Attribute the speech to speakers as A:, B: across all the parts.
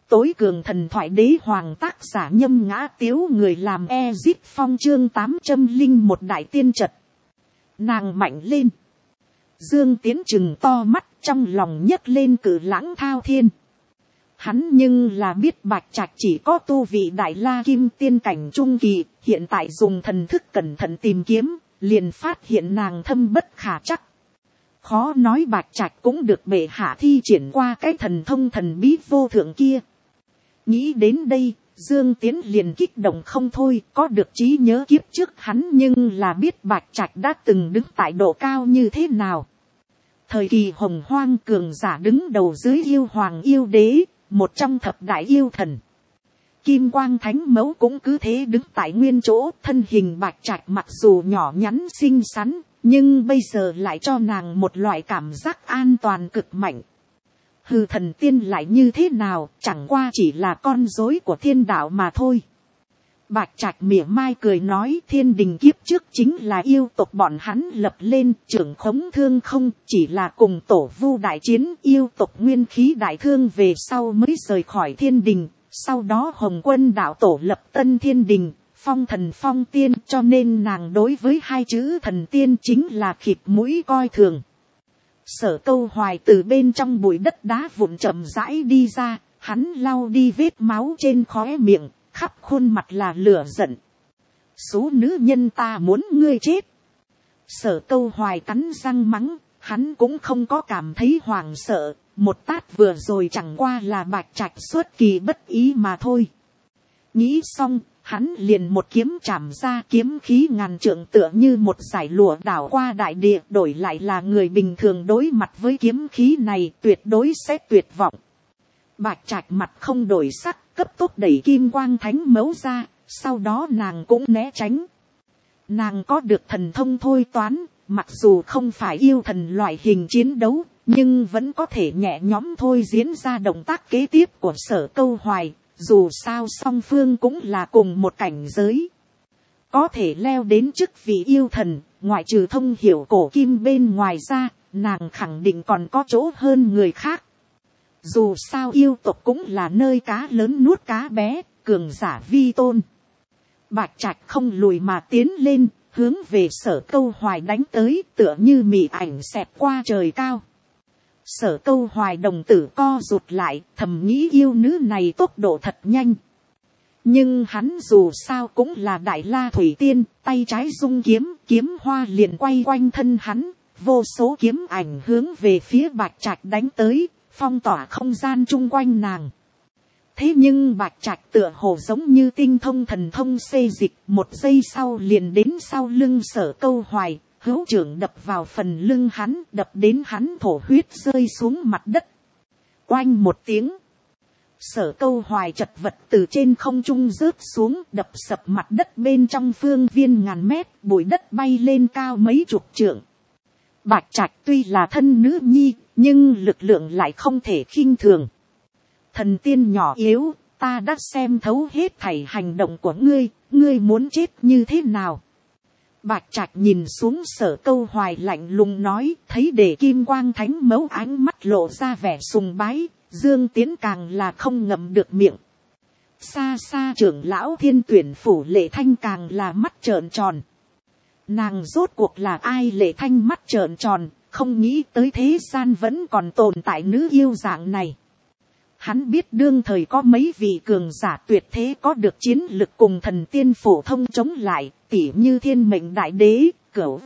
A: tối cường thần thoại đế hoàng tác giả Nhâm Ngã Tiếu, người làm Ezip Phong, chương 801 đại tiên trật. Nàng mạnh lên. Dương Tiến chừng to mắt, trong lòng nhấc lên cự lãng thao thiên. Hắn nhưng là biết Bạch Trạch chỉ có tu vị đại la kim tiên cảnh trung kỳ, hiện tại dùng thần thức cẩn thận tìm kiếm, liền phát hiện nàng thâm bất khả trắc. Khó nói Bạch Trạch cũng được bệ hạ thi triển qua cái thần thông thần bí vô thượng kia. Nghĩ đến đây, Dương Tiến liền kích động không thôi, có được trí nhớ kiếp trước hắn nhưng là biết Bạch Trạch đã từng đứng tại độ cao như thế nào. Thời kỳ hồng hoang cường giả đứng đầu dưới yêu hoàng yêu đế, một trong thập đại yêu thần. Kim Quang Thánh Mẫu cũng cứ thế đứng tại nguyên chỗ, thân hình Bạch Trạch mặc dù nhỏ nhắn xinh xắn, nhưng bây giờ lại cho nàng một loại cảm giác an toàn cực mạnh. Hư thần tiên lại như thế nào, chẳng qua chỉ là con rối của thiên đạo mà thôi. Bạch Trạch mỉa mai cười nói, thiên đình kiếp trước chính là yêu tộc bọn hắn lập lên, trưởng khống thương không, chỉ là cùng tổ vu đại chiến, yêu tộc nguyên khí đại thương về sau mới rời khỏi thiên đình. Sau đó Hồng Quân đạo tổ lập tân thiên đình, phong thần phong tiên, cho nên nàng đối với hai chữ thần tiên chính là khịt mũi coi thường. Sở Câu Hoài từ bên trong bụi đất đá vụn chậm rãi đi ra, hắn lau đi vết máu trên khóe miệng, khắp khuôn mặt là lửa giận. Số nữ nhân, ta muốn ngươi chết. Sở Câu Hoài cắn răng mắng, hắn cũng không có cảm thấy hoảng sợ, một tát vừa rồi chẳng qua là Bạch Trạch xuất kỳ bất ý mà thôi. Nghĩ xong, hắn liền một kiếm chạm ra, kiếm khí ngàn trượng tựa như một dải lụa đảo qua đại địa, đổi lại là người bình thường đối mặt với kiếm khí này tuyệt đối sẽ tuyệt vọng. Bạch Trạch mặt không đổi sắc, cấp tốc đẩy Kim Quang Thánh Mẫu ra, sau đó nàng cũng né tránh. Nàng có được thần thông thôi toán, mặc dù không phải yêu thần loại hình chiến đấu, nhưng vẫn có thể nhẹ nhõm thôi diễn ra động tác kế tiếp của Sở Câu Hoài. Dù sao song phương cũng là cùng một cảnh giới, có thể leo đến chức vị yêu thần, ngoại trừ thông hiểu cổ kim bên ngoài ra, nàng khẳng định còn có chỗ hơn người khác. Dù sao yêu tộc cũng là nơi cá lớn nuốt cá bé, cường giả vi tôn. Bạch Trạch không lùi mà tiến lên, hướng về Sở Câu Hoài đánh tới, tựa như mị ảnh xẹt qua trời cao. Sở Câu Hoài đồng tử co rụt lại, thầm nghĩ yêu nữ này tốc độ thật nhanh. Nhưng hắn dù sao cũng là đại la thủy tiên, tay trái dung kiếm, kiếm hoa liền quay quanh thân hắn, vô số kiếm ảnh hướng về phía Bạch Trạch đánh tới, phong tỏa không gian chung quanh nàng. Thế nhưng Bạch Trạch tựa hồ giống như tinh thông thần thông xê dịch, một giây sau liền đến sau lưng Sở Câu Hoài. Hữu trưởng đập vào phần lưng hắn, đập đến hắn thổ huyết rơi xuống mặt đất. Oanh một tiếng. Sở Câu Hoài chật vật từ trên không trung rớt xuống, đập sập mặt đất bên trong phương viên ngàn mét, bụi đất bay lên cao mấy chục trượng. Bạch Trạch tuy là thân nữ nhi, nhưng lực lượng lại không thể khinh thường. Thần tiên nhỏ yếu, ta đã xem thấu hết thảy hành động của ngươi, ngươi muốn chết như thế nào? Bạch Trạch nhìn xuống Sở Câu Hoài lạnh lùng nói, thấy để Kim Quang Thánh Mẫu ánh mắt lộ ra vẻ sùng bái, Dương Tiến càng là không ngậm được miệng. Xa xa trưởng lão Thiên Tuyển phủ Lệ Thanh càng là mắt trợn tròn. Nàng rốt cuộc là ai? Lệ Thanh mắt trợn tròn, không nghĩ tới thế gian vẫn còn tồn tại nữ yêu dạng này. Hắn biết đương thời có mấy vị cường giả tuyệt thế có được chiến lực cùng thần tiên phổ thông chống lại, tỉ như Thiên Mệnh Đại Đế, Cửu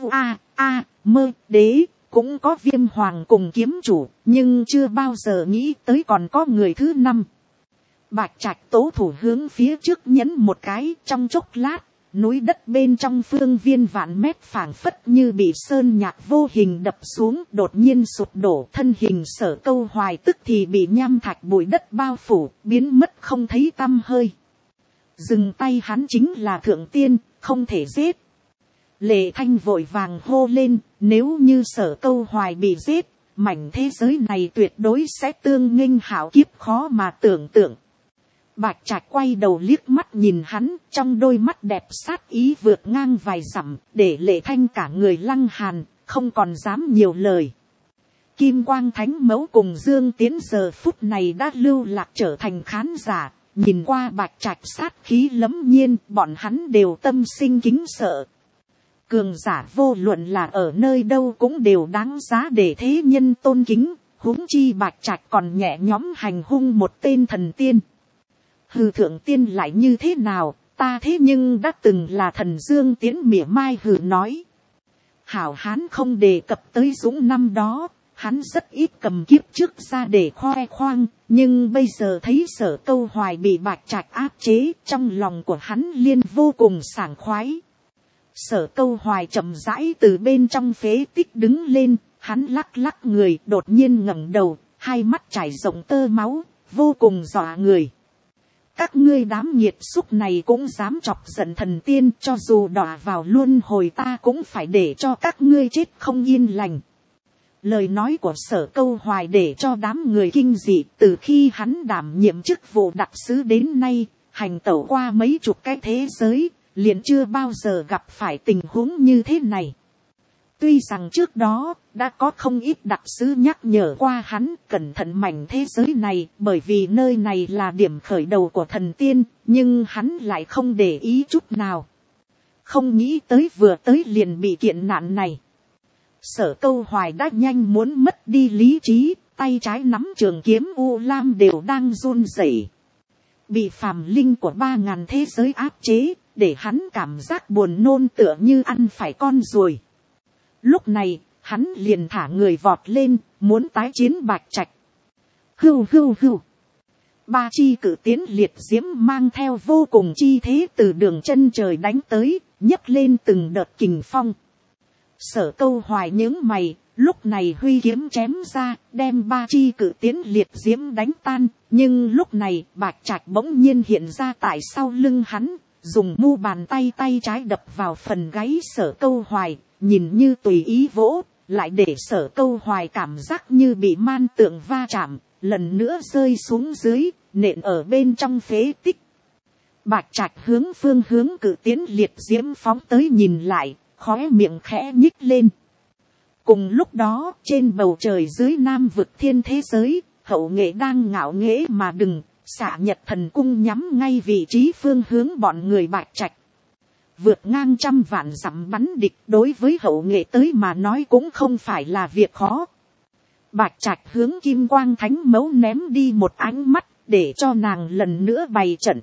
A: Mơ Đế, cũng có Viêm Hoàng cùng kiếm chủ, nhưng chưa bao giờ nghĩ tới còn có người thứ năm. Bạch Trạch tố thủ hướng phía trước nhấn một cái, trong chốc lát, núi đất bên trong phương viên vạn mét phảng phất như bị sơn nhạc vô hình đập xuống, đột nhiên sụp đổ, thân hình Sở Câu Hoài tức thì bị nham thạch bụi đất bao phủ, biến mất không thấy tăm hơi. Dừng tay, hắn chính là thượng tiên, không thể giết. Lệ Thanh vội vàng hô lên, nếu như Sở Câu Hoài bị giết, mảnh thế giới này tuyệt đối sẽ tương nghênh hạo kiếp khó mà tưởng tượng. Bạch Trạch quay đầu liếc mắt nhìn hắn, trong đôi mắt đẹp sát ý vượt ngang vài dặm, để Lệ Thanh cả người lăng hàn, không còn dám nhiều lời. Kim Quang Thánh Mẫu cùng Dương Tiến giờ phút này đã lưu lạc trở thành khán giả, nhìn qua Bạch Trạch sát khí lẫm nhiên, bọn hắn đều tâm sinh kính sợ. Cường giả vô luận là ở nơi đâu cũng đều đáng giá để thế nhân tôn kính, huống chi Bạch Trạch còn nhẹ nhõm hành hung một tên thần tiên. Hư thượng tiên lại như thế nào, ta thế nhưng đã từng là thần. Dương Tiến mỉa mai hừ nói. Hảo hán không đề cập tới dũng năm đó, hắn rất ít cầm kiếp trước ra để khoe khoang, nhưng bây giờ thấy Sở Câu Hoài bị Bạch Trạch áp chế, trong lòng của hắn liên vô cùng sảng khoái. Sở Câu Hoài chậm rãi từ bên trong phế tích đứng lên, hắn lắc lắc người, đột nhiên ngẩng đầu, hai mắt trải rộng tơ máu, vô cùng dọa người. Các ngươi đám nhiệt xúc này cũng dám chọc giận thần tiên, cho dù đọa vào luân hồi ta cũng phải để cho các ngươi chết không yên lành. Lời nói của Sở Câu Hoài để cho đám người kinh dị, từ khi hắn đảm nhiệm chức vụ đặc sứ đến nay, hành tẩu qua mấy chục cái thế giới, liền chưa bao giờ gặp phải tình huống như thế này. Tuy rằng trước đó, đã có không ít đặc sứ nhắc nhở qua hắn cẩn thận mảnh thế giới này, bởi vì nơi này là điểm khởi đầu của thần tiên, nhưng hắn lại không để ý chút nào. Không nghĩ tới vừa tới liền bị kiện nạn này. Sở Câu Hoài đã nhanh muốn mất đi lý trí, tay trái nắm trường kiếm U Lam đều đang run rẩy. Bị phàm linh của 3000 thế giới áp chế, để hắn cảm giác buồn nôn tựa như ăn phải con ruồi. Lúc này, hắn liền thả người vọt lên, muốn tái chiến Bạch Trạch. Hưu hưu hưu. Ba chi cử tiến liệt diễm mang theo vô cùng chi thế từ đường chân trời đánh tới, nhấc lên từng đợt kình phong. Sở Câu Hoài nhướng mày, lúc này huy kiếm chém ra, đem ba chi cử tiến liệt diễm đánh tan, nhưng lúc này Bạch Trạch bỗng nhiên hiện ra tại sau lưng hắn, dùng mu bàn tay tay trái đập vào phần gáy Sở Câu Hoài, nhìn như tùy ý vỗ, lại để Sở Câu Hoài cảm giác như bị man tượng va chạm, lần nữa rơi xuống dưới, nện ở bên trong phế tích. Bạch Trạch hướng phương hướng cử tiến liệt diễm phóng tới nhìn lại, khóe miệng khẽ nhích lên. Cùng lúc đó, trên bầu trời dưới Nam vực thiên thế giới, Hậu Nghệ đang ngạo nghễ mà đừng, xạ Nhật Thần Cung nhắm ngay vị trí phương hướng bọn người Bạch Trạch. Vượt ngang 100 vạn dặm bắn địch, đối với Hậu Nghệ tới mà nói cũng không phải là việc khó. Bạch Trạch hướng Kim Quang Thánh Mẫu ném đi một ánh mắt, để cho nàng lần nữa bày trận.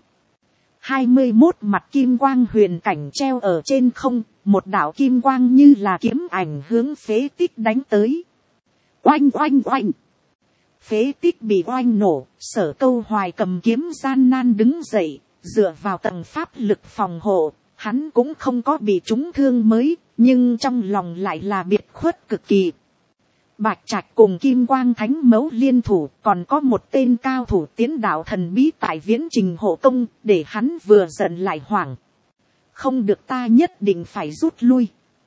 A: 21 mặt kim quang huyền cảnh treo ở trên không, một đạo kim quang như là kiếm ảnh hướng phế tích đánh tới. Oanh oanh oanh. Phế tích bị oanh nổ, Sở Câu Hoài cầm kiếm gian nan đứng dậy, dựa vào tầng pháp lực phòng hộ, hắn cũng không có bị trúng thương mới, nhưng trong lòng lại là biệt khuất cực kỳ. Bạch Trạch cùng Kim Quang Thánh Mẫu liên thủ, còn có một tên cao thủ tiến đạo thần bí tại viễn trình hộ công, để hắn vừa giận lại hoảng. Không được, ta nhất định phải rút lui.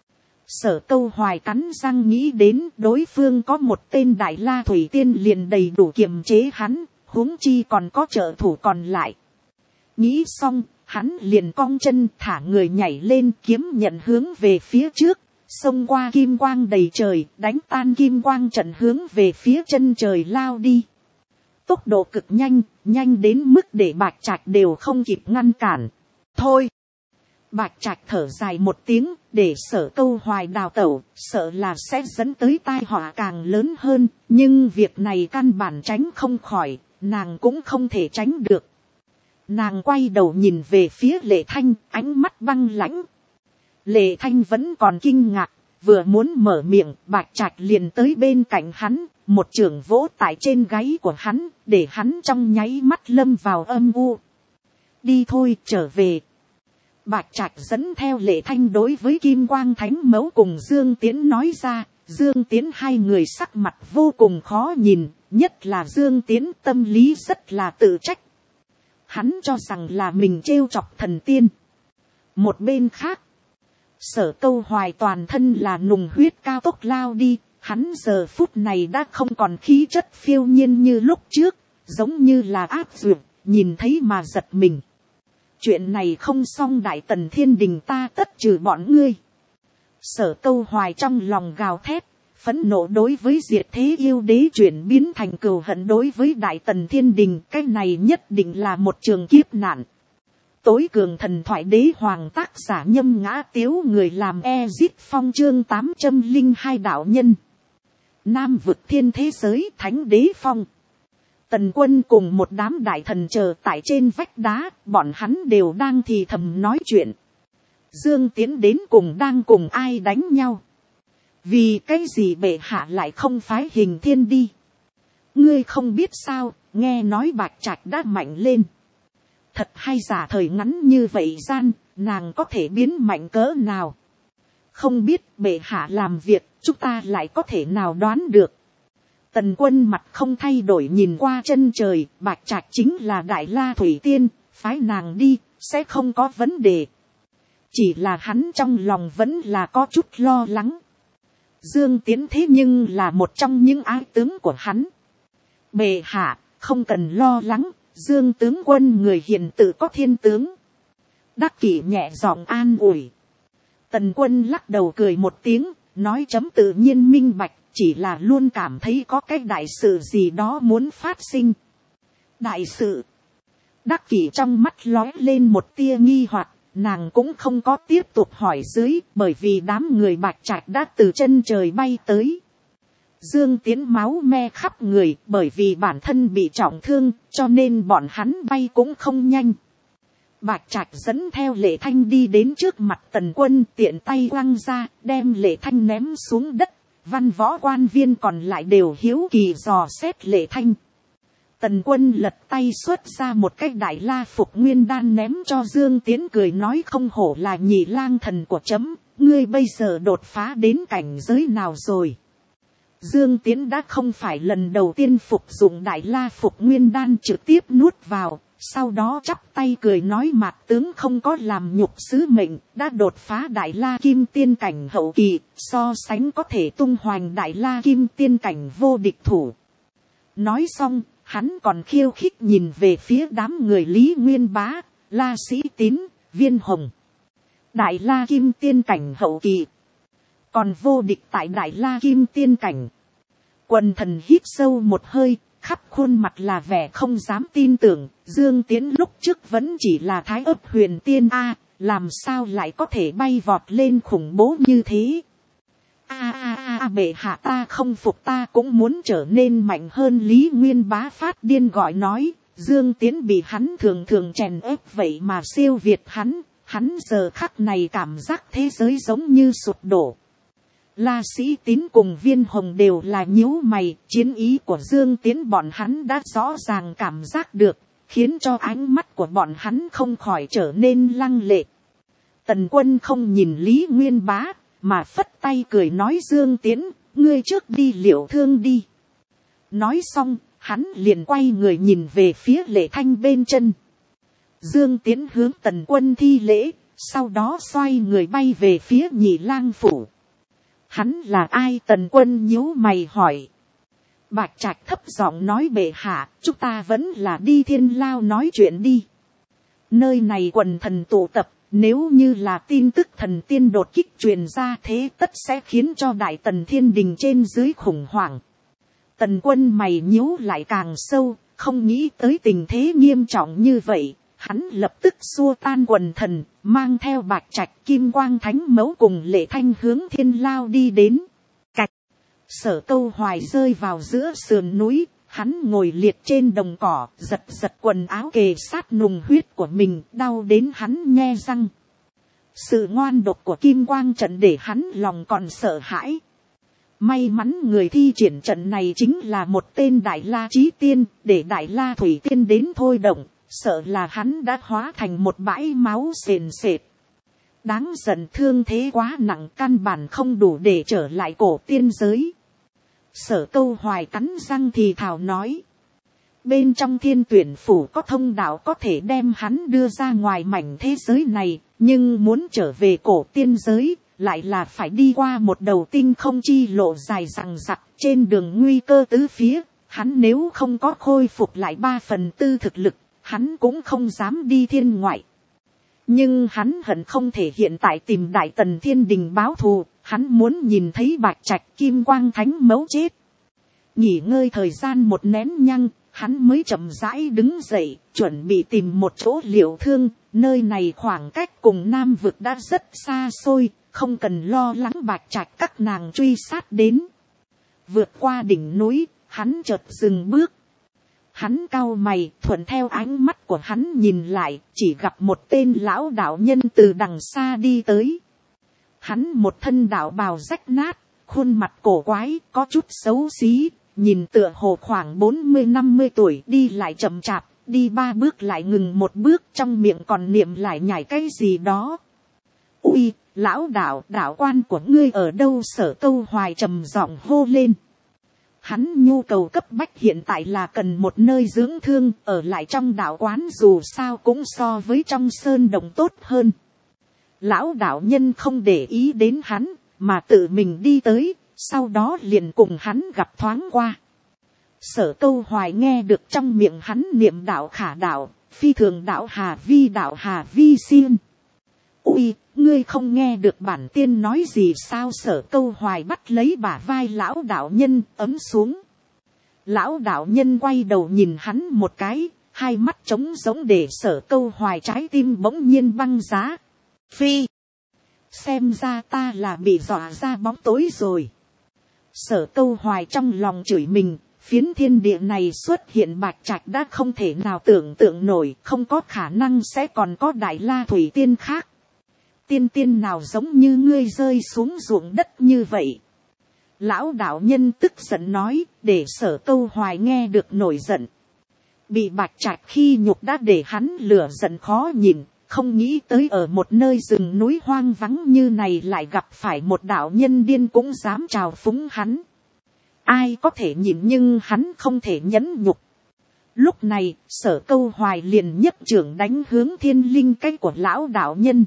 A: Sở Câu Hoài cắn răng nghĩ đến đối phương có một tên Đại La Thủy Tiên liền đầy đủ kiềm chế hắn, huống chi còn có trợ thủ còn lại. Nghĩ xong, hắn liền cong chân thả người nhảy lên, kiếm nhận hướng về phía trước. Xông qua kim quang đầy trời, đánh tan kim quang trận hướng về phía chân trời lao đi. Tốc độ cực nhanh, nhanh đến mức để Bạch Trạch đều không kịp ngăn cản. Thôi! Bạch Trạch thở dài một tiếng, để Sở Câu Hoài đào tẩu, sợ là sẽ dẫn tới tai họa càng lớn hơn, nhưng việc này căn bản tránh không khỏi, nàng cũng không thể tránh được. Nàng quay đầu nhìn về phía Lệ Thanh, ánh mắt băng lãnh. Lệ Thanh vẫn còn kinh ngạc, vừa muốn mở miệng, Bạch Trạch liền tới bên cạnh hắn, một chưởng vỗ tại trên gáy của hắn, để hắn trong nháy mắt lâm vào âm u. Đi thôi, trở về. Bạch Trạch dẫn theo Lệ Thanh đối với Kim Quang Thánh Mẫu cùng Dương Tiến nói ra. Dương Tiến hai người sắc mặt vô cùng khó nhìn, nhất là Dương Tiến tâm lý rất là tự trách. Hắn cho rằng là mình trêu chọc thần tiên. Một bên khác, Sở Câu Hoài toàn thân là nùng huyết cao tốc lao đi, hắn giờ phút này đã không còn khí chất phiêu nhiên như lúc trước, giống như là áp dược, nhìn thấy mà giật mình. Chuyện này không xong, Đại Tần Thiên Đình ta tất trừ bọn ngươi. Sở Câu Hoài trong lòng gào thét, phẫn nộ đối với diệt thế yêu đế chuyển biến thành cừu hận đối với đại tần thiên đình, cái này nhất định là một trường kiếp nạn. Tối cường thần thoại đế hoàng tác giả Nhâm Ngã Tiếu, người làm Ezit Phong chương 802 đạo nhân. Nam vực thiên thế giới thánh đế phong. Tần Quân cùng một đám đại thần chờ tại trên vách đá, bọn hắn đều đang thì thầm nói chuyện. Dương Tiến đến cùng đang cùng ai đánh nhau. Vì cái gì bệ hạ lại không phái Hình Thiên đi. Ngươi không biết sao, nghe nói Bạch Trạch đã mạnh lên. Thật hay giả thời ngắn như vậy gian, nàng có thể biến mạnh cỡ nào. Không biết bệ hạ làm việc, chúng ta lại có thể nào đoán được. Tần Quân mặt không thay đổi nhìn qua chân trời, Bạch Trạch chính là Đại La Thủy Tiên, phái nàng đi, sẽ không có vấn đề. Chỉ là hắn trong lòng vẫn là có chút lo lắng. Dương Tiến thế nhưng là một trong những ái tướng của hắn. Bệ hạ, không cần lo lắng, Dương tướng quân người hiền tự có thiên tướng. Đắc Kỷ nhẹ giọng an ủi. Tần Quân lắc đầu cười một tiếng, nói chấm tự nhiên minh bạch, chỉ là luôn cảm thấy có cái đại sự gì đó muốn phát sinh. Đại sự. Đắc Kỷ trong mắt lóe lên một tia nghi hoặc, nàng cũng không có tiếp tục hỏi dưới, bởi vì đám người Bạch Trạch đã từ chân trời bay tới. Dương Tiến máu me khắp người, bởi vì bản thân bị trọng thương, cho nên bọn hắn bay cũng không nhanh. Bạch Trạch dẫn theo Lệ Thanh đi đến trước mặt Tần Quân, tiện tay quăng ra, đem Lệ Thanh ném xuống đất. Văn võ quan viên còn lại đều hiếu kỳ dò xét Lệ Thanh. Tần Quân lật tay xuất ra một cái Đại La Phục Nguyên Đan ném cho Dương Tiến, cười nói không hổ là nhị lang thần của chấm, ngươi bây giờ đột phá đến cảnh giới nào rồi. Dương Tiến đã không phải lần đầu tiên phục dụng Đại La Phục Nguyên Đan, trực tiếp nuốt vào, sau đó chắp tay cười nói Mạt tướng không có làm nhục sứ mệnh, đã đột phá Đại La Kim Tiên cảnh hậu kỳ, so sánh có thể tung hoành Đại La Kim Tiên cảnh vô địch thủ. Nói xong, hắn còn khiêu khích nhìn về phía đám người Lý Nguyên Bá, La Sĩ Tín, Viên Hồng. Đại La Kim Tiên cảnh hậu kỳ, còn vô địch tại Đại La Kim Tiên cảnh. Quần thần hít sâu một hơi, khắp khuôn mặt là vẻ không dám tin tưởng. Dương Tiến lúc trước vẫn chỉ là Thái Ấp Huyền Tiên a, làm sao lại có thể bay vọt lên khủng bố như thế. Bệ hạ, ta không phục, ta cũng muốn trở nên mạnh hơn. Lý Nguyên Bá phát điên gọi nói. Dương Tiến bị hắn thường thường chèn ép vậy mà siêu việt hắn giờ khắc này cảm giác thế giới giống như sụp đổ. La Sĩ Tín cùng Viên Hồng đều là nhíu mày, chiến ý của Dương Tiến bọn hắn đã rõ ràng cảm giác được, khiến cho ánh mắt của bọn hắn không khỏi trở nên lăng lệ. Tần Quân không nhìn Lý Nguyên Bá, mà phất tay cười nói Dương Tiến, ngươi trước đi liệu thương đi. Nói xong, hắn liền quay người nhìn về phía Lệ Thanh bên chân. Dương Tiến hướng Tần Quân thi lễ, sau đó xoay người bay về phía Nhị Lang phủ. Hắn là ai? Tần Quân nhíu mày hỏi. Bạch Trạch thấp giọng nói bệ hạ, chúng ta vẫn là đi Thiên Lao nói chuyện đi. Nơi này quần thần tụ tập, nếu như là tin tức thần tiên đột kích truyền ra thế tất sẽ khiến cho Đại Tần Thiên Đình trên dưới khủng hoảng. Tần Quân mày nhíu lại càng sâu, không nghĩ tới tình thế nghiêm trọng như vậy. Hắn lập tức xua tan quần thần, mang theo Bạch Trạch, Kim Quang Thánh Mẫu cùng Lệ Thanh hướng Thiên Lao đi đến. Cạch, Sở Câu Hoài rơi vào giữa sườn núi, hắn ngồi liệt trên đồng cỏ, giật giật quần áo kề sát nùng huyết của mình, đau đến hắn nhe răng. Sự ngoan độc của Kim Quang trận để hắn lòng còn sợ hãi. May mắn người thi triển trận này chính là một tên Đại La Chí Tiên, để Đại La Thủy Tiên đến thôi động. Sợ là hắn đã hóa thành một bãi máu sền sệt. Đáng giận, thương thế quá nặng, căn bản không đủ để trở lại cổ tiên giới. Sở Câu Hoài cắn răng thì thào nói. Bên trong Thiên Tuyển phủ có thông đạo có thể đem hắn đưa ra ngoài mảnh thế giới này. Nhưng muốn trở về cổ tiên giới, lại là phải đi qua một đầu tinh không chi lộ dài dằng dặc, trên đường nguy cơ tứ phía. Hắn nếu không có khôi phục lại 3/4 thực lực, hắn cũng không dám đi thiên ngoại. Nhưng hắn hận không thể hiện tại tìm Đại Tần Thiên Đình báo thù, hắn muốn nhìn thấy bạch trạch kim quang thánh mẫu chết. Nghỉ ngơi thời gian một nén nhăng, hắn mới chậm rãi đứng dậy, chuẩn bị tìm một chỗ liệu thương. Nơi này khoảng cách cùng Nam vực đã rất xa xôi, không cần lo lắng bạch trạch các nàng truy sát đến. Vượt qua đỉnh núi, hắn chợt dừng bước. Hắn cau mày, thuận theo ánh mắt của hắn nhìn lại, chỉ gặp một tên lão đạo nhân từ đằng xa đi tới. Hắn một thân đạo bào rách nát, khuôn mặt cổ quái, có chút xấu xí, nhìn tựa hồ khoảng 40-50 tuổi, đi lại chậm chạp, đi 3 bước lại ngừng 1 bước, trong miệng còn niệm lại nhảy cái gì đó. Ui, lão đạo, đạo quan của ngươi ở đâu? Sở Câu Hoài trầm giọng hô lên. Hắn nhu cầu cấp bách hiện tại là cần một nơi dưỡng thương, ở lại trong đạo quán dù sao cũng so với trong sơn đồng tốt hơn. Lão đạo nhân không để ý đến hắn, mà tự mình đi tới, sau đó liền cùng hắn gặp thoáng qua. Sở Câu Hoài nghe được trong miệng hắn niệm đạo khả đạo, phi thường đạo hà vi xiên. Ui, ngươi không nghe được bản tiên nói gì sao? Sở Câu Hoài bắt lấy bả vai lão đạo nhân, ấm xuống. Lão đạo nhân quay đầu nhìn hắn một cái, hai mắt trống rỗng, để Sở Câu Hoài trái tim bỗng nhiên băng giá. Phi, xem ra ta là bị dọa ra bóng tối rồi. Sở Câu Hoài trong lòng chửi mình, phiến thiên địa này xuất hiện bạch trạch đã không thể nào tưởng tượng nổi, không có khả năng sẽ còn có đại la thủy tiên khác. Tiên nào giống như ngươi rơi xuống ruộng đất như vậy? Lão đạo nhân tức giận nói, để Sở Câu Hoài nghe được nổi giận. Bị bạch trạch khi nhục đã để hắn lửa giận khó nhìn, không nghĩ tới ở một nơi rừng núi hoang vắng như này lại gặp phải một đạo nhân điên cũng dám trào phúng hắn. Ai có thể nhịn, nhưng hắn không thể nhẫn nhục. Lúc này, Sở Câu Hoài liền nhấc chưởng đánh hướng thiên linh cái của lão đạo nhân.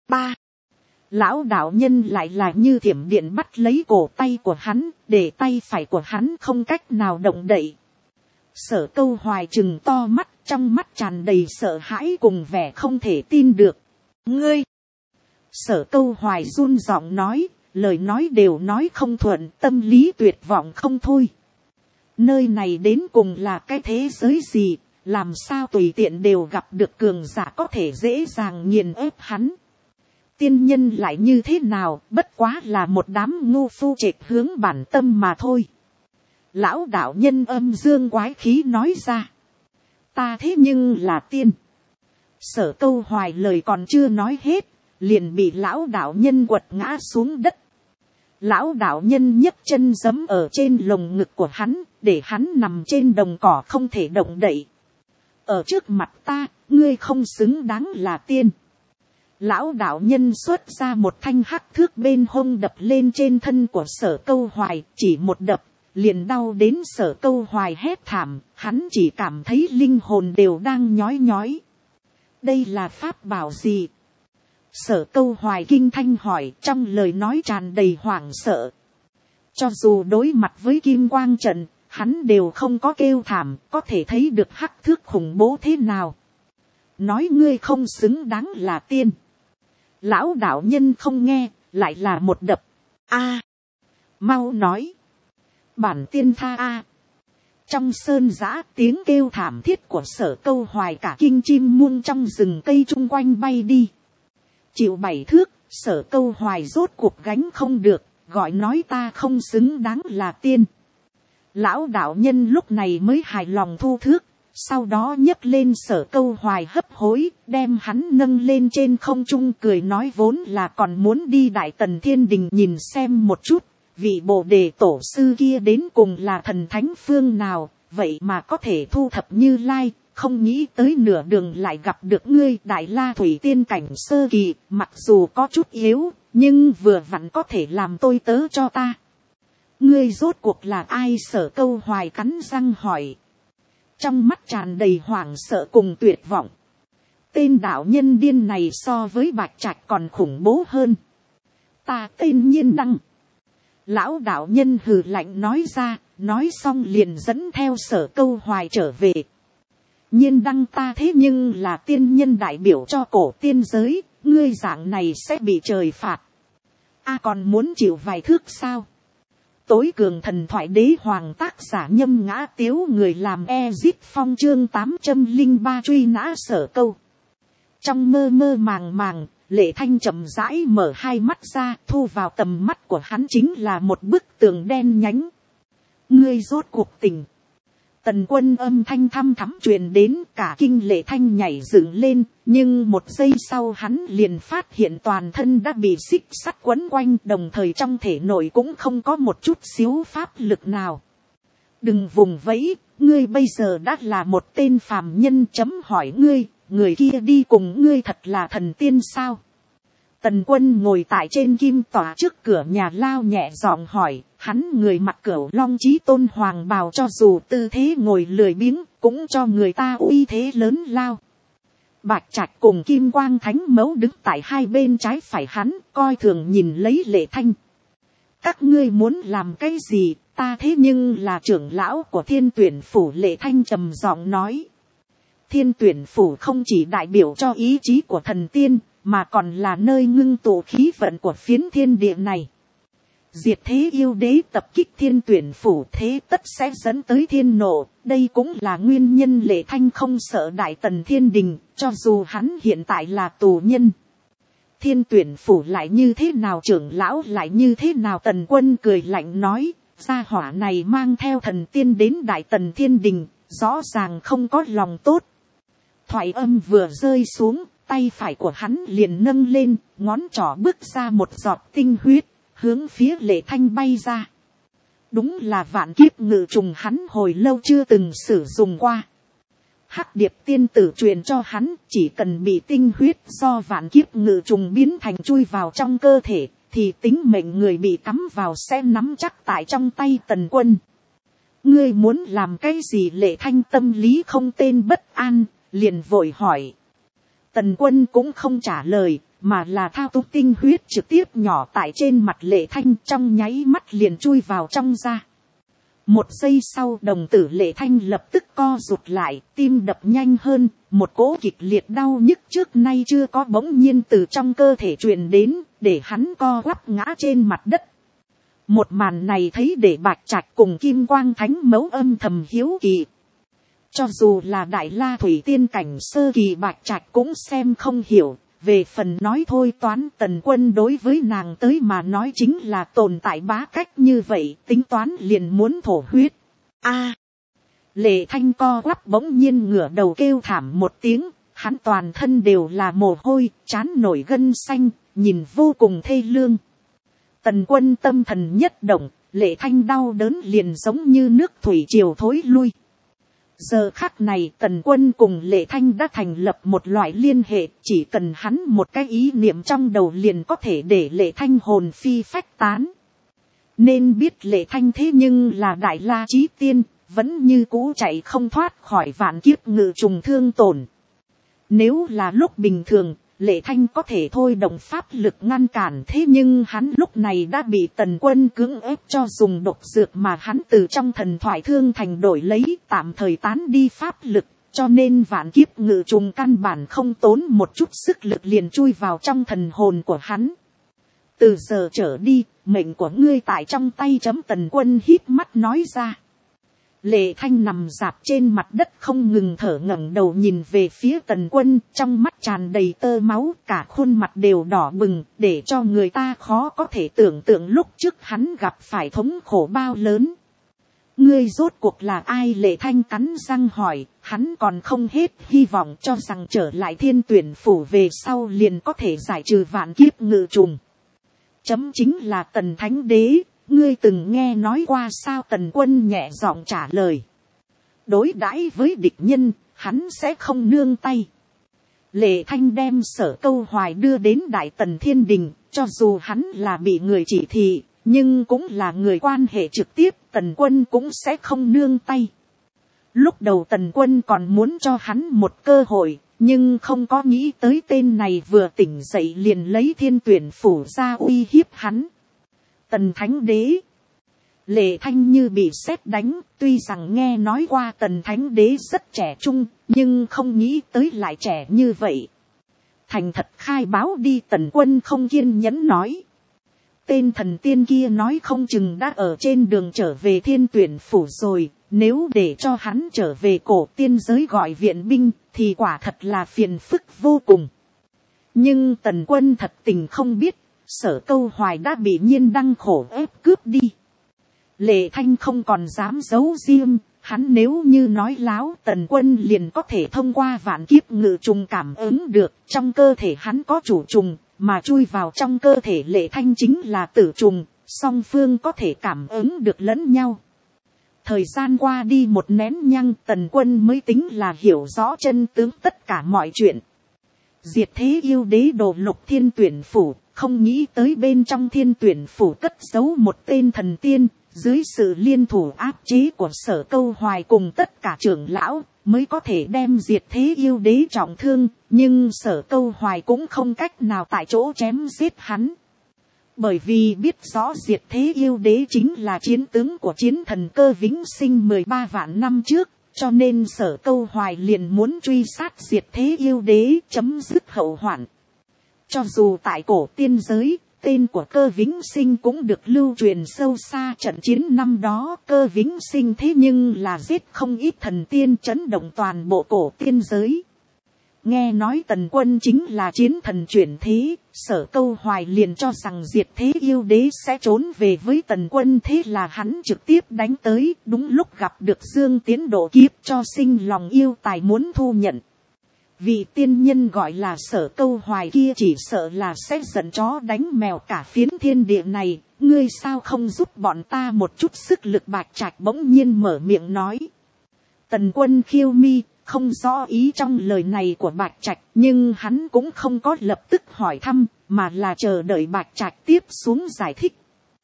A: Lão đạo nhân lại là như thiểm điện bắt lấy cổ tay của hắn, để tay phải của hắn không cách nào động đậy. Sở Câu Hoài trừng to mắt, trong mắt tràn đầy sợ hãi cùng vẻ không thể tin được. Ngươi! Sở Câu Hoài run giọng nói, lời nói đều nói không thuận, tâm lý tuyệt vọng không thôi. Nơi này đến cùng là cái thế giới gì, làm sao tùy tiện đều gặp được cường giả có thể dễ dàng nghiền ép hắn. Tiên nhân lại như thế nào, bất quá là một đám ngu phu trệt hướng bản tâm mà thôi. Lão đạo nhân âm dương quái khí nói ra. Ta thế nhưng là tiên. Sở Câu Hoài lời còn chưa nói hết, liền bị lão đạo nhân quật ngã xuống đất. Lão đạo nhân nhấc chân giẫm ở trên lồng ngực của hắn, để hắn nằm trên đồng cỏ không thể động đậy. Ở trước mặt ta, ngươi không xứng đáng là tiên. Lão đạo nhân xuất ra một thanh hắc thước bên hông đập lên trên thân của Sở Câu Hoài, chỉ một đập, liền đau đến Sở Câu Hoài hét thảm, hắn chỉ cảm thấy linh hồn đều đang nhói nhói. Đây là pháp bảo gì? Sở Câu Hoài kinh thanh hỏi, trong lời nói tràn đầy hoảng sợ. Cho dù đối mặt với kim quang trận, hắn đều không có kêu thảm, có thể thấy được hắc thước khủng bố thế nào. Nói ngươi không xứng đáng là tiên. Lão đạo nhân không nghe, lại là một đập. Mau nói. Bản tiên tha a. Trong sơn giã, tiếng kêu thảm thiết của Sở Câu Hoài cả kinh chim muông trong rừng cây chung quanh bay đi. Chịu 7 thước, Sở Câu Hoài rốt cuộc gánh không được, gọi nói ta không xứng đáng là tiên. Lão đạo nhân lúc này mới hài lòng thu thước, sau đó nhấc lên Sở Câu Hoài hấp hối, đem hắn nâng lên trên không trung, cười nói vốn là còn muốn đi Đại Tần Thiên Đình nhìn xem một chút, vị Bồ Đề tổ sư kia đến cùng là thần thánh phương nào, vậy mà có thể thu thập Như Lai, không nghĩ tới nửa đường lại gặp được ngươi. Đại La Thủy Tiên cảnh sơ kỳ, mặc dù có chút yếu, nhưng vừa vặn có thể làm tôi tớ cho ta. Ngươi rốt cuộc là ai? Sở Câu Hoài cắn răng hỏi, trong mắt tràn đầy hoảng sợ cùng tuyệt vọng. Tên đạo nhân điên này so với bạch trạch còn khủng bố hơn. Ta tên Nhiên Đăng. Lão đạo nhân hừ lạnh nói ra, nói xong liền dẫn theo Sở Câu Hoài trở về. Nhiên Đăng ta thế nhưng là tiên nhân đại biểu cho cổ tiên giới, ngươi dạng này sẽ bị trời phạt. Còn muốn chịu vài thước sao? Tối cường thần thoại đế hoàng tác giả Nhâm Ngã Tiếu, người làm Ezip Phong, chương 803 truy nã Sở Câu. Trong mơ mơ màng màng, Lệ Thanh chậm rãi mở hai mắt ra, thu vào tầm mắt của hắn chính là một bức tường đen nhánh. Ngươi rốt cuộc tỉnh. Tần Quân âm thanh thăm thắm truyền đến, cả kinh Lệ Thanh nhảy dựng lên, nhưng một giây sau hắn liền phát hiện toàn thân đã bị xích sắt quấn quanh, đồng thời trong thể nội cũng không có một chút xíu pháp lực nào. Đừng vùng vẫy, ngươi bây giờ đã là một tên phàm nhân, chấm hỏi ngươi, người kia đi cùng ngươi thật là thần tiên sao? Tần Quân ngồi tại trên kim tỏa trước cửa nhà lao nhẹ giọng hỏi, hắn người mặc cửu long chí tôn hoàng bào, cho dù tư thế ngồi lười biếng, cũng cho người ta uy thế lớn lao. Bạch Trạch cùng Kim Quang Thánh Mẫu đứng tại hai bên trái phải hắn, coi thường nhìn lấy Lệ Thanh. Các ngươi muốn làm cái gì, ta thế nhưng là trưởng lão của Thiên Tuyển Phủ. Lệ Thanh trầm giọng nói. Thiên Tuyển Phủ không chỉ đại biểu cho ý chí của thần tiên, mà còn là nơi ngưng tụ khí vận của phiến thiên địa này. Diệt thế yêu đế tập kích Thiên Tuyển Phủ, thế tất sẽ dẫn tới thiên nộ. Đây cũng là nguyên nhân Lệ Thanh không sợ Đại Tần Thiên Đình, cho dù hắn hiện tại là tù nhân. Thiên Tuyển Phủ lại như thế nào, trưởng lão lại như thế nào? Tần Quân cười lạnh nói, gia hỏa này mang theo thần tiên đến Đại Tần Thiên Đình, rõ ràng không có lòng tốt. Thoại âm vừa rơi xuống, tay phải của hắn liền nâng lên, ngón trỏ bước ra một giọt tinh huyết, hướng phía Lệ Thanh bay ra. Đúng là vạn kiếp ngự trùng, hắn hồi lâu chưa từng sử dụng qua. Hắc Điệp tiên tử truyền cho hắn, chỉ cần bị tinh huyết do vạn kiếp ngự trùng biến thành chui vào trong cơ thể, thì tính mệnh người bị cắm vào sẽ nắm chắc tại trong tay Tần Quân. Ngươi muốn làm cái gì? Lệ Thanh tâm lý không tên bất an, liền vội hỏi. Tần Quân cũng không trả lời, mà là thao túng tinh huyết trực tiếp nhỏ tại trên mặt Lệ Thanh, trong nháy mắt liền chui vào trong da. Một giây sau, đồng tử Lệ Thanh lập tức co rụt lại, tim đập nhanh hơn, một cỗ kịch liệt đau nhức trước nay chưa có bỗng nhiên từ trong cơ thể truyền đến, để hắn co quắp ngã trên mặt đất. Một màn này thấy để Bạch Trạch cùng Kim Quang Thánh Mẫu âm thầm hiếu kỳ. Cho dù là Đại La Thủy Tiên cảnh sơ kỳ, Bạch Trạch cũng xem không hiểu. Về phần nói thôi toán, Tần Quân đối với nàng tới mà nói chính là tồn tại bá cách như vậy, tính toán liền muốn thổ huyết. Lệ Thanh co quắp bỗng nhiên ngửa đầu kêu thảm một tiếng, hắn toàn thân đều là mồ hôi, trán nổi gân xanh, nhìn vô cùng thê lương. Tần Quân tâm thần nhất động, Lệ Thanh đau đớn liền giống như nước thủy triều thối lui. Giờ khắc này Tần Quân cùng Lệ Thanh đã thành lập một loại liên hệ, chỉ cần hắn một cái ý niệm trong đầu liền có thể để Lệ Thanh hồn phi phách tán. Nên biết Lệ Thanh thế nhưng là Đại La Chí Tiên, vẫn như cũ chạy không thoát khỏi vạn kiếp ngự trùng thương tổn. Nếu là lúc bình thường, Lệ Thanh có thể thôi động pháp lực ngăn cản, thế nhưng hắn lúc này đã bị Tần Quân cưỡng ép cho dùng độc dược mà hắn từ trong thần thoại thương thành đổi lấy, tạm thời tán đi pháp lực, cho nên vạn kiếp ngự trùng căn bản không tốn một chút sức lực liền chui vào trong thần hồn của hắn. Từ giờ trở đi, mệnh của ngươi tại trong tay chấm. Tần Quân híp mắt nói ra. Lệ Thanh nằm rạp trên mặt đất không ngừng thở, ngẩng đầu nhìn về phía Tần Quân, trong mắt tràn đầy tơ máu, cả khuôn mặt đều đỏ bừng, để cho người ta khó có thể tưởng tượng lúc trước hắn gặp phải thống khổ bao lớn. Ngươi rốt cuộc là ai? Lệ Thanh cắn răng hỏi, hắn còn không hết hy vọng cho rằng trở lại Thiên Tuyển Phủ về sau liền có thể giải trừ vạn kiếp ngự trùng. Chấm chính là Tần Thánh Đế. Ngươi từng nghe nói qua sao? Tần Quân nhẹ giọng trả lời. Đối đãi với địch nhân, hắn sẽ không nương tay. Lệ Thanh đem Sở Câu Hoài đưa đến Đại Tần Thiên Đình, cho dù hắn là bị người chỉ thị, nhưng cũng là người quan hệ trực tiếp, Tần Quân cũng sẽ không nương tay. Lúc đầu Tần Quân còn muốn cho hắn một cơ hội, nhưng không có nghĩ tới tên này vừa tỉnh dậy liền lấy Thiên Tuyển Phủ ra uy hiếp hắn. Tần Thánh Đế. Lệ Thanh như bị sét đánh, tuy rằng nghe nói qua Tần Thánh Đế rất trẻ trung, nhưng không nghĩ tới lại trẻ như vậy. Thành thật khai báo đi. Tần Quân không kiên nhẫn nói. Tên thần tiên kia nói không chừng đã ở trên đường trở về Thiên Tuyển phủ rồi, nếu để cho hắn trở về cổ tiên giới gọi viện binh thì quả thật là phiền phức vô cùng. Nhưng Tần Quân thật tình không biết, Sở Câu Hoài đã bị Nhiên Đăng khổ ép cướp đi. Lệ Thanh không còn dám giấu riêng, hắn nếu như nói láo Tần Quân liền có thể thông qua vạn kiếp ngự trùng cảm ứng được, trong cơ thể hắn có chủ trùng, mà chui vào trong cơ thể Lệ Thanh chính là tử trùng, song phương có thể cảm ứng được lẫn nhau. Thời gian qua đi một nén nhang, Tần Quân mới tính là hiểu rõ chân tướng tất cả mọi chuyện. Diệt thế yêu đế đồ lục Thiên Tuyển phủ, không nghĩ tới bên trong Thiên Tuyển phủ cất giấu một tên thần tiên, dưới sự liên thủ áp chế của Sở Câu Hoài cùng tất cả trưởng lão, mới có thể đem diệt thế yêu đế trọng thương, nhưng Sở Câu Hoài cũng không cách nào tại chỗ chém giết hắn. Bởi vì biết rõ diệt thế yêu đế chính là chiến tướng của chiến thần Cơ Vĩnh Sinh 13 vạn năm trước, cho nên Sở Câu Hoài liền muốn truy sát diệt thế yêu đế chấm dứt hậu hoạn. Cho dù tại cổ tiên giới, tên của Cơ Vĩnh Sinh cũng được lưu truyền sâu xa, trận chiến năm đó Cơ Vĩnh Sinh thế nhưng là giết không ít thần tiên, chấn động toàn bộ cổ tiên giới. Nghe nói Tần Quân chính là chiến thần chuyển thế, Sở Câu Hoài liền cho rằng diệt thế yêu đế sẽ trốn về với Tần Quân, thế là hắn trực tiếp đánh tới, đúng lúc gặp được Dương Tiến độ kiếp cho sinh lòng yêu tài muốn thu nhận. Vị tiên nhân gọi là Sở Câu Hoài kia chỉ sợ là sẽ giận chó đánh mèo cả phiến thiên địa này, ngươi sao không giúp bọn ta một chút sức lực. Bạch Trạch bỗng nhiên mở miệng nói. Tần Quân khiêu mi, không rõ ý trong lời này của Bạch Trạch, nhưng hắn cũng không có lập tức hỏi thăm, mà là chờ đợi Bạch Trạch tiếp xuống giải thích.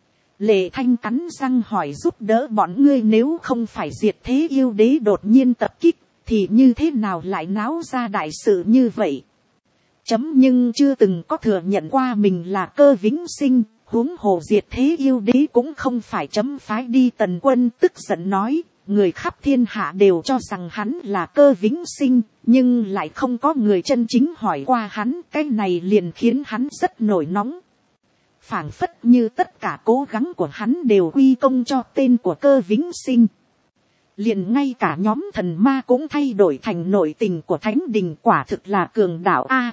A: Lệ Thanh cắn răng hỏi, giúp đỡ bọn ngươi, nếu không phải diệt thế yêu đế đột nhiên tập kích, thì như thế nào lại náo ra đại sự như vậy? Nhưng chưa từng có thừa nhận qua mình là Cơ Vĩnh Sinh, huống hồ diệt thế yêu đế cũng không phải phái đi. Tần Quân tức giận nói, người khắp thiên hạ đều cho rằng hắn là Cơ Vĩnh Sinh, nhưng lại không có người chân chính hỏi qua hắn, cái này liền khiến hắn rất nổi nóng. Phảng phất như tất cả cố gắng của hắn đều quy công cho tên của Cơ Vĩnh Sinh. Liền ngay cả nhóm thần ma cũng thay đổi thành nội tình của thánh đình, quả thực là cường đạo a.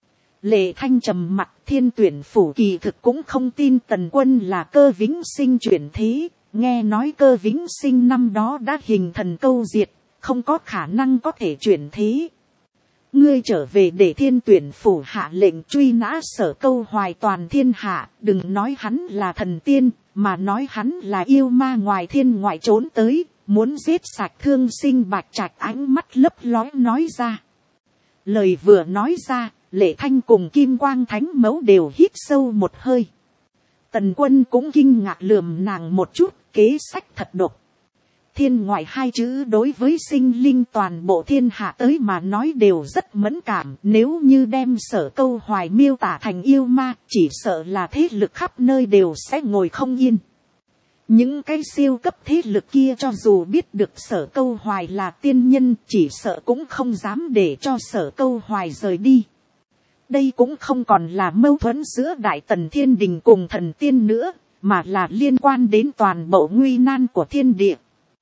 A: Lệ Thanh trầm mặc, Thiên Tuyển phủ kỳ thực cũng không tin Tần Quân là Cơ Vĩnh Sinh chuyển thế, nghe nói Cơ Vĩnh Sinh năm đó đã hình thần câu diệt, không có khả năng có thể chuyển thế. Ngươi trở về để Thiên Tuyển phủ hạ lệnh truy nã Sở Câu Hoài toàn thiên hạ, đừng nói hắn là thần tiên, mà nói hắn là yêu ma ngoài thiên ngoại trốn tới, muốn giết sạch thương sinh. Bạch Trạch ánh mắt lấp lóe nói ra. Lời vừa nói ra, Lệ Thanh cùng Kim Quang Thánh Mẫu đều hít sâu một hơi. Tần Quân cũng kinh ngạc lườm nàng một chút, kế sách thật độc. Thiên ngoại hai chữ đối với sinh linh toàn bộ thiên hạ tới mà nói đều rất mẫn cảm. Nếu như đem Sở Câu Hoài miêu tả thành yêu ma, chỉ sợ là thế lực khắp nơi đều sẽ ngồi không yên. Những cái siêu cấp thế lực kia cho dù biết được Sở Câu Hoài là tiên nhân, chỉ sợ cũng không dám để cho Sở Câu Hoài rời đi. Đây cũng không còn là mâu thuẫn giữa Đại Tần Thiên Đình cùng thần tiên nữa, mà là liên quan đến toàn bộ nguy nan của thiên địa.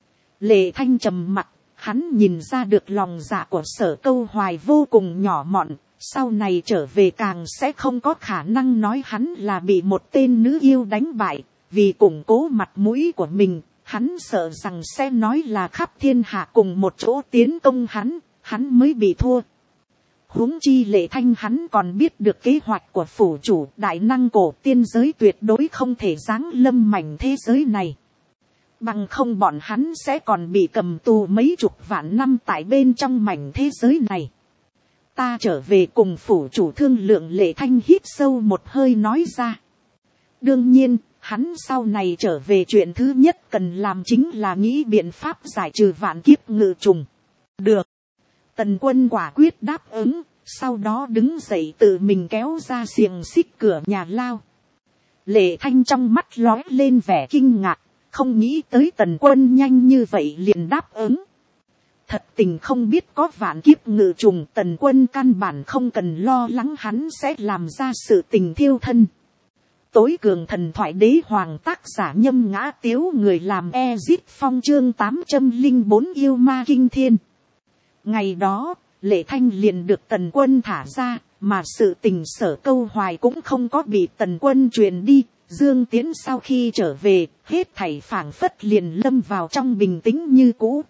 A: Lệ Thanh trầm mặc, hắn nhìn ra được lòng dạ của Sở Câu Hoài vô cùng nhỏ mọn, sau này trở về càng sẽ không có khả năng nói hắn là bị một tên nữ yêu đánh bại. Vì củng cố mặt mũi của mình, hắn sợ rằng sẽ nói là khắp thiên hạ cùng một chỗ tiến công hắn mới bị thua. Huống chi Lệ Thanh hắn còn biết được kế hoạch của phủ chủ, đại năng cổ tiên giới tuyệt đối không thể giáng lâm mảnh thế giới này. Bằng không bọn hắn sẽ còn bị cầm tù mấy chục vạn năm tại bên trong mảnh thế giới này. Ta trở về cùng phủ chủ thương lượng. Lệ Thanh hít sâu một hơi nói ra. Đương nhiên, hắn sau này trở về chuyện thứ nhất cần làm chính là nghĩ biện pháp giải trừ vạn kiếp ngự trùng. Được. Tần Quân quả quyết đáp ứng, sau đó đứng dậy tự mình kéo ra xiềng xích cửa nhà lao. Lệ Thanh trong mắt lóe lên vẻ kinh ngạc, không nghĩ tới Tần Quân nhanh như vậy liền đáp ứng. Thật tình không biết có vạn kiếp ngự trùng, Tần Quân căn bản không cần lo lắng hắn sẽ làm ra sự tình thiêu thân. Tối cường thần thoại đế hoàng tác giả Nhâm Ngã Tiếu, người làm Ezit Phong, chương 804 yêu ma kinh thiên. Ngày đó, Lệ Thanh liền được Tần Quân thả ra, mà sự tình Sở Câu Hoài cũng không có bị Tần Quân truyền đi. Dương Tiến sau khi trở về, hết thảy phảng phất liền lâm vào trong bình tĩnh như cũ.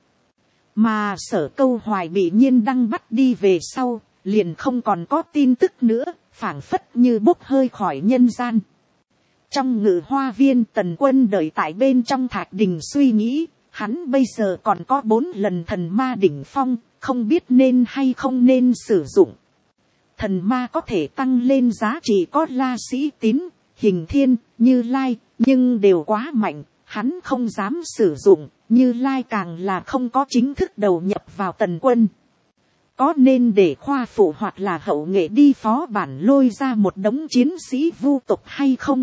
A: Mà Sở Câu Hoài bị Nhiên Đăng bắt đi về sau, liền không còn có tin tức nữa, phảng phất như bốc hơi khỏi nhân gian. Trong Ngự Hoa Viên, Tần Quân đợi tại bên trong thạch đình suy nghĩ, hắn bây giờ còn có 4 lần thần ma đỉnh phong, không biết nên hay không nên sử dụng. Thần ma có thể tăng lên giá trị có La Sĩ Tín, Hình Thiên, Như Lai, nhưng đều quá mạnh, hắn không dám sử dụng, Như Lai càng là không có chính thức đầu nhập vào Tần Quân. Có nên để khoa phụ hoặc là hậu nghệ đi phó bản lôi ra một đống chiến sĩ vu tộc hay không?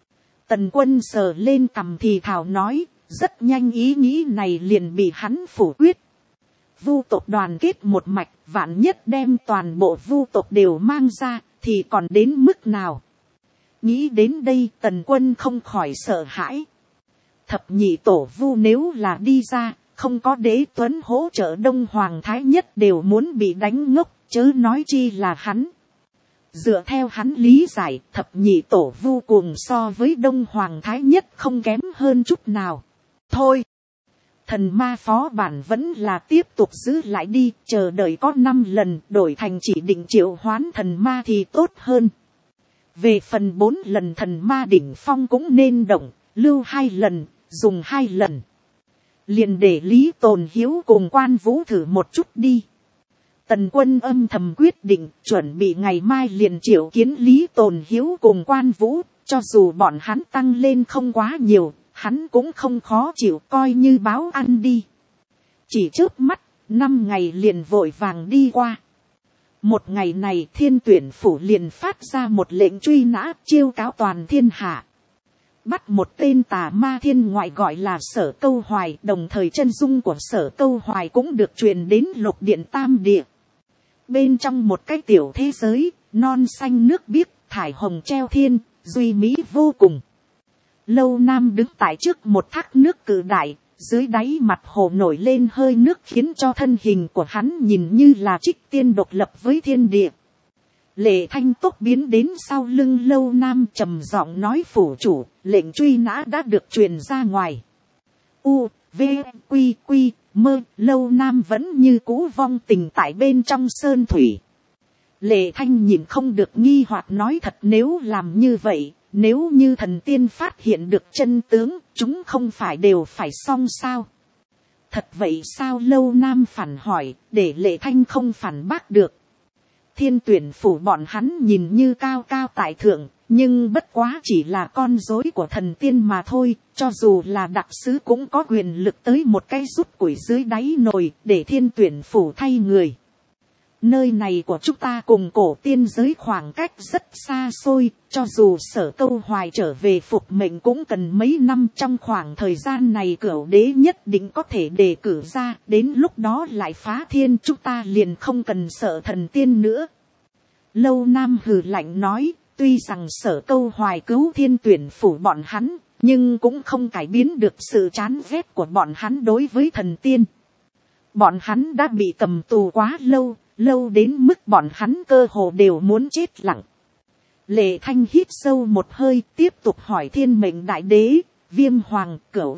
A: Tần Quân sờ lên cằm thì thào nói, rất nhanh ý nghĩ này liền bị hắn phủ quyết. Vu tộc đoàn kết một mạch, vạn nhất đem toàn bộ vu tộc đều mang ra, thì còn đến mức nào? Nghĩ đến đây, Tần Quân không khỏi sợ hãi. Thập nhị tổ vu nếu là đi ra, không có Đế Tuấn hỗ trợ, Đông Hoàng Thái Nhất đều muốn bị đánh ngốc, chớ nói chi là hắn. Dựa theo hắn lý giải, thập nhị tổ vu cuồng so với Đông Hoàng Thái Nhất không kém hơn chút nào. Thôi, thần ma phó bản vẫn là tiếp tục giữ lại đi, chờ đợi có 5 lần đổi thành chỉ định triệu hoán thần ma thì tốt hơn. Về phần 4 lần thần ma đỉnh phong cũng nên động, lưu 2 lần, dùng 2 lần. Liền để Lý Tồn Hiếu cùng Quan Vũ thử một chút đi. Tần Quân âm thầm quyết định, chuẩn bị ngày mai liền triệu kiến Lý Tồn Hiếu cùng Quan Vũ, cho dù bọn hắn tăng lên không quá nhiều, hắn cũng không khó chịu, coi như báo ăn đi. Chỉ chớp mắt, 5 ngày liền vội vàng đi qua. Một ngày này Thiên Tuyển Phủ liền phát ra một lệnh truy nã, chiêu cáo toàn thiên hạ. Bắt một tên tà ma thiên ngoại gọi là Sở Câu Hoài, đồng thời chân dung của Sở Câu Hoài cũng được truyền đến Lục Điện Tam Địa. Bên trong một cái tiểu thế giới, non xanh nước biếc, thải hồng treo thiên, duy mỹ vô cùng. Lâu Nam đứng tại trước một thác nước cự đại, dưới đáy mặt hồ nổi lên hơi nước khiến cho thân hình của hắn nhìn như là trích tiên độc lập với thiên địa. Lệ Thanh tốc biến đến sau lưng Lâu Nam trầm giọng nói, phủ chủ, lệnh truy nã đã được truyền ra ngoài. U, V, Quy, Quy, Mơ, Lâu Nam vẫn như cũ vong tình tại bên trong sơn thủy. Lệ Thanh nhìn không được nghi hoặc nói, thật nếu làm như vậy, nếu như thần tiên phát hiện được chân tướng, chúng không phải đều phải xong sao? Thật vậy sao? Lâu Nam phản hỏi, để Lệ Thanh không phản bác được. Thiên Tuyển Phủ bọn hắn nhìn như cao cao tại thượng, nhưng bất quá chỉ là con rối của thần tiên mà thôi, cho dù là đặc sứ cũng có quyền lực tới một cái rút củi dưới đáy nồi để Thiên Tuyển Phủ thay người. Nơi này của chúng ta cùng cổ tiên giới khoảng cách rất xa xôi, cho dù Sở Câu Hoài trở về phục mệnh cũng cần mấy năm, trong khoảng thời gian này Cửu Đế nhất định có thể đề cử ra, đến lúc đó lại phá thiên, chúng ta liền không cần sợ thần tiên nữa. Lâu Nam hừ lạnh nói, tuy rằng Sở Câu Hoài cứu Thiên Tuyển Phủ bọn hắn, nhưng cũng không cải biến được sự chán ghét của bọn hắn đối với thần tiên. Bọn hắn đã bị cầm tù quá lâu, lâu đến mức bọn hắn cơ hồ đều muốn chết lặng. Lệ Thanh hít sâu một hơi, tiếp tục hỏi Thiên Mệnh Đại Đế, Viêm Hoàng, Cửu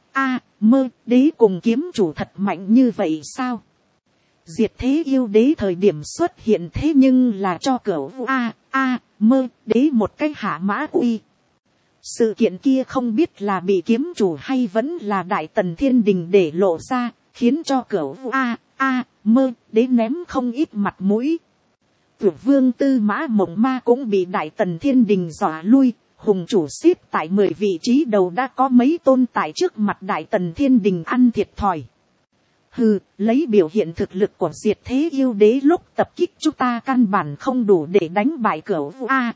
A: Mơ Đế cùng kiếm chủ thật mạnh như vậy sao? Diệt Thế Yêu Đế thời điểm xuất hiện thế nhưng là cho Cửu Mơ Đế một cái hạ mã uy. Sự kiện kia không biết là bị kiếm chủ hay vẫn là Đại Tần Thiên Đình để lộ ra, khiến cho Cửu Mơ Đế ném không ít mặt mũi. Tuyệt Vương Tư Mã Mộng Ma cũng bị Đại Tần Thiên Đình dọa lui, hùng chủ xếp tại 10 vị trí đầu đã có mấy tôn tại trước mặt Đại Tần Thiên Đình ăn thiệt thòi. Hừ, lấy biểu hiện thực lực của Diệt Thế Yêu Đế lúc tập kích chúng ta căn bản không đủ để đánh bại Cửu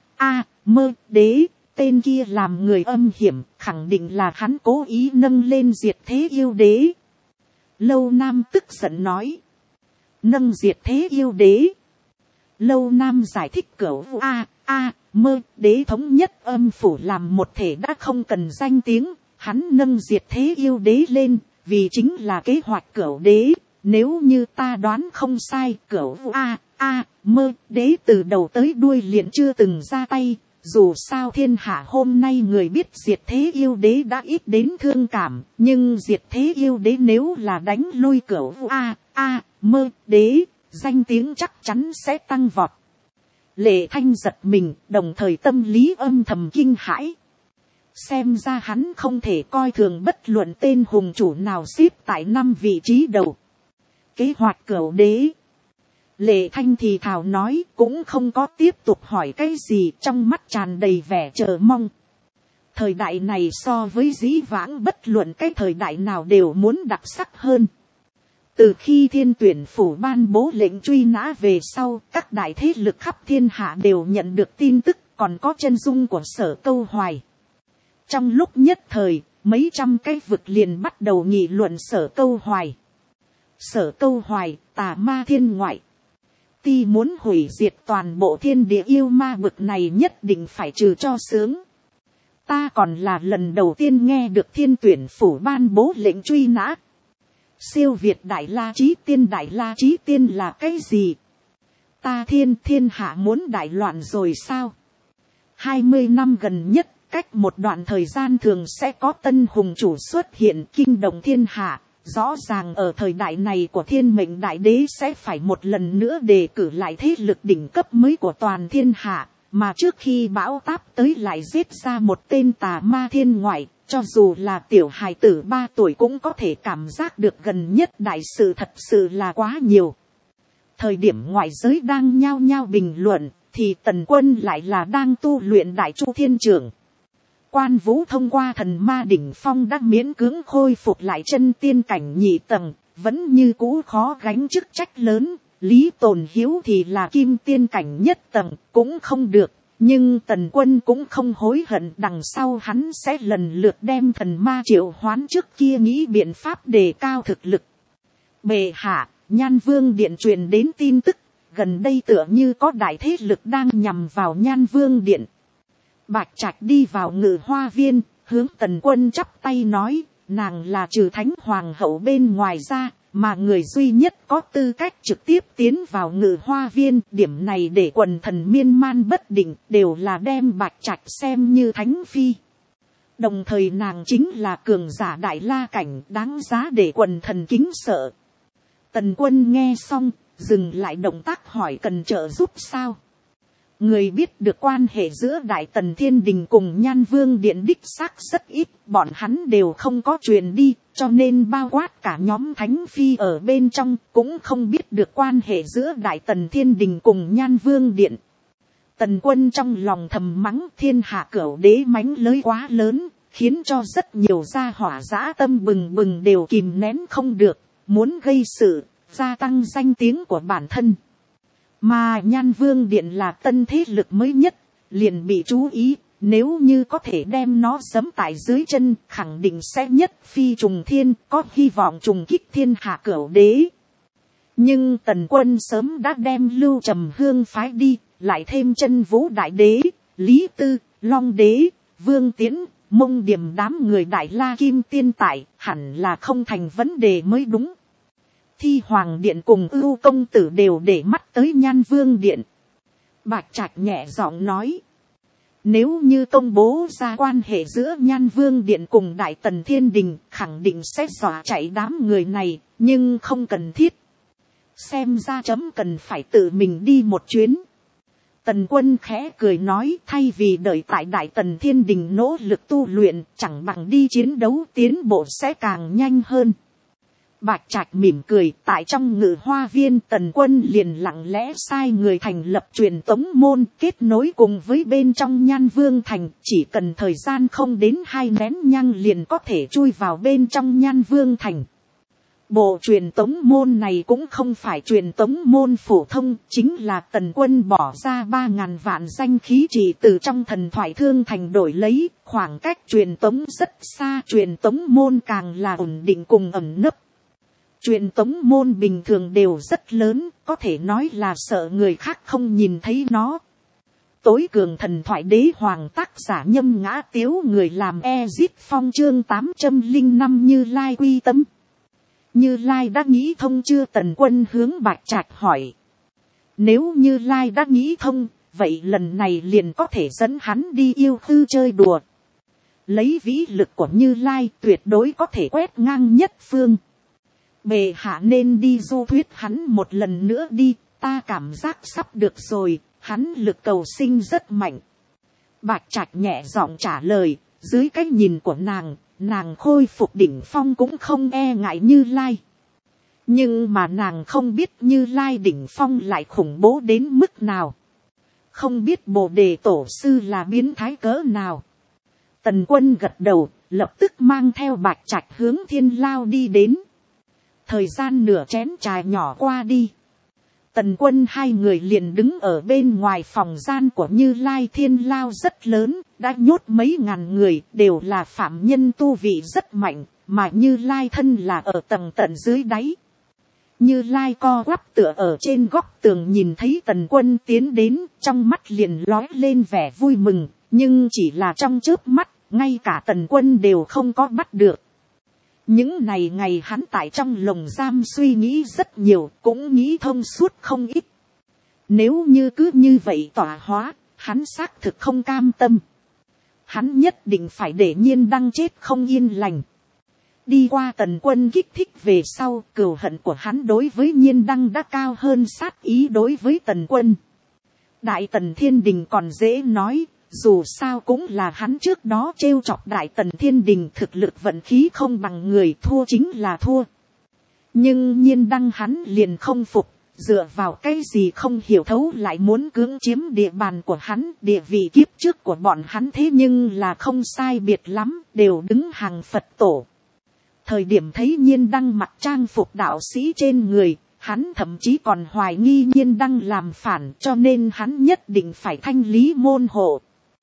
A: Mơ Đế. Tên kia làm người âm hiểm, khẳng định là hắn cố ý nâng lên Diệt Thế Yêu Đế. Lâu Nam tức giận nói. Nâng Diệt Thế Yêu Đế. Lâu Nam giải thích Cửu mơ đế thống nhất âm phủ làm một thể đã không cần danh tiếng, hắn nâng diệt thế yêu đế lên, vì chính là kế hoạch cửu đế. Nếu như ta đoán không sai, cửu mơ đế từ đầu tới đuôi liền chưa từng ra tay. Dù sao thiên hạ hôm nay người biết diệt thế yêu đế đã ít đến thương cảm, nhưng diệt thế yêu đế nếu là đánh lui cửu mơ đế, danh tiếng chắc chắn sẽ tăng vọt. Lệ Thanh giật mình, đồng thời tâm lý âm thầm kinh hãi. Xem ra hắn không thể coi thường bất luận tên hùng chủ nào xếp tại 5 vị trí đầu. Kế hoạch cửu đế. Lệ Thanh thì thào nói, cũng không có tiếp tục hỏi cái gì, trong mắt tràn đầy vẻ chờ mong. Thời đại này so với dĩ vãng bất luận cái thời đại nào đều muốn đặc sắc hơn. Từ khi Thiên Tuyển phủ ban bố lệnh truy nã về sau, các đại thế lực khắp thiên hạ đều nhận được tin tức, còn có chân dung của Sở Câu Hoài. Trong lúc nhất thời, mấy trăm cái vực liền bắt đầu nghị luận Sở Câu Hoài. Sở Câu Hoài, tà ma thiên ngoại. Ti muốn hủy diệt toàn bộ thiên địa yêu ma bực này nhất định phải trừ cho sướng. Ta còn là lần đầu tiên nghe được Thiên Tuyển phủ ban bố lệnh truy nã. Siêu Việt Đại La Chí Tiên là cái gì? Ta thiên hạ muốn đại loạn rồi sao? 20 năm gần nhất, cách một đoạn thời gian thường sẽ có tân hùng chủ xuất hiện kinh động thiên hạ. Rõ ràng ở thời đại này của thiên mệnh đại đế sẽ phải một lần nữa đề cử lại thế lực đỉnh cấp mới của toàn thiên hạ. Mà trước khi bão táp tới lại giết ra một tên tà ma thiên ngoại. Cho dù là tiểu hài tử 3 tuổi cũng có thể cảm giác được gần nhất đại sự thật sự là quá nhiều. Thời điểm ngoại giới đang nhao nhao bình luận, thì Tần Quân lại là đang tu luyện Đại Chu Thiên Trưởng. Quan Vũ thông qua thần ma đỉnh phong đã miễn cưỡng khôi phục lại chân tiên cảnh nhị tầng, vẫn như cũ khó gánh chức trách lớn. Lý Tồn Hiếu thì là kim tiên cảnh nhất tầng, cũng không được. Nhưng Tần Quân cũng không hối hận, đằng sau hắn sẽ lần lượt đem thần ma triệu hoán trước kia nghĩ biện pháp đề cao thực lực. Bệ hạ, Nhan Vương Điện truyền đến tin tức, gần đây tựa như có đại thế lực đang nhằm vào Nhan Vương Điện. Bạch Trạch đi vào Ngự Hoa Viên, hướng Tần Quân chắp tay nói, nàng là trừ Thánh Hoàng hậu bên ngoài ra, mà người duy nhất có tư cách trực tiếp tiến vào Ngự Hoa Viên. Điểm này để quần thần miên man bất định, đều là đem Bạch Trạch xem như thánh phi. Đồng thời nàng chính là cường giả Đại La cảnh, đáng giá để quần thần kính sợ. Tần Quân nghe xong, dừng lại động tác hỏi cần trợ giúp sao. Người biết được quan hệ giữa Đại Tần Thiên Đình cùng Nhan Vương Điện đích xác rất ít, bọn hắn đều không có truyền đi, cho nên bao quát cả nhóm Thánh Phi ở bên trong cũng không biết được quan hệ giữa Đại Tần Thiên Đình cùng Nhan Vương Điện. Tần Quân trong lòng thầm mắng thiên hạ cửu đế mánh lới quá lớn, khiến cho rất nhiều gia hỏa dã tâm bừng bừng đều kìm nén không được, muốn gây sự, gia tăng danh tiếng của bản thân. Mà Nhan Vương Điện là tân thế lực mới nhất, liền bị chú ý, nếu như có thể đem nó giẫm tại dưới chân, khẳng định sẽ nhất phi trùng thiên, có hy vọng trùng kích thiên hạ cửu đế. Nhưng Tần Quân sớm đã đem Lưu Trầm Hương phái đi, lại thêm Chân Vũ Đại Đế, Lý Tư, Long Đế, Vương Tiễn, Mông Điểm đám người Đại La Kim Tiên tại, hẳn là không thành vấn đề mới đúng. Thi Hoàng Điện cùng Ưu Công Tử đều để mắt tới Nhan Vương Điện. Bạch Trạch nhẹ giọng nói. Nếu như công bố ra quan hệ giữa Nhan Vương Điện cùng Đại Tần Thiên Đình, khẳng định sẽ dọa chạy đám người này, nhưng không cần thiết. Xem ra chấm cần phải tự mình đi một chuyến. Tần Quân khẽ cười nói, thay vì đợi tại Đại Tần Thiên Đình nỗ lực tu luyện, chẳng bằng đi chiến đấu tiến bộ sẽ càng nhanh hơn. Bạch Trạch mỉm cười, tại trong Ngự Hoa Viên Tần Quân liền lặng lẽ sai người thành lập truyền tống môn, kết nối cùng với bên trong Nhan Vương Thành, chỉ cần thời gian không đến 2 nén nhang liền có thể chui vào bên trong Nhan Vương Thành. Bộ truyền tống môn này cũng không phải truyền tống môn phổ thông, chính là Tần Quân bỏ ra 3.000 vạn danh khí chỉ từ trong thần thoại Thương Thành đổi lấy, khoảng cách truyền tống rất xa, truyền tống môn càng là ổn định cùng ẩn nấp. Truyền tống môn bình thường đều rất lớn, có thể nói là sợ người khác không nhìn thấy nó. tối cường thần thoại đế hoàng tác giả Nhâm Ngã Tiếu, người làm Ezip Phong. Chương 805 Như Lai quy tâm. Như Lai đã nghĩ thông chưa? Tần Quân hướng Bạch Trạch hỏi. Nếu Như Lai đã nghĩ thông, vậy lần này liền có thể dẫn hắn đi yêu hư chơi đùa. Lấy vĩ lực của Như Lai tuyệt đối có thể quét ngang nhất phương. Bệ hạ nên đi du thuyết hắn một lần nữa đi, ta cảm giác sắp được rồi, hắn lực cầu sinh rất mạnh. Bạch Trạch nhẹ giọng trả lời, dưới cái nhìn của nàng khôi phục đỉnh phong cũng không e ngại Như Lai. Nhưng mà nàng không biết Như Lai đỉnh phong lại khủng bố đến mức nào. Không biết Bồ Đề Tổ sư là biến thái cỡ nào. Tần Quân gật đầu, lập tức mang theo Bạch Trạch hướng Thiên Lao đi đến. Thời gian nửa chén trà nhỏ qua đi. Tần Quân hai người liền đứng ở bên ngoài phòng gian của Như Lai. Thiên Lao rất lớn, đã nhốt mấy ngàn người, đều là phạm nhân tu vị rất mạnh, mà Như Lai thân là ở tầng tận dưới đáy. Như Lai co quắp tựa ở trên góc tường, nhìn thấy Tần Quân tiến đến, trong mắt liền lóe lên vẻ vui mừng, nhưng chỉ là trong chớp mắt, ngay cả Tần Quân đều không có bắt được. Những ngày hắn tại trong lồng giam suy nghĩ rất nhiều, cũng nghĩ thông suốt không ít. Nếu như cứ như vậy tọa hóa, hắn xác thực không cam tâm. Hắn nhất định phải để Nhiên Đăng chết không yên lành. Đi qua Tần Quân kích thích về sau, cừu hận của hắn đối với Nhiên Đăng đã cao hơn sát ý đối với Tần Quân. Đại Tần Thiên Đình còn dễ nói, dù sao cũng là hắn trước đó trêu chọc Đại Tần Thiên Đình, thực lực vận khí không bằng người, thua chính là thua. Nhưng Nhiên Đăng hắn liền không phục, dựa vào cái gì không hiểu thấu lại muốn cưỡng chiếm địa bàn của hắn. Địa vị kiếp trước của bọn hắn thế nhưng là không sai biệt lắm, đều đứng hàng Phật tổ. Thời điểm thấy Nhiên Đăng mặc trang phục đạo sĩ trên người, hắn thậm chí còn hoài nghi Nhiên Đăng làm phản, cho nên hắn nhất định phải thanh lý môn hộ.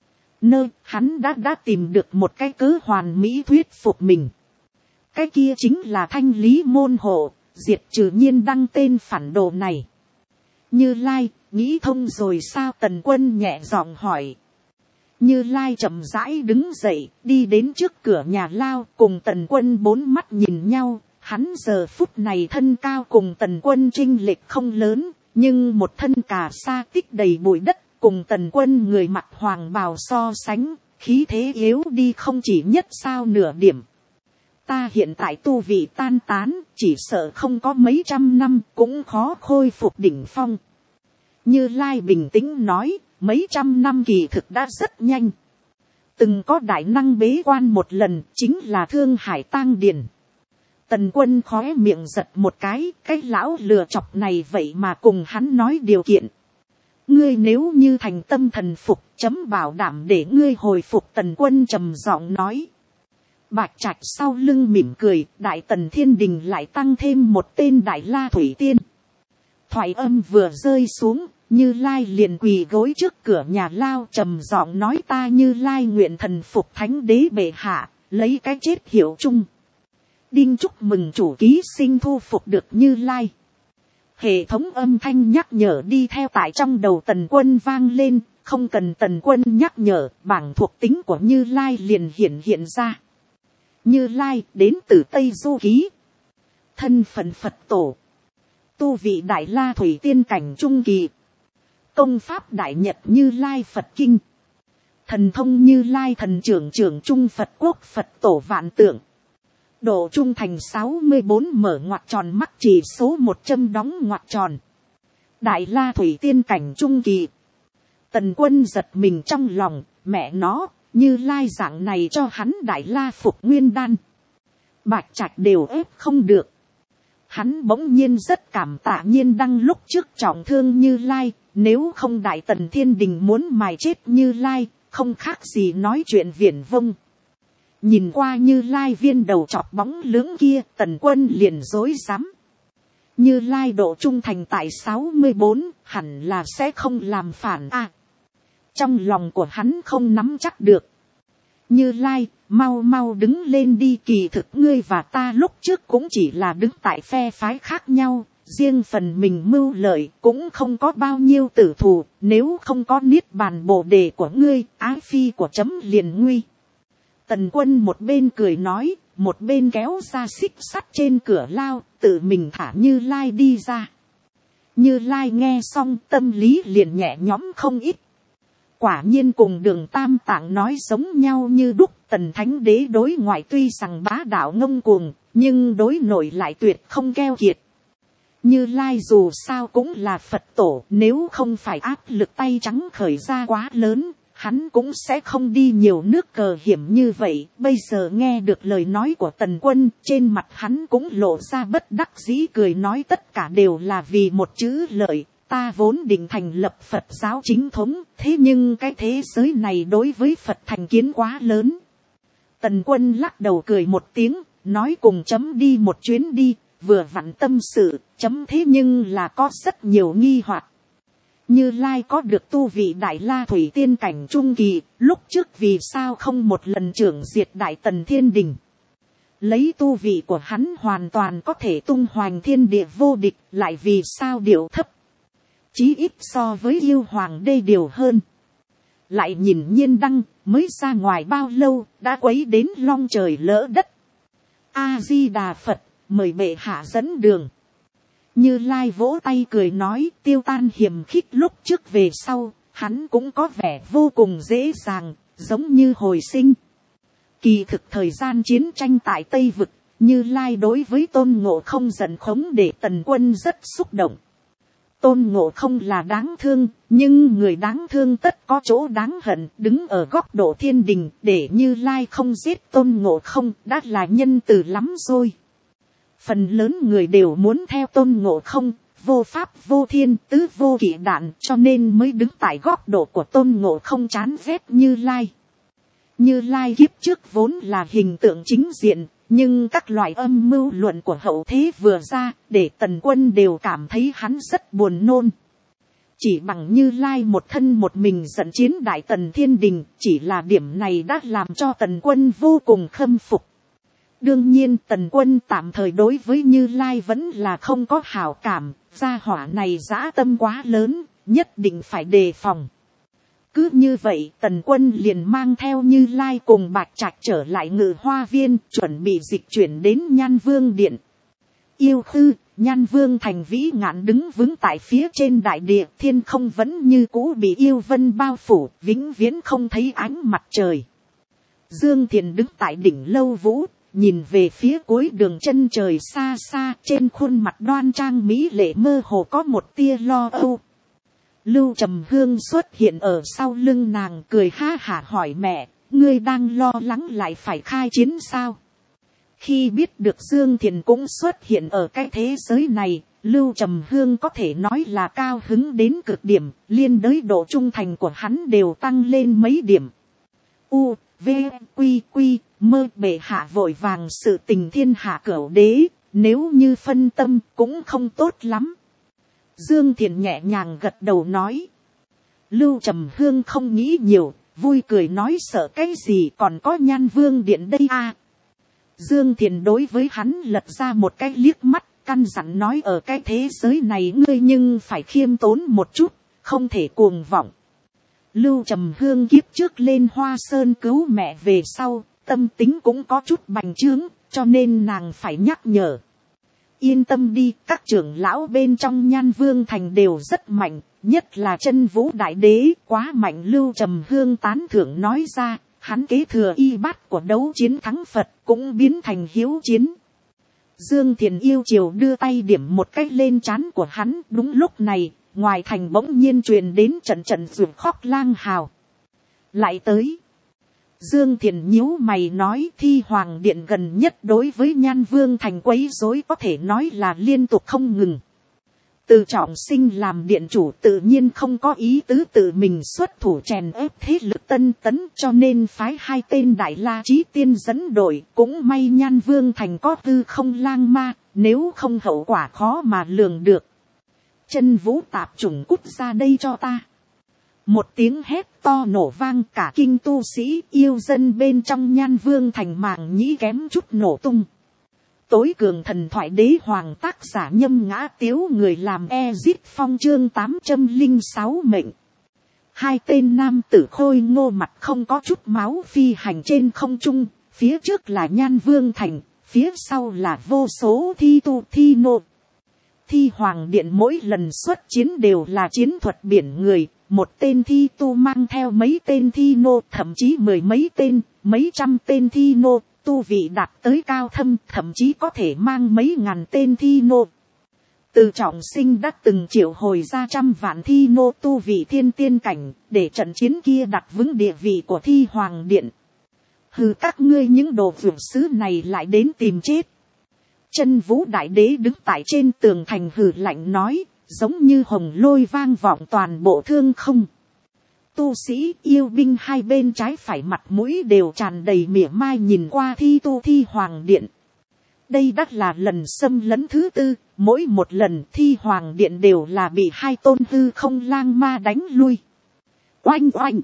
A: Hắn đã tìm được một cái cớ hoàn mỹ thuyết phục mình. Cái kia chính là thanh lý môn hộ, diệt trừ Nhiên Đăng tên phản đồ này. Như Lai, nghĩ thông rồi sao? Tần Quân nhẹ giọng hỏi. Như Lai chậm rãi đứng dậy, đi đến trước cửa nhà lao, cùng Tần Quân bốn mắt nhìn nhau. Hắn giờ phút này thân cao cùng Tần Quân chênh lệch không lớn, nhưng một thân cà sa tích đầy bụi đất, cùng Tần Quân người mặc hoàng bào so sánh, khí thế yếu đi không chỉ nhất sao nửa điểm. Ta hiện tại tu vị tan tán, chỉ sợ không có mấy trăm năm cũng khó khôi phục đỉnh phong. Như Lai bình tĩnh nói, mấy trăm năm kỳ thực đã rất nhanh. Từng có đại năng bế quan một lần, chính là Thương Hải Tang Điền. Tần Quân khóe miệng giật một cái lão lừa chọc này vậy mà cùng hắn nói điều kiện. Ngươi nếu như thành tâm thần phục, chấm bảo đảm để ngươi hồi phục. Tần Quân trầm giọng nói. Bạch Trạch sau lưng mỉm cười, Đại Tần Thiên Đình lại tăng thêm một tên Đại La Thủy Tiên. Thoại âm vừa rơi xuống, Như Lai liền quỳ gối trước cửa nhà lao, trầm giọng nói, ta Như Lai nguyện thần phục Thánh Đế bệ hạ, lấy cái chết hiệu chung. Đinh chúc mừng chủ ký sinh thu phục được Như Lai. Hệ thống âm thanh nhắc nhở đi theo tại trong đầu Tần Quân vang lên, không cần Tần Quân nhắc nhở, bảng thuộc tính của Như Lai liền hiện ra. Như Lai đến từ Tây Du Ký. Thân phận Phật tổ. Tu vị Đại La Thủy Tiên cảnh trung kỳ. Công pháp Đại Nhật Như Lai Phật Kinh. Thần thông Như Lai thần trưởng trung Phật Quốc Phật tổ vạn tượng. Độ trung thành 64, mở ngoặc tròn, mắc chỉ số 100 đóng ngoặc tròn. Đại La Thủy Tiên cảnh trung kỳ. Tần Quân giật mình trong lòng, mẹ nó, Như Lai dạng này cho hắn Đại La phục nguyên đan. Bạch Trạch đều ép không được. Hắn bỗng nhiên rất cảm tạ Nhiên Đăng lúc trước trọng thương Như Lai, nếu không Đại Tần Thiên Đình muốn mài chết Như Lai, không khác gì nói chuyện viển vông. Nhìn qua Như Lai viên đầu chọc bóng lưỡng kia, Tần Quân liền rối rắm. Như Lai độ trung thành tại 64, hẳn là sẽ không làm phản à. Trong lòng của hắn không nắm chắc được. Như Lai, mau đứng lên đi, kỳ thực ngươi và ta lúc trước cũng chỉ là đứng tại phe phái khác nhau, riêng phần mình mưu lợi, cũng không có bao nhiêu tử thù, nếu không có niết bàn bồ đề của ngươi, ái phi của chấm liền nguy. Tần Quân một bên cười nói, một bên kéo ra xích sắt trên cửa lao, tự mình thả Như Lai đi ra. Như Lai nghe xong tâm lý liền nhẹ nhõm không ít. Quả nhiên cùng Đường Tam Tạng nói giống nhau như đúc. Tần Thánh Đế đối ngoại tuy rằng bá đạo ngông cuồng, nhưng đối nội lại tuyệt không keo kiệt. Như Lai dù sao cũng là Phật tổ, nếu không phải áp lực tay trắng khởi ra quá lớn, hắn cũng sẽ không đi nhiều nước cờ hiểm như vậy. Bây giờ nghe được lời nói của Tần Quân, trên mặt hắn cũng lộ ra bất đắc dĩ cười nói tất cả đều là vì một chữ lợi. Ta vốn định thành lập Phật giáo chính thống, thế nhưng cái thế giới này đối với Phật thành kiến quá lớn. Tần Quân lắc đầu cười một tiếng, nói cùng chấm đi một chuyến đi, vừa vặn tâm sự, chấm thế nhưng là có rất nhiều nghi hoặc. Như Lai có được tu vị Đại La Thủy Tiên cảnh trung kỳ, lúc trước vì sao không một lần trưởng diệt Đại Tần Thiên Đình. Lấy tu vị của hắn hoàn toàn có thể tung hoành thiên địa vô địch, lại vì sao điệu thấp. Chí ít so với yêu hoàng đê điều hơn. Lại nhìn Nhiên Đăng, mới ra ngoài bao lâu, đã quấy đến long trời lỡ đất. A-di-đà Phật, mời bệ hạ dẫn đường. Như Lai vỗ tay cười nói, tiêu tan hiềm khích lúc trước về sau, hắn cũng có vẻ vô cùng dễ dàng, giống như hồi sinh. Kỳ thực thời gian chiến tranh tại Tây Vực, Như Lai đối với Tôn Ngộ Không giận khống để Tần Quân rất xúc động. Tôn Ngộ Không là đáng thương, nhưng người đáng thương tất có chỗ đáng hận, đứng ở góc độ thiên đình để Như Lai không giết Tôn Ngộ Không đã là nhân từ lắm rồi. Phần lớn người đều muốn theo Tôn Ngộ Không, vô pháp vô thiên tứ vô kỵ đạn, cho nên mới đứng tại góc độ của Tôn Ngộ Không chán ghét Như Lai. Như Lai kiếp trước vốn là hình tượng chính diện, nhưng các loại âm mưu luận của hậu thế vừa ra, để Tần Quân đều cảm thấy hắn rất buồn nôn. Chỉ bằng Như Lai một thân một mình dẫn chiến Đại Tần Thiên Đình, chỉ là điểm này đã làm cho Tần Quân vô cùng khâm phục. Đương nhiên Tần Quân tạm thời đối với Như Lai vẫn là không có hảo cảm, gia hỏa này dã tâm quá lớn, nhất định phải đề phòng. Cứ như vậy Tần Quân liền mang theo Như Lai cùng Bạch Trạch trở lại Ngự Hoa Viên, chuẩn bị dịch chuyển đến Nhan Vương Điện. Yêu Khư, Nhan Vương thành vĩ ngạn đứng vững tại phía trên đại địa, thiên không vẫn như cũ bị yêu vân bao phủ, vĩnh viễn không thấy ánh mặt trời. Dương Thiền đứng tại đỉnh Lâu Vũ, nhìn về phía cuối đường chân trời xa xa, trên khuôn mặt đoan trang mỹ lệ mơ hồ có một tia lo âu. Lưu Trầm Hương xuất hiện ở sau lưng nàng, cười ha hả hỏi mẹ, ngươi đang lo lắng lại phải khai chiến sao? Khi biết được Dương Thiền cũng xuất hiện ở cái thế giới này, Lưu Trầm Hương có thể nói là cao hứng đến cực điểm, liên đới độ trung thành của hắn đều tăng lên mấy điểm. U, V, Quy, Quy, mơ bệ hạ vội vàng sự tình thiên hạ cửu đế, nếu như phân tâm cũng không tốt lắm. Dương Thiền nhẹ nhàng gật đầu nói. Lưu Trầm Hương không nghĩ nhiều, vui cười nói sợ cái gì còn có Nhan Vương Điện đây à. Dương Thiền đối với hắn lật ra một cái liếc mắt, căn dặn nói ở cái thế giới này ngươi nhưng phải khiêm tốn một chút, không thể cuồng vọng. Lưu Trầm Hương kiếp trước lên Hoa Sơn cứu mẹ về sau, tâm tính cũng có chút bành trướng, cho nên nàng phải nhắc nhở. Yên tâm đi, các trưởng lão bên trong Nhan Vương thành đều rất mạnh, nhất là Chân Vũ Đại Đế quá mạnh. Lưu Trầm Hương tán thưởng nói ra, hắn kế thừa y bát của đấu chiến thắng Phật cũng biến thành hiếu chiến. Dương Thiền yêu chiều đưa tay điểm một cách lên trán của hắn. Đúng lúc này, ngoài thành bỗng nhiên truyền đến trận trận ruột khóc lang hào. Lại tới. Dương Thiền nhíu mày nói, Thi Hoàng Điện gần nhất đối với Nhan Vương thành quấy rối có thể nói là liên tục không ngừng. Từ Trọng Sinh làm điện chủ tự nhiên không có ý tứ tự mình xuất thủ chèn ép thế lực Tân Tấn, cho nên phái hai tên Đại La Chí Tiên dẫn đội. Cũng may Nhan Vương thành có Tư Không Lang Ma, nếu không hậu quả khó mà lường được. Chân Vũ tạp chủng cút ra đây cho ta. Một tiếng hét to nổ vang, cả kinh tu sĩ yêu dân bên trong Nhan Vương thành màng nhĩ kém chút nổ tung. tối cường thần thoại đế hoàng, tác giả Nhâm Ngã Tiếu, người làm Ezit Phong, chương 806 mệnh. Hai tên nam tử khôi ngô mặt không có chút máu phi hành trên không trung, phía trước là Nhan Vương Thành, phía sau là vô số thi tu thi nô. Thi hoàng điện mỗi lần xuất chiến đều là chiến thuật biển người, một tên thi tu mang theo mấy tên thi nô, thậm chí mười mấy tên, mấy trăm tên thi nô, tu vị đạt tới cao thâm, thậm chí có thể mang mấy ngàn tên thi nô. Từ Trọng Sinh đã từng triệu hồi ra trăm vạn thi nô tu vị thiên tiên cảnh, để trận chiến kia đặt vững địa vị của thi hoàng điện. Hừ, các ngươi những đồ vượt sứ này lại đến tìm chết. Chân Vũ Đại Đế đứng tại trên tường thành hừ lạnh nói, giống như hồng lôi vang vọng toàn bộ thương không. Tu sĩ yêu binh hai bên trái phải mặt mũi đều tràn đầy mỉa mai nhìn qua thi tu thi hoàng điện. Đây đã là lần xâm lấn thứ tư, mỗi một lần thi hoàng điện đều là bị hai tôn hư không lang ma đánh lui. Oanh oanh!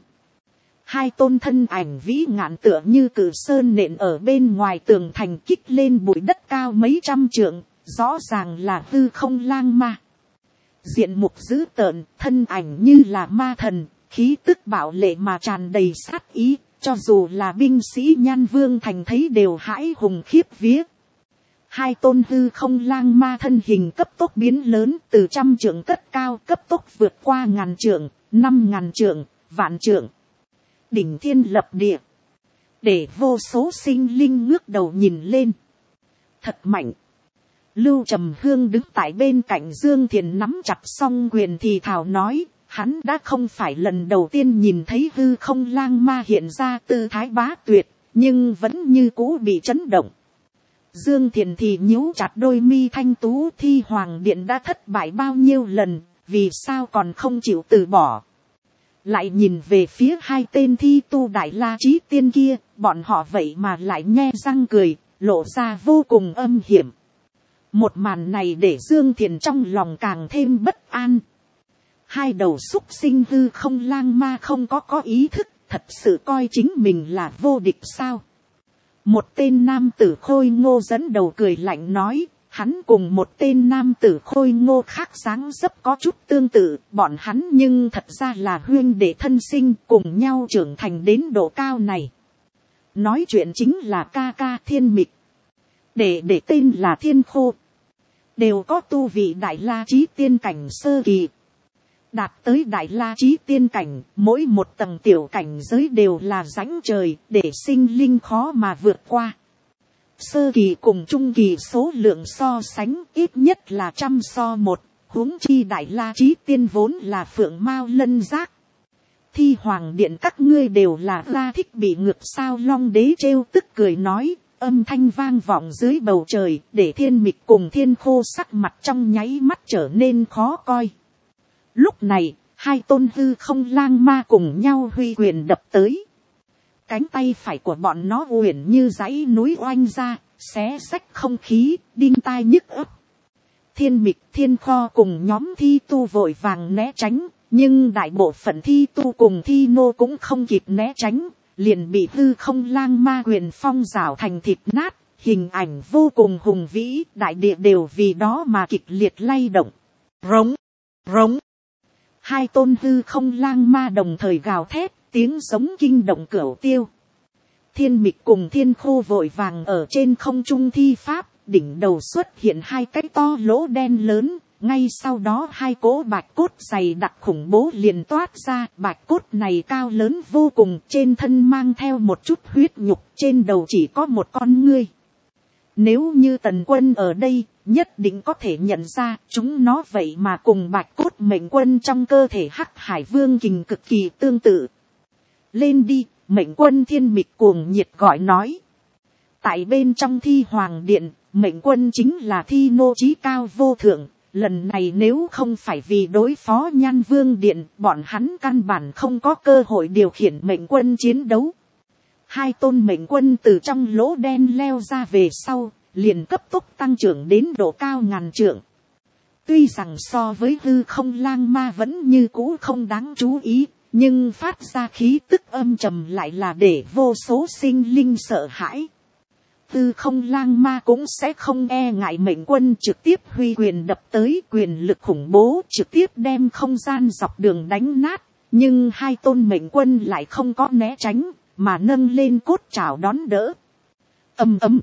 A: Hai tôn thân ảnh vĩ ngạn tựa như cử sơn nện ở bên ngoài tường thành, kích lên bụi đất cao mấy trăm trượng, rõ ràng là hư không lang ma. Diện mục dữ tợn, thân ảnh như là ma thần, khí tức bạo lệ mà tràn đầy sát ý, cho dù là binh sĩ Nhan Vương Thành thấy đều hãi hùng khiếp vía. Hai tôn hư không lang ma thân hình cấp tốc biến lớn, từ trăm trượng cất cao, cấp tốc vượt qua ngàn trượng, 5.000 trượng, vạn trượng. Đỉnh thiên lập địa, để vô số sinh linh ngước đầu nhìn lên. Thật mạnh. Lưu Trầm Hương đứng tại bên cạnh Dương Thiền nắm chặt song quyền thì thào nói, hắn đã không phải lần đầu tiên nhìn thấy hư không lang ma hiện ra tư thái bá tuyệt, nhưng vẫn như cũ bị chấn động. Dương Thiền thì nhíu chặt đôi mi thanh tú, thi hoàng điện đã thất bại bao nhiêu lần, vì sao còn không chịu từ bỏ. Lại nhìn về phía hai tên thi tu đại la chí tiên kia, bọn họ vậy mà lại nhe răng cười, lộ ra vô cùng âm hiểm. Một màn này để Dương Thiền trong lòng càng thêm bất an. Hai đầu súc sinh hư không lang ma không có ý thức, thật sự coi chính mình là vô địch sao. Một tên nam tử khôi ngô dẫn đầu cười lạnh nói, hắn cùng một tên nam tử khôi ngô khác dáng dấp có chút tương tự, bọn hắn nhưng thật ra là huynh đệ thân sinh, cùng nhau trưởng thành đến độ cao này. Nói chuyện chính là ca ca Thiên Mịch, để tên là Thiên Khô, đều có tu vị đại la chí tiên cảnh sơ kỳ. Đạt tới đại la chí tiên cảnh, mỗi một tầng tiểu cảnh giới đều là rãnh trời, để sinh linh khó mà vượt qua. Sơ kỳ cùng trung kỳ số lượng so sánh ít nhất là 100 so 1, huống chi đại la chí tiên vốn là phượng mao lân giác. Thi hoàng điện các ngươi đều là ra thích bị ngược sao, Long Đế trêu tức cười nói, âm thanh vang vọng dưới bầu trời, để Thiên Mịch cùng Thiên Khô sắc mặt trong nháy mắt trở nên khó coi. Lúc này, hai tôn hư không lang ma cùng nhau huy quyền đập tới. Cánh tay phải của bọn nó uyển như dãy núi oanh ra, xé xách không khí, đinh tai nhức ấp. Thiên Mịch Thiên Kho cùng nhóm thi tu vội vàng né tránh, nhưng đại bộ phận thi tu cùng thi nô cũng không kịp né tránh, liền bị hư không lang ma quyền phong rào thành thịt nát, hình ảnh vô cùng hùng vĩ, đại địa đều vì đó mà kịch liệt lay động. Rống, rống. Hai tôn hư không lang ma đồng thời gào thét, tiếng giống kinh động cửu tiêu. Thiên Mịch cùng Thiên Khô vội vàng ở trên không trung thi pháp, đỉnh đầu xuất hiện hai cái to lỗ đen lớn, ngay sau đó hai cỗ bạch cốt dày đặc khủng bố liền toát ra. Bạch cốt này cao lớn vô cùng, trên thân mang theo một chút huyết nhục, trên đầu chỉ có một con ngươi. Nếu như Tần Quân ở đây, nhất định có thể nhận ra chúng nó vậy mà cùng bạch cốt mệnh quân trong cơ thể Hắc Hải Vương kình cực kỳ tương tự. Lên đi, mệnh quân Thiên Mịch cuồng nhiệt gọi nói. Tại bên trong thi hoàng điện, mệnh quân chính là thi nô chí cao vô thượng. Lần này nếu không phải vì đối phó Nhan Vương điện, bọn hắn căn bản không có cơ hội điều khiển mệnh quân chiến đấu. Hai tôn mệnh quân từ trong lỗ đen leo ra về sau, liền cấp tốc tăng trưởng đến độ cao ngàn trượng. Tuy rằng so với hư không lang ma vẫn như cũ không đáng chú ý, nhưng phát ra khí tức âm trầm lại là để vô số sinh linh sợ hãi. Tư không lang ma cũng sẽ không e ngại mệnh quân trực tiếp huy quyền đập tới, quyền lực khủng bố trực tiếp đem không gian dọc đường đánh nát. Nhưng hai tôn mệnh quân lại không có né tránh, mà nâng lên cốt trảo đón đỡ. Ầm ầm.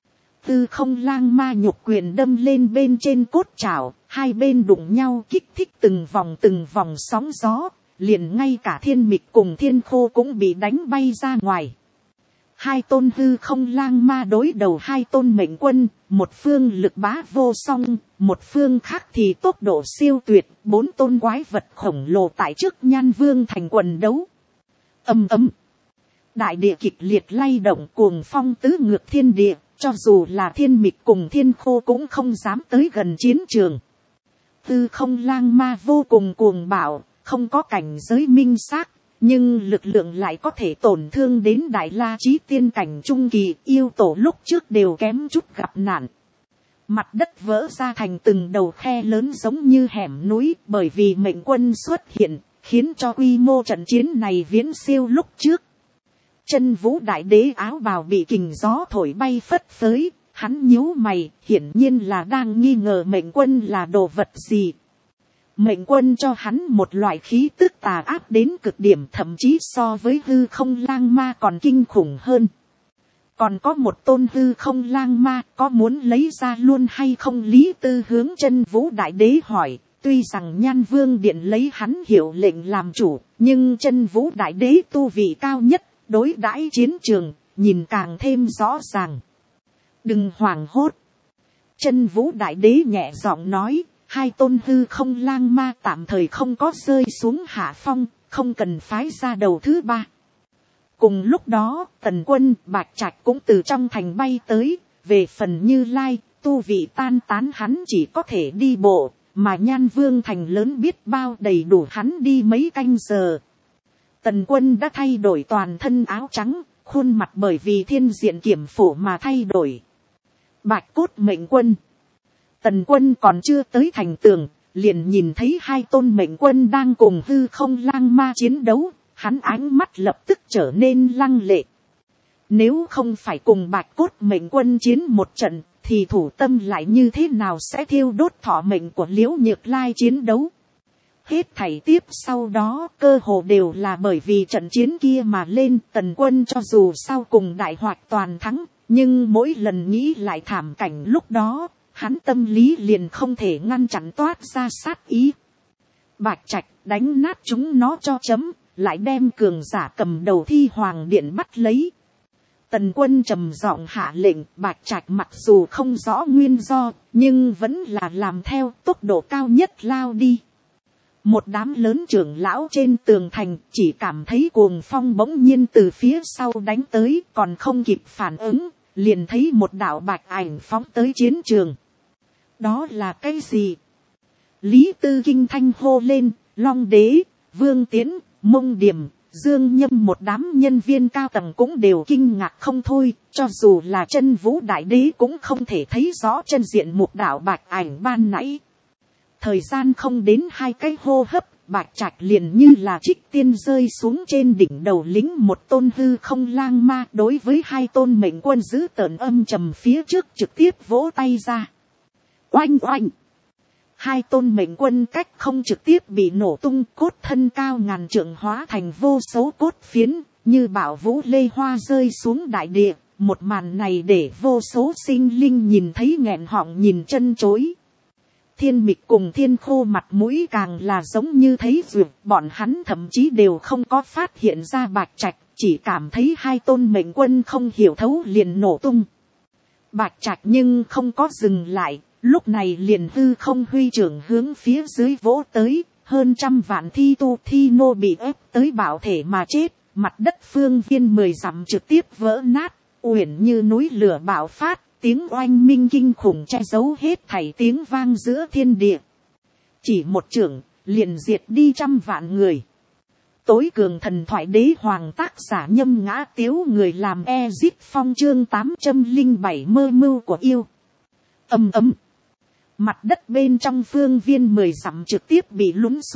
A: Tư không lang ma nhục quyền đâm lên bên trên cốt trảo, hai bên đụng nhau kích thích từng vòng sóng gió, liền ngay cả thiên mịch cùng thiên khô cũng bị đánh bay ra ngoài. Hai tôn hư không lang ma đối đầu hai tôn mệnh quân, một phương lực bá vô song, một phương khác thì tốc độ siêu tuyệt, bốn tôn quái vật khổng lồ tại trước Nhan Vương thành quần đấu. Ầm ầm. Đại địa kịch liệt lay động, cuồng phong tứ ngược thiên địa, cho dù là thiên mịch cùng thiên khô cũng không dám tới gần chiến trường. Tư không lang ma vô cùng cuồng bạo, không có cảnh giới minh xác, nhưng lực lượng lại có thể tổn thương đến đại la chí tiên cảnh trung kỳ, yêu tổ lúc trước đều kém chút gặp nạn. Mặt đất vỡ ra thành từng đầu khe lớn giống như hẻm núi, bởi vì mệnh quân xuất hiện, khiến cho quy mô trận chiến này viễn siêu lúc trước. Chân vũ đại đế áo bào bị kình gió thổi bay phất phới, hắn nhíu mày, hiển nhiên là đang nghi ngờ mệnh quân là đồ vật gì. Mệnh quân cho hắn một loại khí tức tà áp đến cực điểm, thậm chí so với hư không lang ma còn kinh khủng hơn. Còn có một tôn hư không lang ma, có muốn lấy ra luôn hay không? Lý Tư hướng chân vũ đại đế hỏi. Tuy rằng Nhan Vương điện lấy hắn hiệu lệnh làm chủ, nhưng chân vũ đại đế tu vị cao nhất, đối đãi chiến trường, nhìn càng thêm rõ ràng. Đừng hoảng hốt. Chân vũ đại đế nhẹ giọng nói, hai tôn hư không lang ma tạm thời không có rơi xuống hạ phong, không cần phái ra đầu thứ ba. Cùng lúc đó, Tần Quân, Bạch Trạch cũng từ trong thành bay tới, về phần Như Lai, tu vị tan tán hắn chỉ có thể đi bộ, mà Nhan Vương thành lớn biết bao đầy đủ hắn đi mấy canh giờ. Tần Quân đã thay đổi toàn thân áo trắng, khuôn mặt bởi vì thiên diện kiểm phủ mà thay đổi. Bạch cốt mệnh quân. Tần Quân còn chưa tới thành tường, liền nhìn thấy hai tôn mệnh quân đang cùng hư không lang ma chiến đấu, hắn ánh mắt lập tức trở nên lăng lệ. Nếu không phải cùng bạch cốt mệnh quân chiến một trận, thì thủ tâm lại như thế nào sẽ thiêu đốt thọ mệnh của Liễu Nhược Lai chiến đấu. Hết thảy tiếp sau đó cơ hồ đều là bởi vì trận chiến kia mà lên. Tần Quân cho dù sau cùng đại hoạt toàn thắng, nhưng mỗi lần nghĩ lại thảm cảnh lúc đó, hắn tâm lý liền không thể ngăn chặn toát ra sát ý. Bạch Trạch đánh nát chúng nó cho chấm, lại đem cường giả cầm đầu Thi Hoàng Điện bắt lấy. Tần Quân trầm giọng hạ lệnh. Bạch Trạch mặc dù không rõ nguyên do, nhưng vẫn là làm theo, tốc độ cao nhất lao đi. Một đám lớn trưởng lão trên tường thành chỉ cảm thấy cuồng phong bỗng nhiên từ phía sau đánh tới, còn không kịp phản ứng, liền thấy một đạo bạch ảnh phóng tới chiến trường. Đó là cái gì? Lý Tư kinh thanh hô lên. Long Đế, Vương Tiến, Mông Điềm, Dương Nhâm một đám nhân viên cao tầng cũng đều kinh ngạc không thôi, cho dù là chân vũ đại đế cũng không thể thấy rõ chân diện mục đạo bạch ảnh ban nãy. Thời gian không đến hai cái hô hấp, Bạch Trạch liền như là trích tiên rơi xuống trên đỉnh đầu lính một tôn hư không lang ma, đối với hai tôn mệnh quân giữ tợn âm trầm phía trước trực tiếp vỗ tay ra. Oanh oanh! Hai tôn mệnh quân cách không trực tiếp bị nổ tung, cốt thân cao ngàn trượng hóa thành vô số cốt phiến, như bảo vũ lê hoa rơi xuống đại địa. Một màn này để vô số sinh linh nhìn thấy nghẹn họng nhìn chân chối. Thiên Mịch cùng Thiên Khô mặt mũi càng là giống như thấy ruột, bọn hắn thậm chí đều không có phát hiện ra Bạch Trạch, chỉ cảm thấy hai tôn mệnh quân không hiểu thấu liền nổ tung. Bạch Trạch nhưng không có dừng lại, lúc này liền hư không huy trưởng hướng phía dưới vỗ tới, hơn trăm vạn thi tu thi nô bị ép tới bạo thể mà chết, mặt đất phương viên 10 dặm trực tiếp vỡ nát, uyển như núi lửa bạo phát. Tiếng oanh minh kinh khủng che giấu hết thảy tiếng vang giữa thiên địa. Chỉ một chưởng, liền diệt đi trăm vạn người. Tối cường thần thoại đế hoàng tác giả Nhâm Ngã Tiếu, người làm Ezip Phong chương 807 mơ mưu của yêu. Ầm ầm. Mặt đất bên trong phương viên 10 dặm trực tiếp bị lún xuống,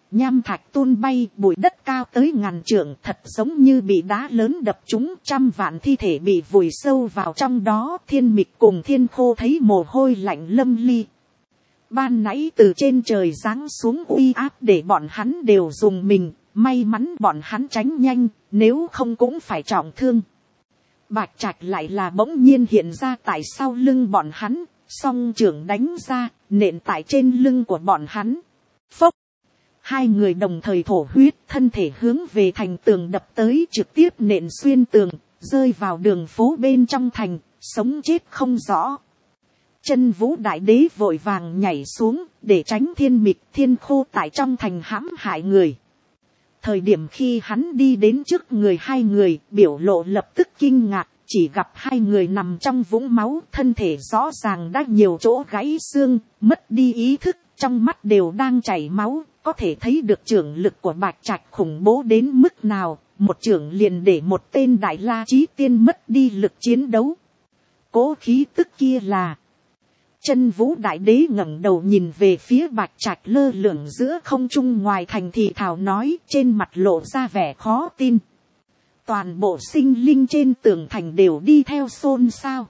A: nham thạch tuôn bay, bụi đất cao tới ngàn trượng, thật giống như bị đá lớn đập trúng, trăm vạn thi thể bị vùi sâu vào trong đó. Thiên Mịch cùng Thiên Khô thấy mồ hôi lạnh lâm ly. Ban nãy từ trên trời giáng xuống uy áp để bọn hắn đều dùng mình, may mắn bọn hắn tránh nhanh, nếu không cũng phải trọng thương. Bạch Trạch lại là bỗng nhiên hiện ra tại sau lưng bọn hắn, song trưởng đánh ra, nện tại trên lưng của bọn hắn. Phốc! Hai người đồng thời thổ huyết, thân thể hướng về thành tường đập tới, trực tiếp nện xuyên tường, rơi vào đường phố bên trong thành, sống chết không rõ. Chân Vũ Đại Đế vội vàng nhảy xuống, để tránh Thiên Mịch Thiên Khô tại trong thành hãm hại người. Thời điểm khi hắn đi đến trước người hai người, biểu lộ lập tức kinh ngạc, chỉ gặp hai người nằm trong vũng máu, thân thể rõ ràng đã nhiều chỗ gãy xương, mất đi ý thức, trong mắt đều đang chảy máu, có thể thấy được trưởng lực của Bạch Trạch khủng bố đến mức nào, một trưởng liền để một tên Đại La Chí Tiên mất đi lực chiến đấu. Cố khí tức kia là... Chân Vũ Đại Đế ngẩng đầu nhìn về phía Bạch Trạch lơ lửng giữa không trung ngoài thành thì thào nói, trên mặt lộ ra vẻ khó tin. Toàn bộ sinh linh trên tường thành đều đi theo xôn xao.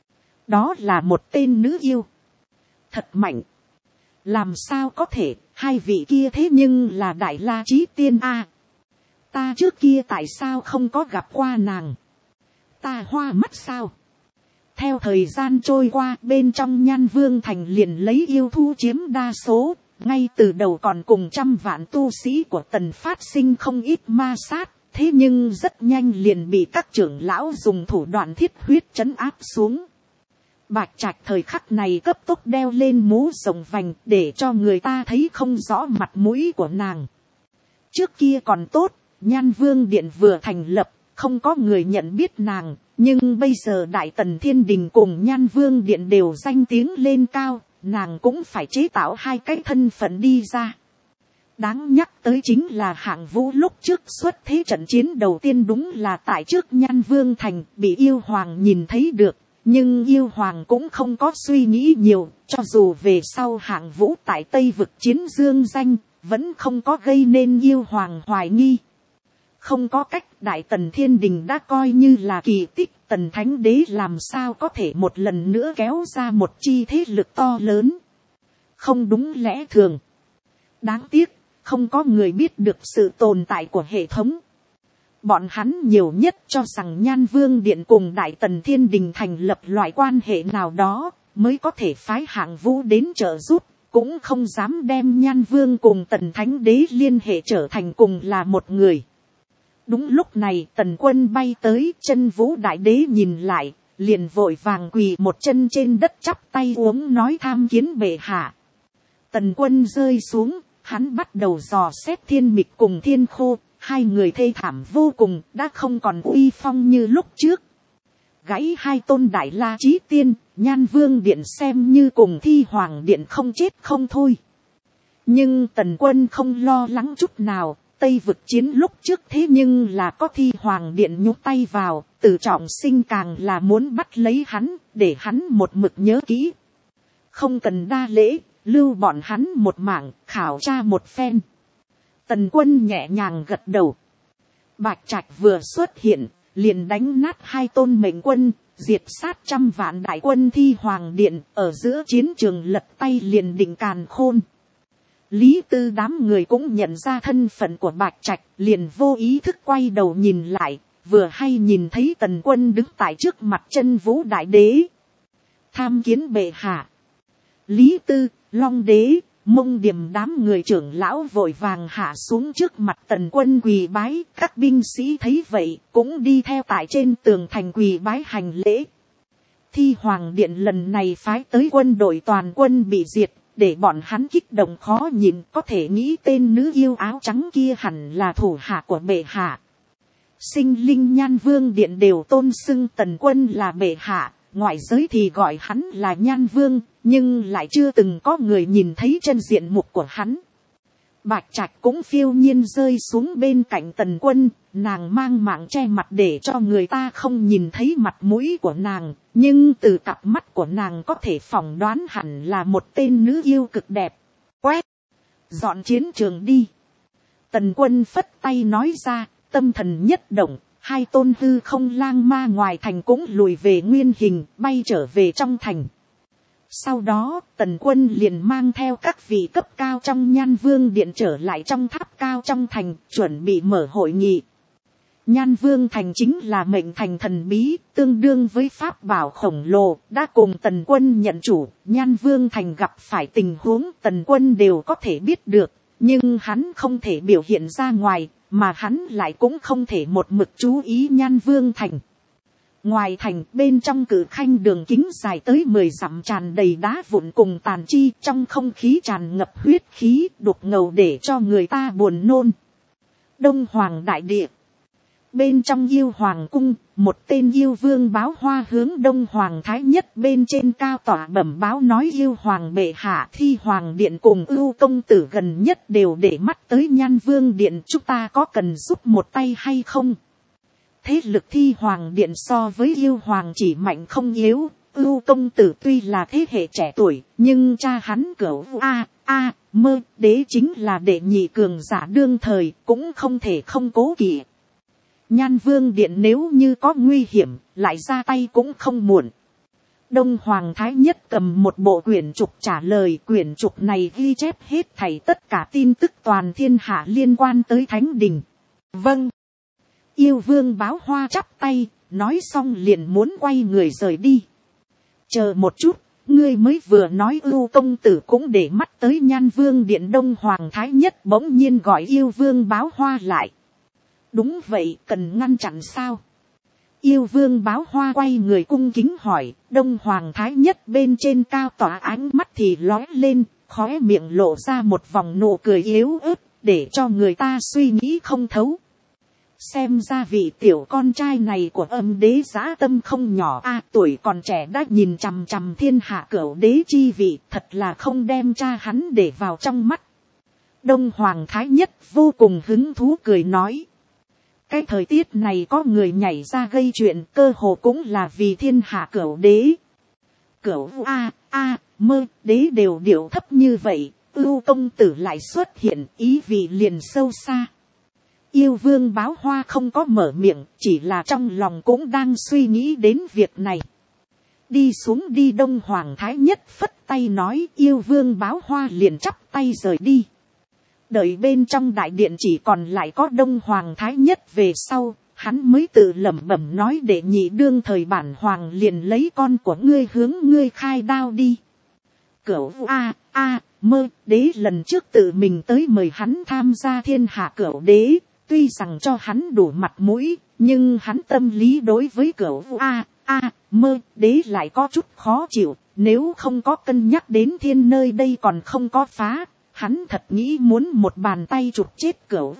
A: Đó là một tên nữ yêu. Thật mạnh. Làm sao có thể, hai vị kia thế nhưng là Đại La Chí Tiên a. Ta trước kia tại sao không có gặp qua nàng? Ta hoa mắt sao? Theo thời gian trôi qua, bên trong Nhan Vương thành liền lấy yêu thú chiếm đa số, ngay từ đầu còn cùng trăm vạn tu sĩ của Tần phát sinh không ít ma sát, thế nhưng rất nhanh liền bị các trưởng lão dùng thủ đoạn thiết huyết trấn áp xuống. Bạch Trạch thời khắc này cấp tốc đeo lên mũ rồng vành để cho người ta thấy không rõ mặt mũi của nàng. Trước kia còn tốt, Nhan Vương điện vừa thành lập, không có người nhận biết nàng, nhưng bây giờ Đại Tần Thiên Đình cùng Nhan Vương điện đều danh tiếng lên cao, nàng cũng phải chế tạo hai cái thân phận đi ra. Đáng nhắc tới chính là Hạng Vũ lúc trước xuất thế trận chiến đầu tiên đúng là tại trước Nhan Vương thành, bị yêu hoàng nhìn thấy được, nhưng yêu hoàng cũng không có suy nghĩ nhiều, cho dù về sau Hạng Vũ tại Tây vực chiến dương danh, vẫn không có gây nên yêu hoàng hoài nghi. Không có cách, Đại Tần Thiên Đình đã coi như là kỳ tích, Tần Thánh Đế làm sao có thể một lần nữa kéo ra một chi thế lực to lớn. Không đúng lẽ thường. Đáng tiếc, không có người biết được sự tồn tại của hệ thống. Bọn hắn nhiều nhất cho rằng Nhan Vương điện cùng Đại Tần Thiên Đình thành lập loại quan hệ nào đó, mới có thể phái Hạng Vũ đến trợ giúp, cũng không dám đem Nhan Vương cùng Tần Thánh Đế liên hệ trở thành cùng là một người. Đúng lúc này Tần Quân bay tới, Chân Vũ Đại Đế nhìn lại, liền vội vàng quỳ một chân trên đất chắp tay uống nói tham kiến bệ hạ. Tần Quân rơi xuống, hắn bắt đầu dò xét Thiên Mịch cùng Thiên Khô, hai người thê thảm vô cùng, đã không còn uy phong như lúc trước. Gãy hai tôn Đại La Chí Tiên, Nhan Vương điện xem như cùng Thi Hoàng điện không chết không thôi. Nhưng Tần Quân không lo lắng chút nào. Tây vực chiến lúc trước thế nhưng là có Thi Hoàng điện nhúc tay vào, Từ Trọng Sinh càng là muốn bắt lấy hắn, để hắn một mực nhớ kỹ. Không cần đa lễ, lưu bọn hắn một mảng, khảo tra một phen. Tần Quân nhẹ nhàng gật đầu. Bạch Trạch vừa xuất hiện, liền đánh nát hai tôn mệnh quân, diệt sát trăm vạn đại quân Thi Hoàng điện, ở giữa chiến trường lật tay liền định càn khôn. Lý Tư đám người cũng nhận ra thân phận của Bạch Trạch, liền vô ý thức quay đầu nhìn lại, vừa hay nhìn thấy Tần Quân đứng tại trước mặt Chân Vũ Đại Đế. Tham kiến bệ hạ. Lý Tư, Long Đế, Mông Điềm đám người trưởng lão vội vàng hạ xuống trước mặt Tần Quân quỳ bái, các binh sĩ thấy vậy cũng đi theo tại trên tường thành quỳ bái hành lễ. Thi Hoàng điện lần này phái tới quân đội toàn quân bị diệt, để bọn hắn kích động khó nhìn, có thể nghĩ tên nữ yêu áo trắng kia hẳn là thủ hạ của bệ hạ. Sinh linh Nhan Vương điện đều tôn xưng Tần Quân là bệ hạ, ngoại giới thì gọi hắn là Nhan Vương, nhưng lại chưa từng có người nhìn thấy chân diện mục của hắn. Bạch Trạch cũng phiêu nhiên rơi xuống bên cạnh Tần Quân, nàng mang mạng che mặt để cho người ta không nhìn thấy mặt mũi của nàng, nhưng từ cặp mắt của nàng có thể phỏng đoán hẳn là một tên nữ yêu cực đẹp. Quét! Dọn chiến trường đi! Tần Quân phất tay nói ra, tâm thần nhất động, hai tôn hư không lang ma ngoài thành cũng lùi về nguyên hình, bay trở về trong thành. Sau đó, Tần Quân liền mang theo các vị cấp cao trong Nhan Vương Điện trở lại trong tháp cao trong thành, chuẩn bị mở hội nghị. Nhan Vương Thành chính là mệnh thành thần bí, tương đương với pháp bảo khổng lồ, đã cùng Tần Quân nhận chủ. Nhan Vương Thành gặp phải tình huống Tần Quân đều có thể biết được, nhưng hắn không thể biểu hiện ra ngoài, mà hắn lại cũng không thể một mực chú ý Nhan Vương Thành. Ngoài thành, bên trong cử khanh đường kính dài tới 10 dặm tràn đầy đá vụn cùng tàn chi, trong không khí tràn ngập huyết khí, đục ngầu để cho người ta buồn nôn. Đông Hoàng đại địa. Bên trong yêu hoàng cung, một tên yêu vương báo hoa hướng Đông Hoàng Thái Nhất bên trên cao tỏa bẩm báo nói yêu hoàng bệ hạ, Thi Hoàng Điện cùng Ưu công tử gần nhất đều để mắt tới Nhan Vương Điện, chúng ta có cần giúp một tay hay không? Thế lực Thi Hoàng Điện so với yêu hoàng chỉ mạnh không yếu, Ưu công tử tuy là thế hệ trẻ tuổi, nhưng cha hắn Cửu Mơ Đế chính là đệ nhị cường giả đương thời, cũng không thể không cố kỵ. Nhan Vương Điện nếu như có nguy hiểm, lại ra tay cũng không muộn. Đông Hoàng Thái Nhất cầm một bộ quyển trục trả lời, quyển trục này ghi chép hết thảy tất cả tin tức toàn thiên hạ liên quan tới Thánh Đình. Vâng. Yêu vương báo hoa chắp tay, nói xong liền muốn quay người rời đi. Chờ một chút, ngươi mới vừa nói Ưu công tử cũng để mắt tới Nhan Vương Điện. Đông Hoàng Thái Nhất bỗng nhiên gọi yêu vương báo hoa lại. Đúng vậy, cần ngăn chặn sao? Yêu vương báo hoa quay người cung kính hỏi. Đông Hoàng Thái Nhất bên trên cao tỏa ánh mắt thì lóe lên, khóe miệng lộ ra một vòng nụ cười yếu ớt, để cho người ta suy nghĩ không thấu. Xem ra vị tiểu con trai này của Âm Đế dã tâm không nhỏ a, tuổi còn trẻ đã nhìn chằm chằm thiên hạ Cửu Đế chi vị, thật là không đem cha hắn để vào trong mắt. Đông Hoàng Thái Nhất vô cùng hứng thú cười nói. Cái thời tiết này có người nhảy ra gây chuyện, cơ hồ cũng là vì thiên hạ Cửu Đế. Cửu Mơ Đế đều điệu thấp như vậy, Ưu công tử lại xuất hiện, ý vị liền sâu xa. Yêu vương báo hoa không có mở miệng, chỉ là trong lòng cũng đang suy nghĩ đến việc này. Đi xuống đi. Đông Hoàng Thái Nhất phất tay nói, yêu vương báo hoa liền chắp tay rời đi. Đợi bên trong đại điện chỉ còn lại có Đông Hoàng Thái Nhất về sau, hắn mới tự lẩm bẩm nói, đệ nhị đương thời bản hoàng liền lấy con của ngươi hướng ngươi khai đao đi. Cửu Mơ Đế lần trước tự mình tới mời hắn tham gia thiên hạ Cửu Đế, tuy rằng cho hắn đủ mặt mũi, nhưng hắn tâm lý đối với Cửu Mơ Đế lại có chút khó chịu, nếu không có cân nhắc đến thiên nơi đây còn không có phá. Hắn thật nghĩ muốn một bàn tay chụp chết Cửu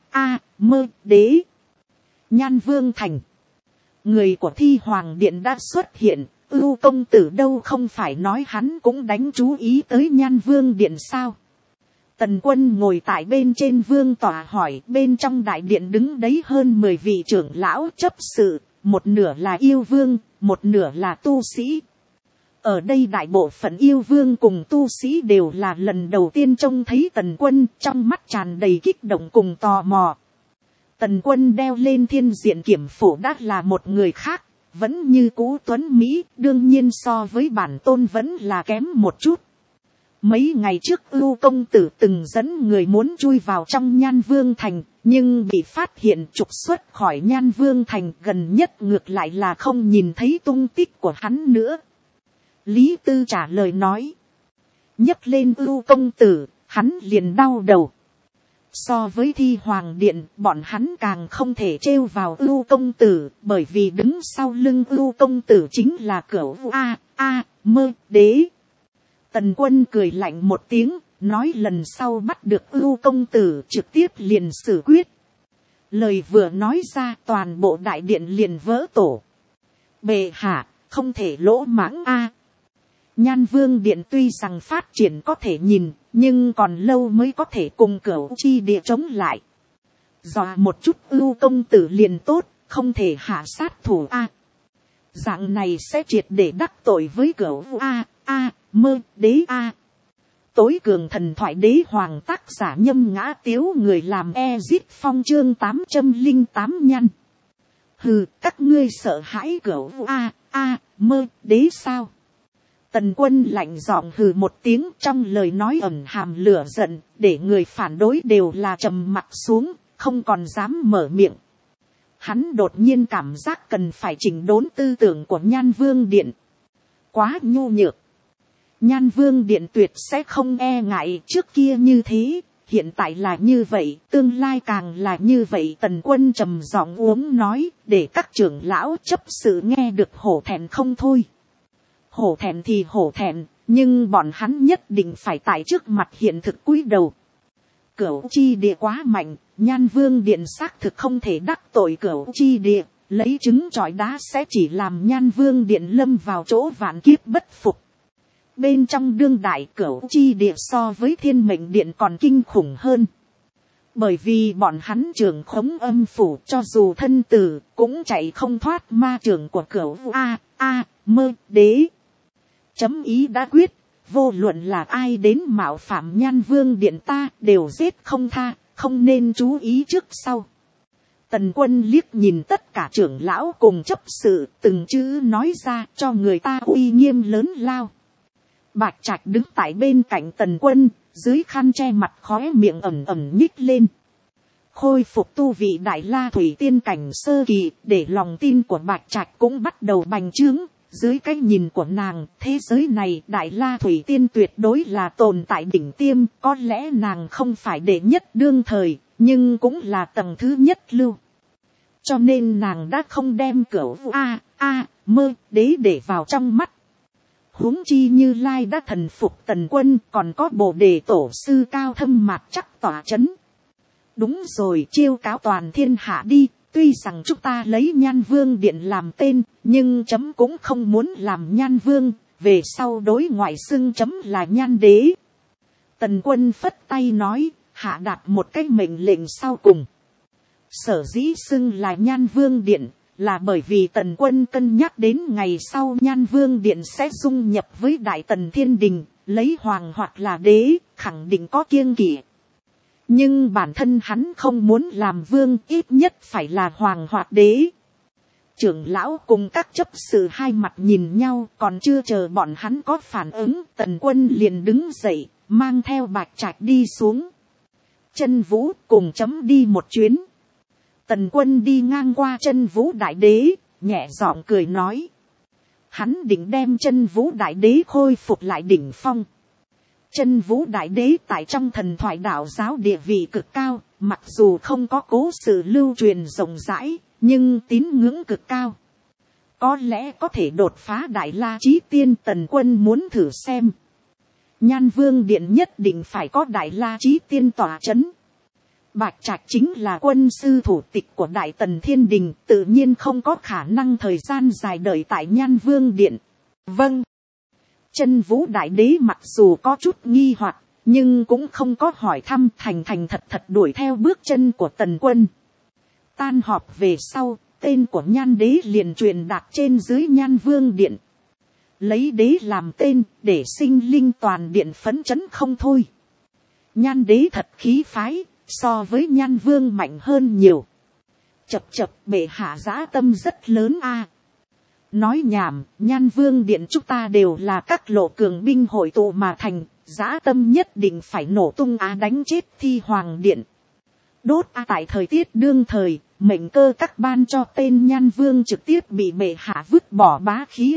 A: Mơ Đế. Nhan Vương Thành. Người của Thi Hoàng Điện đã xuất hiện. Ưu công tử đâu không phải nói hắn cũng đánh chú ý tới Nhan Vương Điện sao? Tần Quân ngồi tại bên trên vương tọa hỏi. Bên trong đại điện đứng đấy hơn 10 vị trưởng lão chấp sự. Một nửa là yêu vương, một nửa là tu sĩ. Ở đây đại bộ phận yêu vương cùng tu sĩ đều là lần đầu tiên trông thấy Tần Quân, trong mắt tràn đầy kích động cùng tò mò. Tần Quân đeo lên thiên diện kiểm phổ đã là một người khác, vẫn như cũ tuấn Mỹ, đương nhiên so với bản tôn vẫn là kém một chút. Mấy ngày trước Ưu công tử từng dẫn người muốn chui vào trong Nhan Vương Thành, nhưng bị phát hiện trục xuất khỏi Nhan Vương Thành, gần nhất ngược lại là không nhìn thấy tung tích của hắn nữa. Lý Tư trả lời nói. Nhấc lên Ưu công tử, hắn liền đau đầu. So với Thi Hoàng Điện, bọn hắn càng không thể trêu vào Ưu công tử, bởi vì đứng sau lưng Ưu công tử chính là Cửu Mơ Đế. Tần Quân cười lạnh một tiếng, nói lần sau bắt được Ưu công tử trực tiếp liền xử quyết. Lời vừa nói ra, toàn bộ đại điện liền vỡ tổ. Bệ hạ, không thể lỗ mãng a. Nhan Vương Điện tuy rằng phát triển có thể nhìn, nhưng còn lâu mới có thể cùng Cửu Chi Địa chống lại. Dọa một chút Ưu công tử liền tốt, không thể hạ sát thủ a. Dạng này sẽ triệt để đắc tội với Cửu Mơ Đế a. Tối cường thần thoại đế hoàng tác giả Nhâm Ngã Tiếu, người làm Ezit Phong chương 808 nhăn. Hừ, các ngươi sợ hãi cửu mơ đế sao? Tần Quân lạnh giọng hừ một tiếng, trong lời nói ẩn hàm lửa giận, để người phản đối đều là trầm mặt xuống, không còn dám mở miệng. Hắn đột nhiên cảm giác cần phải chỉnh đốn tư tưởng của Nhan Vương Điện. Quá nhu nhược. Nhan Vương Điện tuyệt sẽ không e ngại trước kia như thế, hiện tại là như vậy, tương lai càng là như vậy. Tần Quân trầm giọng uống nói, để các trưởng lão chấp sự nghe được hổ thẹn không thôi. Hổ thẹn thì hổ thẹn, nhưng bọn hắn nhất định phải tại trước mặt hiện thực cúi đầu. Cửu chi địa quá mạnh, Nhan Vương Điện xác thực không thể đắc tội cửu chi địa, lấy trứng trọi đá sẽ chỉ làm Nhan Vương Điện lâm vào chỗ vạn kiếp bất phục. Bên trong đương đại, cửu chi địa so với Thiên Mệnh Điện còn kinh khủng hơn. Bởi vì bọn hắn trưởng khống âm phủ, cho dù thân tử cũng chạy không thoát ma trưởng của cửu mơ đế. Chấm ý đã quyết, vô luận là ai đến mạo phạm Nhan Vương Điện ta đều giết không tha, không nên chú ý trước sau. Tần Quân liếc nhìn tất cả trưởng lão cùng chấp sự, từng chữ nói ra cho người ta uy nghiêm lớn lao. Bạch Trạch đứng tại bên cạnh Tần Quân, dưới khăn che mặt khóe miệng ẩm ẩm nhích lên. Khôi phục tu vị Đại La Thủy Tiên cảnh sơ kỳ, để lòng tin của Bạch Trạch cũng bắt đầu bành trướng. Dưới cái nhìn của nàng, thế giới này Đại La Thủy Tiên tuyệt đối là tồn tại đỉnh tiêm, có lẽ nàng không phải đệ nhất đương thời, nhưng cũng là tầng thứ nhất lưu. Cho nên nàng đã không đem cửu mơ đế để vào trong mắt. Huống chi Như Lai đã thần phục Tần Quân, còn có Bồ Đề Tổ sư cao thâm mạt chắc tỏa chấn. Đúng rồi, chiêu cáo toàn thiên hạ đi. Tuy rằng chúng ta lấy Nhan Vương Điện làm tên, nhưng chấm cũng không muốn làm Nhan Vương, về sau đối ngoại xưng chấm là Nhan Đế. Tần Quân phất tay nói, hạ đạt một cái mệnh lệnh sau cùng. Sở dĩ xưng là Nhan Vương Điện, là bởi vì Tần Quân cân nhắc đến ngày sau Nhan Vương Điện sẽ dung nhập với Đại Tần Thiên Đình, lấy hoàng hoặc là đế, khẳng định có kiêng kỵ. Nhưng bản thân hắn không muốn làm vương, ít nhất phải là hoàng hoặc đế. Trưởng lão cùng các chấp sự hai mặt nhìn nhau, còn chưa chờ bọn hắn có phản ứng, Tần Quân liền đứng dậy, mang theo Bạch Trạch đi xuống. Chân Vũ cùng chấm đi một chuyến. Tần Quân đi ngang qua Chân Vũ Đại Đế, nhẹ giọng cười nói. Hắn định đem Chân Vũ Đại Đế khôi phục lại đỉnh phong. Chân Vũ Đại Đế tại trong thần thoại đạo giáo địa vị cực cao, mặc dù không có cố sự lưu truyền rộng rãi, nhưng tín ngưỡng cực cao. Có lẽ có thể đột phá Đại La Chí Tiên. Tần Quân muốn thử xem. Nhan Vương Điện nhất định phải có Đại La Chí Tiên tỏa chấn. Bạch Trạch chính là quân sư thủ tịch của Đại Tần Thiên Đình, tự nhiên không có khả năng thời gian dài đợi tại Nhan Vương Điện. Vâng. Chân Vũ Đại Đế mặc dù có chút nghi hoặc, nhưng cũng không có hỏi thăm, thành thành thật thật đuổi theo bước chân của Tần Quân. Tan họp về sau, tên của Nhan Đế liền truyền đạt trên dưới Nhan Vương Điện. Lấy đế làm tên, để sinh linh toàn điện phấn chấn không thôi. Nhan Đế thật khí phái, so với Nhan Vương mạnh hơn nhiều. Chập chập, bệ hạ dã tâm rất lớn a. Nói nhảm, Nhan Vương Điện chúng ta đều là các lộ cường binh hội tụ mà thành, dã tâm nhất định phải nổ tung đánh chết Thi Hoàng Điện. Đốt tại thời tiết đương thời, mệnh cơ các ban cho tên Nhan Vương trực tiếp bị bệ hạ vứt bỏ bá khí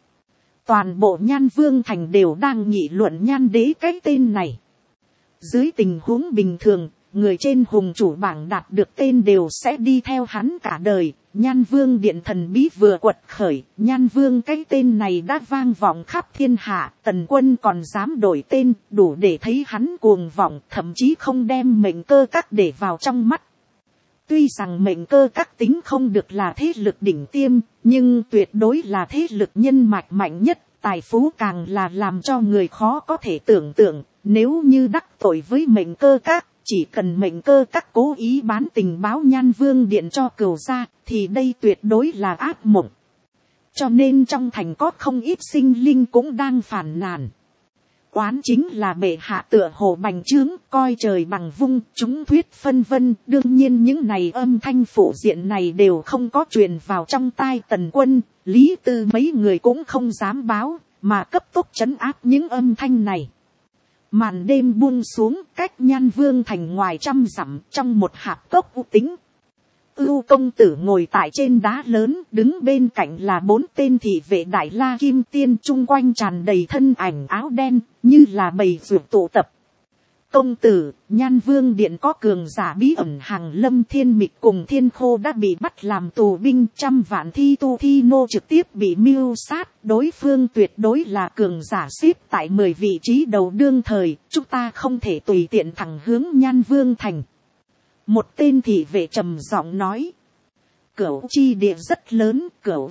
A: Toàn bộ Nhan Vương thành đều đang nghị luận Nhan Đế cái tên này. Dưới tình huống bình thường, người trên hùng chủ bảng đạt được tên đều sẽ đi theo hắn cả đời. Nhan Vương Điện thần bí vừa quật khởi, Nhan Vương cái tên này đã vang vọng khắp thiên hạ. Tần Quân còn dám đổi tên, đủ để thấy hắn cuồng vọng, thậm chí không đem mệnh cơ các để vào trong mắt. Tuy rằng mệnh cơ các tính không được là thế lực đỉnh tiêm, nhưng tuyệt đối là thế lực nhân mạch mạnh nhất, tài phú càng là làm cho người khó có thể tưởng tượng. Nếu như đắc tội với mệnh cơ các, chỉ cần mệnh cơ các cố ý bán tình báo Nhan Vương Điện cho cừu gia, thì đây tuyệt đối là ác mộng. Cho nên trong thành có không ít sinh linh cũng đang phàn nàn. oán chính là bệ hạ tựa hồ bành trướng, coi trời bằng vung, chúng thuyết phân vân. Đương nhiên những này âm thanh phụ diện này đều không có truyền vào trong tai Tần Quân, Lý Tư mấy người cũng không dám báo, mà cấp tốc trấn áp những âm thanh này. Màn đêm buông xuống, cách Nhan Vương thành ngoài 100 dặm, trong một hạp cốc u tĩnh. Ưu công tử ngồi tại trên đá lớn, đứng bên cạnh là 4 tên thị vệ Đại La Kim Tiên, chung quanh tràn đầy thân ảnh áo đen, như là bầy ruột tụ tập. Công tử, Nhan Vương điện có cường giả bí ẩn hàng Lâm Thiên Mịch cùng Thiên Khô đã bị bắt làm tù binh, 100 vạn thi tu thi nô trực tiếp bị mưu sát, đối phương tuyệt đối là cường giả xếp tại 10 vị trí đầu đương thời, chúng ta không thể tùy tiện thẳng hướng Nhan Vương thành. Một tên thị vệ trầm giọng nói, Cửu chi địa rất lớn, Cửu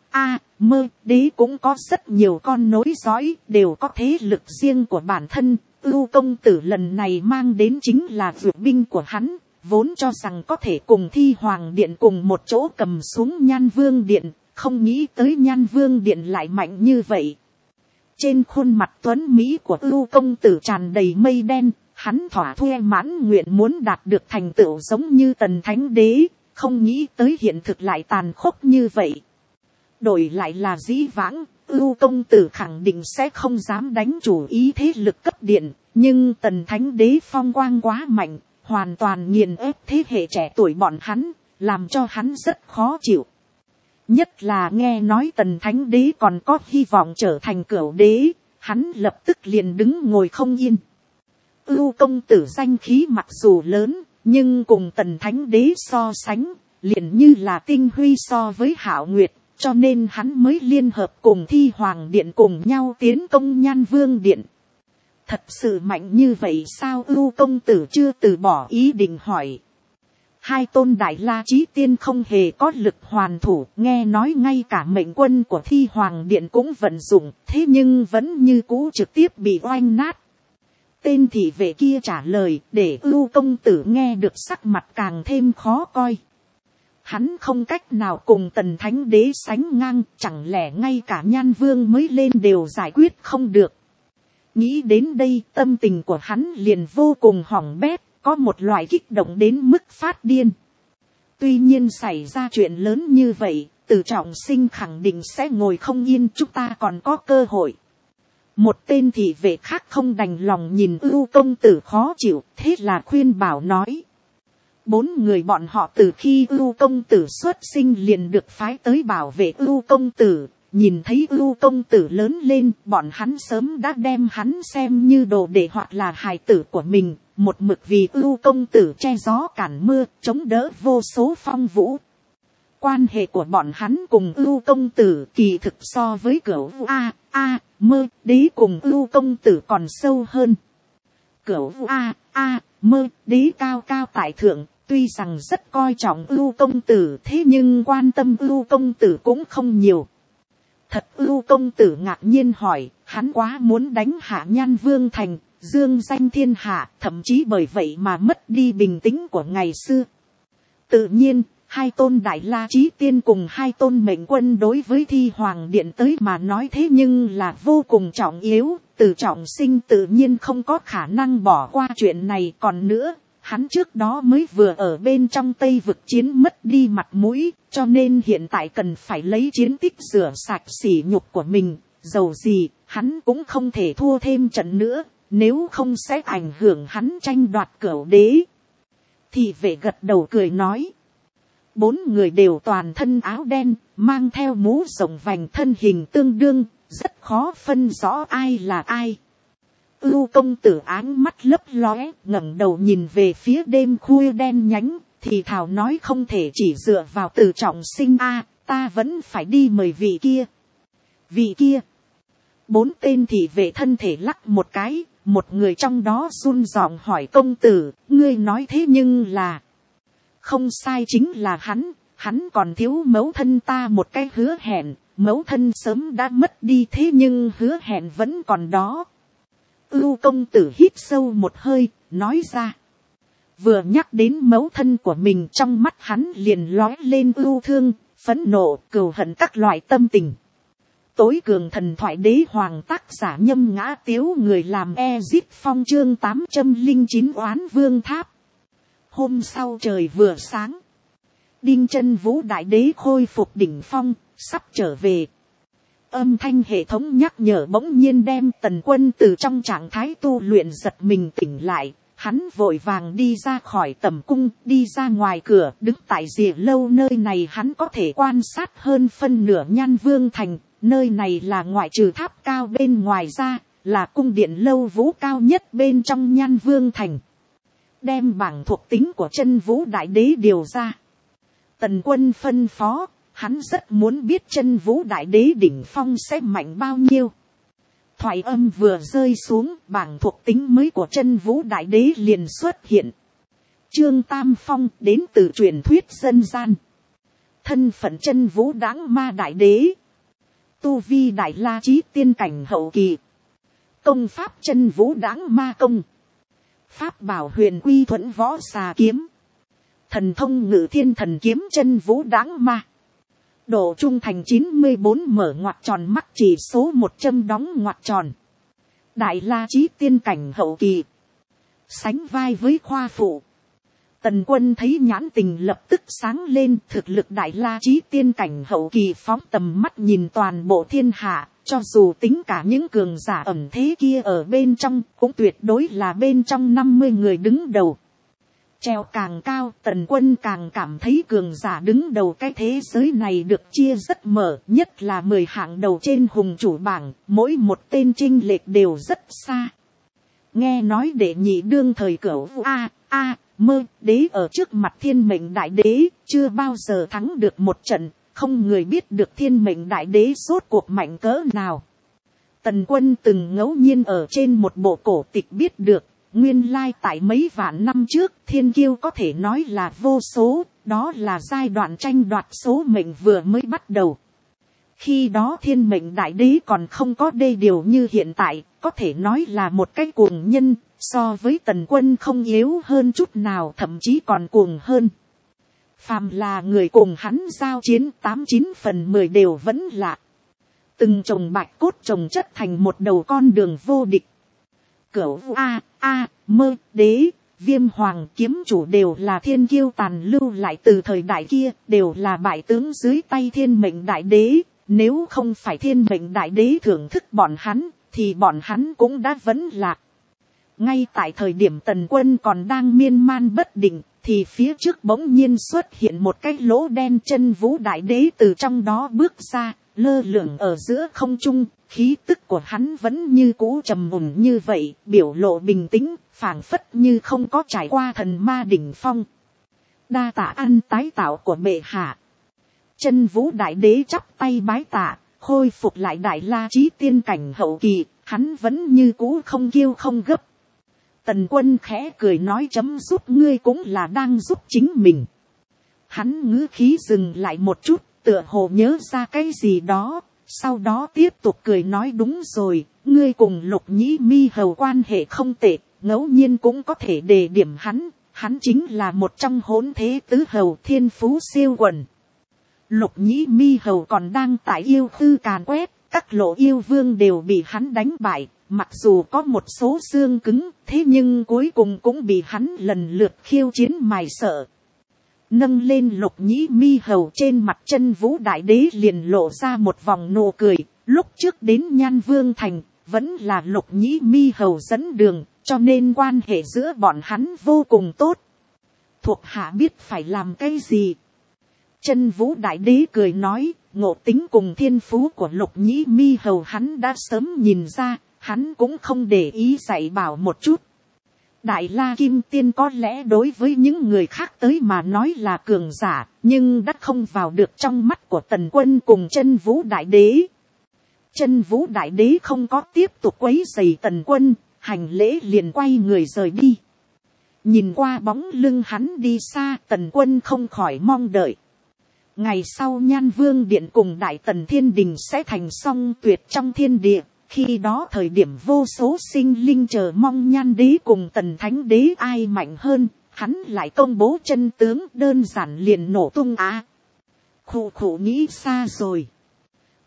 A: Mơ đế cũng có rất nhiều con nối dõi, đều có thế lực riêng của bản thân. Ưu công tử lần này mang đến chính là vượt binh của hắn, vốn cho rằng có thể cùng Thi Hoàng điện cùng một chỗ cầm xuống Nhan Vương điện, không nghĩ tới Nhan Vương điện lại mạnh như vậy. Trên khuôn mặt tuấn mỹ của Ưu công tử tràn đầy mây đen, hắn thỏa thuê mãn nguyện muốn đạt được thành tựu giống như Tần Thánh Đế, không nghĩ tới hiện thực lại tàn khốc như vậy. Đổi lại là dĩ vãng, Ưu công tử khẳng định sẽ không dám đánh chủ ý thế lực cấp điện, nhưng Tần Thánh Đế phong quang quá mạnh, hoàn toàn nghiền ép thế hệ trẻ tuổi bọn hắn, làm cho hắn rất khó chịu. Nhất là nghe nói Tần Thánh Đế còn có hy vọng trở thành Cửu đế, hắn lập tức liền đứng ngồi không yên. Ưu công tử danh khí mặc dù lớn, nhưng cùng Tần Thánh Đế so sánh, liền như là tinh huy so với Hạo Nguyệt, cho nên hắn mới liên hợp cùng Thi Hoàng điện cùng nhau tiến công Nhan Vương điện. Thật sự mạnh như vậy sao? Ưu công tử chưa từ bỏ ý định hỏi. 2 tôn Đại La Chí Tiên không hề có lực hoàn thủ, nghe nói ngay cả mệnh quân của Thi Hoàng điện cũng vận dụng, thế nhưng vẫn như cũ trực tiếp bị oanh nát. Tên thị vệ kia trả lời, để Ưu công tử nghe được sắc mặt càng thêm khó coi. Hắn không cách nào cùng Tần Thánh Đế sánh ngang, chẳng lẽ ngay cả Nhan Vương mới lên đều giải quyết không được. Nghĩ đến đây, tâm tình của hắn liền vô cùng hỏng bét, có một loại kích động đến mức phát điên. Tuy nhiên xảy ra chuyện lớn như vậy, Từ Trọng Sinh khẳng định sẽ ngồi không yên, chúng ta còn có cơ hội. Một tên thị vệ khác không đành lòng nhìn Ưu công tử khó chịu, thế là khuyên bảo nói. 4 người bọn họ từ khi Ưu công tử xuất sinh liền được phái tới bảo vệ Ưu công tử, nhìn thấy Ưu công tử lớn lên, bọn hắn sớm đã đem hắn xem như đồ đệ hoặc là hài tử của mình, một mực vì Ưu công tử che gió cản mưa, chống đỡ vô số phong vũ. Quan hệ của bọn hắn cùng Ưu công tử kỳ thực so với Cửu Mơ đế cùng Ưu công tử còn sâu hơn. Cửu Mơ đế cao cao tại thượng, tuy rằng rất coi trọng Ưu công tử, thế nhưng quan tâm Ưu công tử cũng không nhiều. Thật, Ưu công tử ngạc nhiên hỏi, hắn quá muốn đánh hạ Nhan Vương thành, dương danh thiên hạ, thậm chí bởi vậy mà mất đi bình tĩnh của ngày xưa. Tự nhiên, 2 tôn Đại La Chí Tiên cùng 2 tôn mệnh quân đối với Thi Hoàng điện tới mà nói thế nhưng là vô cùng trọng yếu, Từ Trọng Sinh tự nhiên không có khả năng bỏ qua chuyện này. Còn nữa, hắn trước đó mới vừa ở bên trong Tây vực chiến mất đi mặt mũi, cho nên hiện tại cần phải lấy chiến tích rửa sạch sỉ nhục của mình, dầu gì, hắn cũng không thể thua thêm trận nữa, nếu không sẽ ảnh hưởng hắn tranh đoạt Cửu đế. Thị vệ gật đầu cười nói. 4 người đều toàn thân áo đen, mang theo mũ rộng vành, thân hình tương đương, rất khó phân rõ ai là ai. Ưu công tử áng mắt lấp lóe, ngẩng đầu nhìn về phía đêm khuya đen nhánh, thì thào nói không thể chỉ dựa vào Từ Trọng Sinh ta vẫn phải đi mời vị kia. Vị kia. 4 tên thị vệ thân thể lắc một cái, một người trong đó run giọng hỏi công tử, ngươi nói thế nhưng là. Không sai, chính là hắn còn thiếu mẫu thân ta một cái hứa hẹn, mẫu thân sớm đã mất đi thế nhưng hứa hẹn vẫn còn đó. Ưu công tử hít sâu một hơi, nói ra. Vừa nhắc đến mẫu thân của mình, trong mắt hắn liền lóe lên ưu thương, phẫn nộ, cừu hận các loại tâm tình. tối cường thần thoại đế hoàng, tác giả Nhâm Ngã Tiếu, người làm Ezip Phong, chương 809 oán vương tháp. Hôm sau trời vừa sáng, Đinh Chân Vũ đại đế khôi phục đỉnh phong, sắp trở về. Âm thanh hệ thống nhắc nhở bỗng nhiên đem Tần Quân từ trong trạng thái tu luyện giật mình tỉnh lại. Hắn vội vàng đi ra khỏi tẩm cung, đi ra ngoài cửa, đứng tại rìa lâu. Nơi này hắn có thể quan sát hơn phân nửa Nhan Vương thành. Nơi này là ngoại trừ tháp cao bên ngoài ra, là cung điện lâu vũ cao nhất bên trong Nhan Vương thành. Đem bảng thuộc tính của Chân Vũ đại đế điều ra. Tần Quân phân phó, hắn rất muốn biết Chân Vũ đại đế đỉnh phong sẽ mạnh bao nhiêu. Thoại âm vừa rơi xuống, bảng thuộc tính mới của Chân Vũ đại đế liền xuất hiện. Trương Tam Phong đến từ truyền thuyết dân gian. Thân phận Chân Vũ Đãng Ma đại đế. Tu vi Đại La Chí tiên cảnh hậu kỳ. Công pháp Chân Vũ Đãng Ma công. Pháp bảo Huyền Quy Thuẫn Võ Xà kiếm. Thần thông Ngự Thiên Thần kiếm Chân Vũ Đãng Ma. Độ trung thành 94, mở ngoặc tròn, mắc chỉ số 100 đóng ngoặc tròn. Đại La Chí tiên cảnh hậu kỳ. Sánh vai với khoa phụ. Tần Quân thấy nhãn tình lập tức sáng lên, thực lực Đại La Chí tiên cảnh hậu kỳ phóng tầm mắt nhìn toàn bộ thiên hạ, cho dù tính cả những cường giả ẩn thế kia ở bên trong, cũng tuyệt đối là bên trong 50 người đứng đầu. Treo càng cao, Tần Quân càng cảm thấy cường giả đứng đầu cái thế giới này được chia rất mở, nhất là 10 hạng đầu trên hùng chủ bảng, mỗi một tên chênh lệch đều rất xa. Nghe nói đệ nhị đương thời Cửu Mơ đế ở trước mặt Thiên Mệnh đại đế, chưa bao giờ thắng được một trận, không người biết được Thiên Mệnh đại đế rốt cuộc mạnh cỡ nào. Tần Quân từng ngẫu nhiên ở trên một bộ cổ tịch biết được, nguyên lai tại mấy vạn năm trước, thiên kiêu có thể nói là vô số, đó là giai đoạn tranh đoạt số mệnh vừa mới bắt đầu. Khi đó Thiên Mệnh đại đế còn không có đê điều như hiện tại, có thể nói là một cái cuồng nhân, so với Tần Quân không yếu hơn chút nào, thậm chí còn cuồng hơn. Phàm là người cùng hắn giao chiến 89 phần 10 đều vẫn lạ. Từng chồng bạch cốt chồng chất thành một đầu con đường vô địch. Cửu Mơ đế, Viêm Hoàng kiếm chủ đều là thiên kiêu tàn lưu lại từ thời đại kia, đều là bại tướng dưới tay Thiên Mệnh đại đế. Nếu không phải Thiên Mệnh đại đế thưởng thức bọn hắn, thì bọn hắn cũng đã vẫn lạc. Ngay tại thời điểm Tần Quân còn đang miên man bất định, thì phía trước bỗng nhiên xuất hiện một cái lỗ đen. Chân Vũ đại đế từ trong đó bước ra, lơ lửng ở giữa không trung, khí tức của hắn vẫn như cũ trầm mùn như vậy, biểu lộ bình tĩnh, phảng phất như không có trải qua thần ma đỉnh phong. Đa tạ ăn tái tạo của bệ hạ. Chân Vũ đại đế chắp tay bái tạ, khôi phục lại Đại La Chí tiên cảnh hậu kỳ, hắn vẫn như cũ không kiêu không gấp. Tần Quân khẽ cười nói, chấm giúp ngươi cũng là đang giúp chính mình. Hắn ngữ khí dừng lại một chút, tựa hồ nhớ ra cái gì đó, sau đó tiếp tục cười nói, đúng rồi, ngươi cùng Lục Nhĩ Mi hầu quan hệ không tệ, ngẫu nhiên cũng có thể đề điểm hắn, hắn chính là một trong hỗn thế tứ hầu, thiên phú siêu quần. Lục Nhĩ Mi hầu còn đang tại yêu khư càn quét, các lộ yêu vương đều bị hắn đánh bại, mặc dù có một số xương cứng, thế nhưng cuối cùng cũng bị hắn lần lượt khiêu chiến mài sợ. Nâng lên Lục Nhĩ Mi hầu, trên mặt Chân Vũ đại đế liền lộ ra một vòng nụ cười. Lúc trước đến Nhan Vương thành, vẫn là Lục Nhĩ Mi hầu dẫn đường, cho nên quan hệ giữa bọn hắn vô cùng tốt. Thuộc hạ biết phải làm cái gì. Chân Vũ đại đế cười nói, ngộ tính cùng thiên phú của Lục Nhĩ Mi hầu hắn đã sớm nhìn ra, hắn cũng không để ý dạy bảo một chút. Đại La Kim Tiên có lẽ đối với những người khác tới mà nói là cường giả, nhưng đã không vào được trong mắt của Tần Quân cùng Chân Vũ đại đế. Chân Vũ đại đế không có tiếp tục quấy rầy Tần Quân, hành lễ liền quay người rời đi. Nhìn qua bóng lưng hắn đi xa, Tần Quân không khỏi mong đợi. Ngày sau Nhan Vương điện cùng Đại Tần Thiên Đình sẽ thành song tuyệt trong thiên địa. Khi đó thời điểm vô số sinh linh chờ mong Nhan đế cùng Tần Thánh đế ai mạnh hơn, hắn lại công bố chân tướng, đơn giản liền nổ tung á. Khụ khụ nghĩ xa rồi.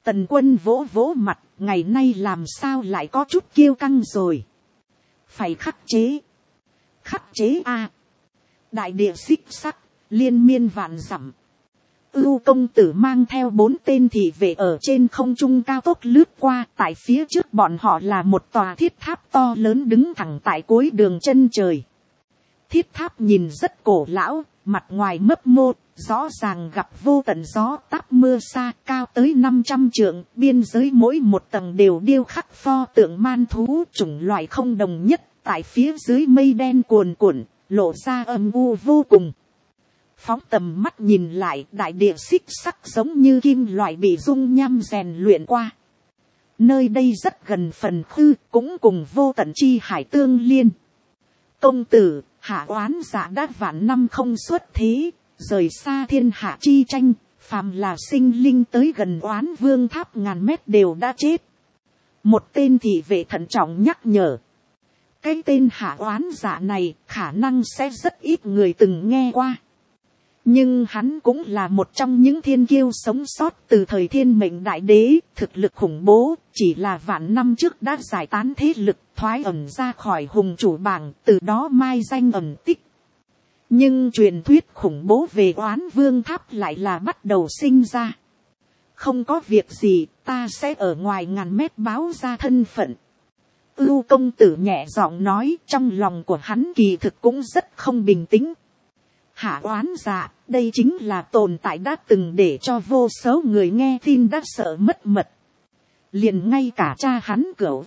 A: Tần Quân vỗ vỗ mặt, ngày nay làm sao lại có chút kiêu căng rồi. Phải khắc chế. Khắc chế a. Đại địa xích sắc, liên miên vạn dặm. Ưu công tử mang theo 4 tên thị vệ ở trên không trung cao tốc lướt qua, tại phía trước bọn họ là một tòa thiết tháp to lớn đứng thẳng tại cuối đường chân trời. Thiết tháp nhìn rất cổ lão, mặt ngoài mấp mô, rõ ràng gặp vô tận gió táp mưa xa, cao tới 500 trượng, biên giới mỗi một tầng đều điêu khắc pho tượng man thú chủng loại không đồng nhất, tại phía dưới mây đen cuồn cuộn, lộ ra âm u vô cùng. Phóng tầm mắt nhìn lại, đại địa xích sắc giống như kim loại bị dung nham rèn luyện qua. Nơi đây rất gần phần khư, cũng cùng vô tận chi hải tương liên. Công tử, hạ oán giả đã vạn năm không xuất thế, rời xa thiên hạ chi tranh, phàm là sinh linh tới gần oán vương tháp ngàn mét đều đã chết. Một tên thị vệ thận trọng nhắc nhở. Cái tên hạ oán giả này khả năng sẽ rất ít người từng nghe qua. Nhưng hắn cũng là một trong những thiên kiêu sống sót từ thời thiên mệnh đại đế, thực lực khủng bố, chỉ là vạn năm trước đã giải tán thế lực, thoái ẩn ra khỏi hùng chủ bảng, từ đó mai danh ẩn tích. Nhưng truyền thuyết khủng bố về oán vương tháp lại là bắt đầu sinh ra. Không có việc gì, ta sẽ ở ngoài ngàn mét báo ra thân phận. Ưu công tử nhẹ giọng nói, trong lòng của hắn kỳ thực cũng rất không bình tĩnh. Hạ oán dạ, đây chính là tồn tại đã từng để cho vô số người nghe tin đã sợ mất mật. Liền ngay cả cha hắn Cửu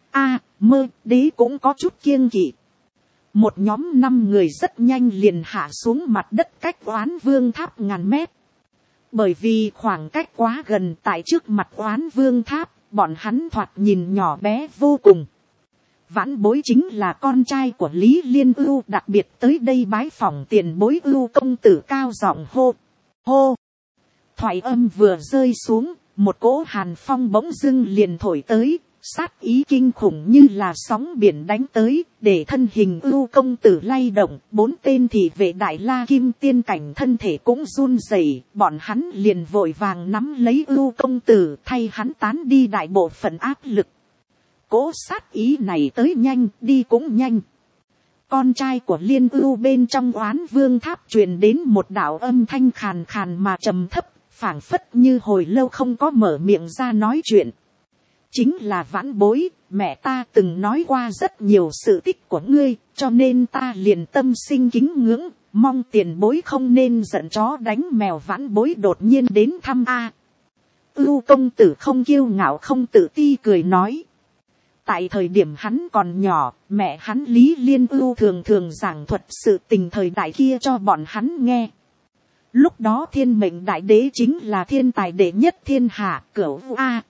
A: Mơ Đế cũng có chút kiêng kỵ. Một nhóm 5 người rất nhanh liền hạ xuống mặt đất cách oán vương tháp ngàn mét. Bởi vì khoảng cách quá gần, tại trước mặt oán vương tháp, bọn hắn thoạt nhìn nhỏ bé vô cùng. Vãn bối chính là con trai của Lý Liên Ưu, đặc biệt tới đây bái phỏng tiền bối Ưu công tử, cao giọng hô. Hô! Thoại âm vừa rơi xuống, một cỗ hàn phong bỗng dưng liền thổi tới, sát ý kinh khủng như là sóng biển đánh tới, để thân hình Ưu công tử lay động. 4 tên thị vệ đại la kim tiên cảnh thân thể cũng run rẩy, bọn hắn liền vội vàng nắm lấy Ưu công tử, thay hắn tán đi đại bộ phận áp lực. Cố sát ý này tới nhanh, đi cũng nhanh. Con trai của Liên Ưu bên trong oán vương tháp truyền đến một đạo âm thanh khàn khàn mà trầm thấp, phảng phất như hồi lâu không có mở miệng ra nói chuyện. Chính là vãn bối, mẹ ta từng nói qua rất nhiều sự tích của ngươi, cho nên ta liền tâm sinh kính ngưỡng, mong tiền bối không nên giận chó đánh mèo. Vãn bối đột nhiên đến thăm a. Ưu công tử không kiêu ngạo không tự ti cười nói. Tại thời điểm hắn còn nhỏ, mẹ hắn Lý Liên Ưu thường thường giảng thuật sự tình thời đại kia cho bọn hắn nghe. Lúc đó thiên mệnh đại đế chính là thiên tài đệ nhất thiên hạ, Cửu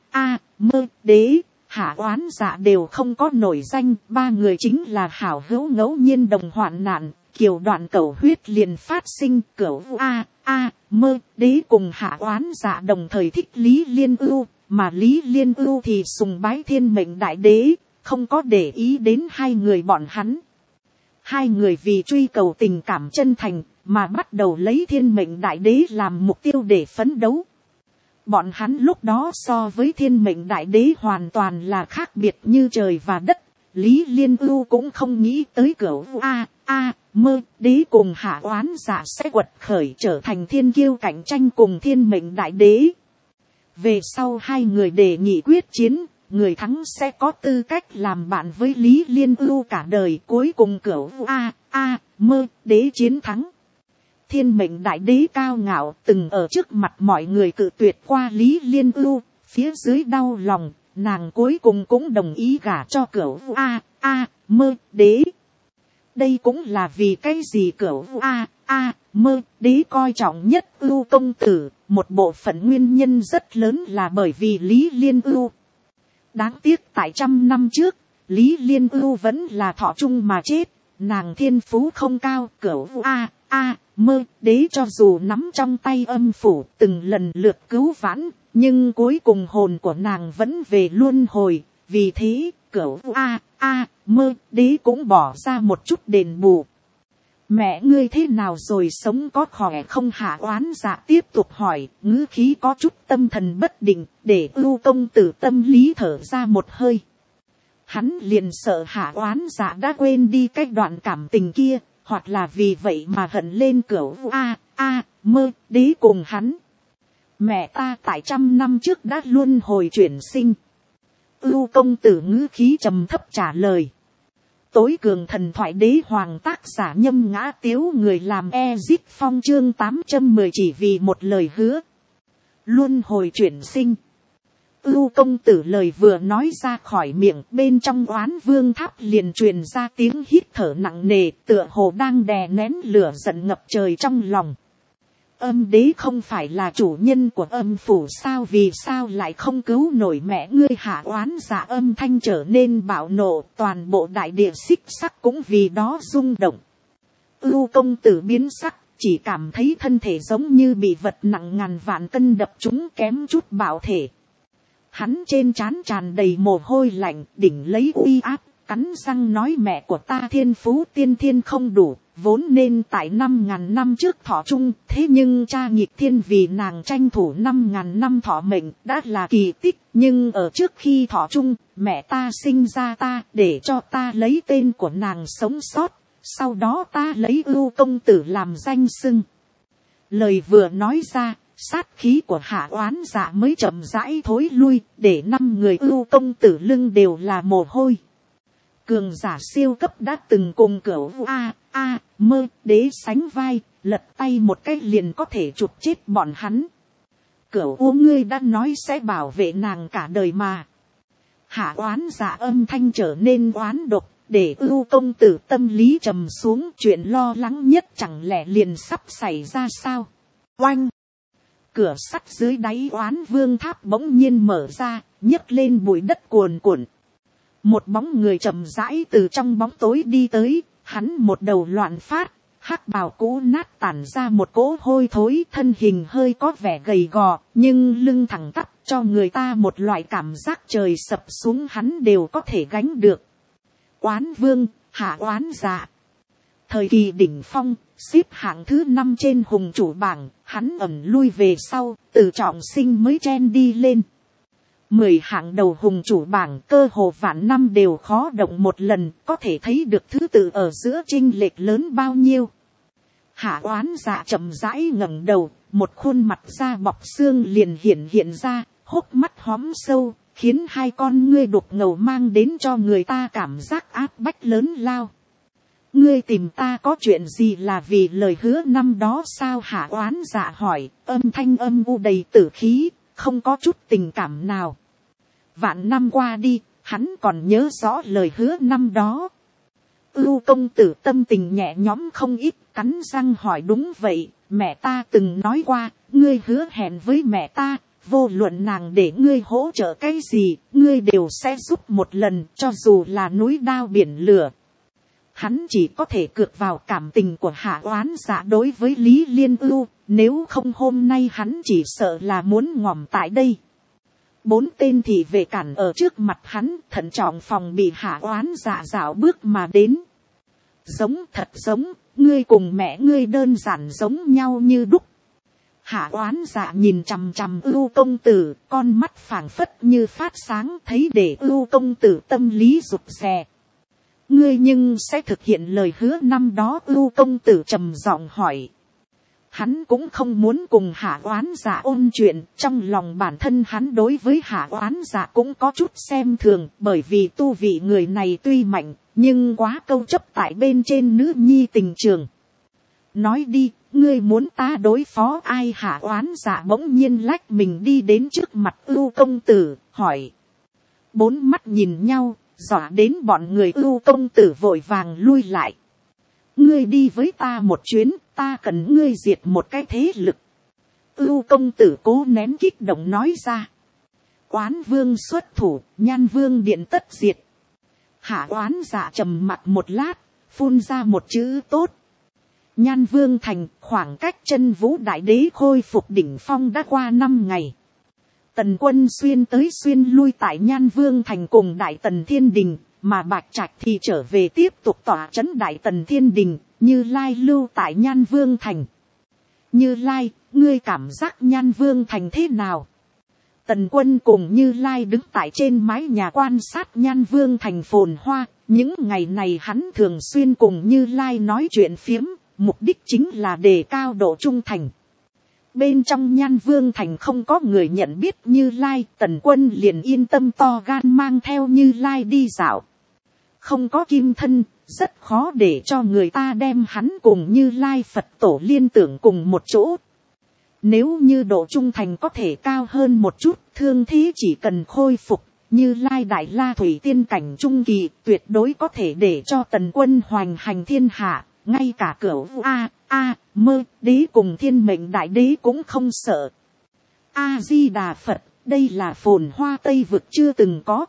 A: Mơ Đế, Hạ oán dạ đều không có nổi danh. 3 người chính là hảo hữu ngẫu nhiên đồng hoạn nạn, kiều đoạn cẩu huyết liền phát sinh. Cửu Mơ Đế cùng Hạ oán dạ đồng thời thích Lý Liên Ưu, mà Lý Liên Ưu thì sùng bái thiên mệnh đại đế, không có để ý đến 2 người bọn hắn. 2 người vì truy cầu tình cảm chân thành, mà bắt đầu lấy thiên mệnh đại đế làm mục tiêu để phấn đấu. Bọn hắn lúc đó so với thiên mệnh đại đế hoàn toàn là khác biệt như trời và đất. Lý Liên Ưu cũng không nghĩ tới Cửu Mơ Đế cùng Hạ oán dạ sẽ quật khởi trở thành thiên kiêu cạnh tranh cùng thiên mệnh đại đế. Về sau 2 người đề nghị quyết chiến, người thắng sẽ có tư cách làm bạn với Lý Liên Ưu cả đời. Cuối cùng Cửu Mơ Đế chiến thắng. Thiên mệnh đại đế cao ngạo từng ở trước mặt mọi người cự tuyệt qua Lý Liên Ưu, phía dưới đau lòng, nàng cuối cùng cũng đồng ý gả cho Cửu Mơ Đế. Đây cũng là vì cái gì Cửu Mơ Đế coi trọng nhất Ưu công tử, một bộ phận nguyên nhân rất lớn là bởi vì Lý Liên Ưu. Đáng tiếc tại 100 năm trước, Lý Liên Ưu vẫn là thọ trung mà chết, nàng thiên phú không cao. Cửu Mơ Đế cho dù nắm trong tay âm phủ từng lần lượt cứu vãn, nhưng cuối cùng hồn của nàng vẫn về luân hồi, vì thế Cửu Mơ Đế cũng bỏ ra một chút đền bù. Mẹ ngươi thế nào rồi, sống có khỏe không? Hạ Oán Dạ tiếp tục hỏi, ngữ khí có chút tâm thần bất định, để Ưu công tử tâm lý thở ra một hơi. Hắn liền sợ Hạ Oán Dạ đã quên đi cái đoạn cảm tình kia, hoặc là vì vậy mà hận lên Cửu Mơ Đế cùng hắn. Mẹ ta tại 100 năm trước đã luân hồi chuyển sinh. Ưu công tử ngữ khí trầm thấp trả lời. Tối cường thần thoại đế hoàng tác giả Nhâm Ngã Tiếu, người làm Ezip Phong, chương 810, chỉ vì một lời hứa. Luân hồi chuyển sinh. Ưu công tử lời vừa nói ra khỏi miệng, bên trong Oán Vương tháp liền truyền ra tiếng hít thở nặng nề, tựa hồ đang đè nén lửa giận ngập trời trong lòng. Âm đế không phải là chủ nhân của âm phủ sao, vì sao lại không cứu nổi mẹ ngươi? Hạ Oán Dạ âm thanh trở nên bạo nộ, toàn bộ đại địa xích sắc cũng vì đó rung động. Ưu công tử biến sắc, chỉ cảm thấy thân thể giống như bị vật nặng ngàn vạn cân đập trúng, kém chút bạo thể. Hắn trên trán tràn đầy mồ hôi lạnh, đỉnh lấy uy áp, cắn răng nói mẹ của ta thiên phú tiên thiên không đủ, vốn nên tại 5.000 năm trước thọ chung, thế nhưng cha nghịch thiên vì nàng tranh thủ 5.000 năm thọ mệnh đã là kỳ tích, nhưng ở trước khi thọ chung, mẹ ta sinh ra ta để cho ta lấy tên của nàng sống sót, sau đó ta lấy Ưu công tử làm danh xưng. Lời vừa nói ra, sát khí của Hạ Oán Dạ mới chậm rãi thối lui, để 5 người Ưu công tử lưng đều là mồ hôi. Cường giả siêu cấp đã từng cùng Cửu Mơ Đế sánh vai, lật tay một cái liền có thể chụp chết bọn hắn. Cửu ngươi đã nói sẽ bảo vệ nàng cả đời mà. Hạ Oán Dạ âm thanh trở nên oán độc, để Ưu công tử tâm lý trầm xuống, chuyện lo lắng nhất chẳng lẽ liền sắp xảy ra sao? Oanh! Cửa sắt dưới đáy Oán Vương tháp bỗng nhiên mở ra, nhấc lên bụi đất cuồn cuộn. Một bóng người chậm rãi từ trong bóng tối đi tới, hắn một đầu loạn phát, hắc bào cũ nát tản ra một cỗ hôi thối, thân hình hơi có vẻ gầy gò, nhưng lưng thẳng tắp cho người ta một loại cảm giác trời sập xuống hắn đều có thể gánh được. Oán Vương, Hạ Oán Dạ. Thời kỳ đỉnh phong, xếp hạng thứ 5 trên hùng chủ bảng, hắn ẩn lui về sau, từ trọng sinh mới chen đi lên. 10 hạng đầu hùng chủ bảng cơ hồ vạn năm đều khó động một lần, có thể thấy được thứ tự ở giữa chênh lệch lớn bao nhiêu. Hạ Oán Dạ chậm rãi ngẩng đầu, một khuôn mặt da bọc xương liền hiện ra, hốc mắt hóm sâu, khiến hai con ngươi đục ngầu mang đến cho người ta cảm giác áp bách lớn lao. Ngươi tìm ta có chuyện gì, là vì lời hứa năm đó sao? Hạ Oán Dạ hỏi, âm thanh âm u đầy tử khí, không có chút tình cảm nào. Vạn năm qua đi, hắn còn nhớ rõ lời hứa năm đó. Ưu công tử tâm tình nhẹ nhõm không ít, cắn răng hỏi đúng vậy, mẹ ta từng nói qua, ngươi hứa hẹn với mẹ ta, vô luận nàng để ngươi hỗ trợ cái gì, ngươi đều sẽ giúp một lần, cho dù là núi đao biển lửa. Hắn chỉ có thể cược vào cảm tình của Hạ Oán Dạ đối với Lý Liên Ưu, nếu không hôm nay hắn chỉ sợ là muốn ngòm tại đây. 4 tên thị vệ cản ở trước mặt hắn, thận trọng phòng bị Hạ Oán Dạ dạo bước mà đến. Giống, thật giống, ngươi cùng mẹ ngươi đơn giản giống nhau như đúc. Hạ Oán Dạ nhìn chằm chằm Ưu công tử, con mắt phảng phất như phát sáng, thấy để Ưu công tử tâm lý rụt rè. Ngươi nhưng sẽ thực hiện lời hứa năm đó? Ưu công tử trầm giọng hỏi. Hắn cũng không muốn cùng Hạ Oán Dạ ôn chuyện, trong lòng bản thân hắn đối với Hạ Oán Dạ cũng có chút xem thường, bởi vì tu vị người này tuy mạnh, nhưng quá câu chấp tại bên trên nữ nhi tình trường. Nói đi, ngươi muốn ta đối phó ai? Hạ Oán Dạ bỗng nhiên lách mình đi đến trước mặt Ưu công tử, hỏi. 4 mắt nhìn nhau, dọa đến bọn người Ưu công tử vội vàng lui lại. Ngươi đi với ta một chuyến, ta cần ngươi diệt một cái thế lực. Ưu công tử cố nén kích động nói ra. Oán Vương xuất thủ, Nhan Vương điện tất diệt. Hạ Oán Dạ trầm mặt một lát, phun ra một chữ tốt. Nhan Vương thành, khoảng cách Chân Vũ Đại Đế khôi phục đỉnh phong đã qua 5 ngày. Tần quân xuyên tới xuyên lui tại Nhan Vương thành cùng Đại Tần Thiên Đình, mà Bạch Trạch thì trở về tiếp tục tỏa trấn Đại Tần Thiên Đình, Như Lai lưu tại Nhan Vương Thành. Như Lai, ngươi cảm giác Nhan Vương Thành thế nào? Tần Quân cùng Như Lai đứng tại trên mái nhà quan sát Nhan Vương Thành phồn hoa. Những ngày này hắn thường xuyên cùng Như Lai nói chuyện phiếm, mục đích chính là đề cao độ trung thành. Bên trong Nhan Vương Thành không có người nhận biết Như Lai, Tần Quân liền yên tâm to gan mang theo Như Lai đi dạo. Không có kim thân, rất khó để cho người ta đem hắn cùng Như Lai Phật tổ liên tưởng cùng một chỗ. Nếu như độ trung thành có thể cao hơn một chút, thương thế chỉ cần khôi phục, Như Lai Đại La Thủy Tiên cảnh trung kỳ tuyệt đối có thể để cho Tần Quân hoành hành thiên hạ, ngay cả Cửu Mơ Đế cùng Thiên Mệnh Đại Đế cũng không sợ. A Di Đà Phật, đây là phồn hoa Tây vực chưa từng có.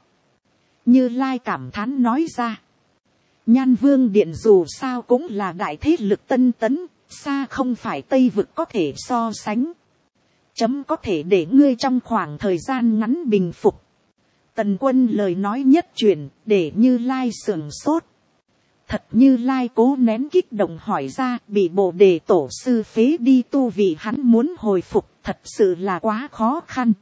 A: Như Lai cảm thán nói ra. Nhan Vương Điện dù sao cũng là đại thế lực tân tấn, xa không phải Tây vực có thể so sánh. Chấm có thể để ngươi trong khoảng thời gian ngắn bình phục. Tần Quân lời nói nhất truyền, để Như Lai sửng sốt. Thật Như Lai cố nén kích động hỏi ra, bị Bồ Đề tổ sư phế đi tu vì hắn muốn hồi phục, thật sự là quá khó khăn.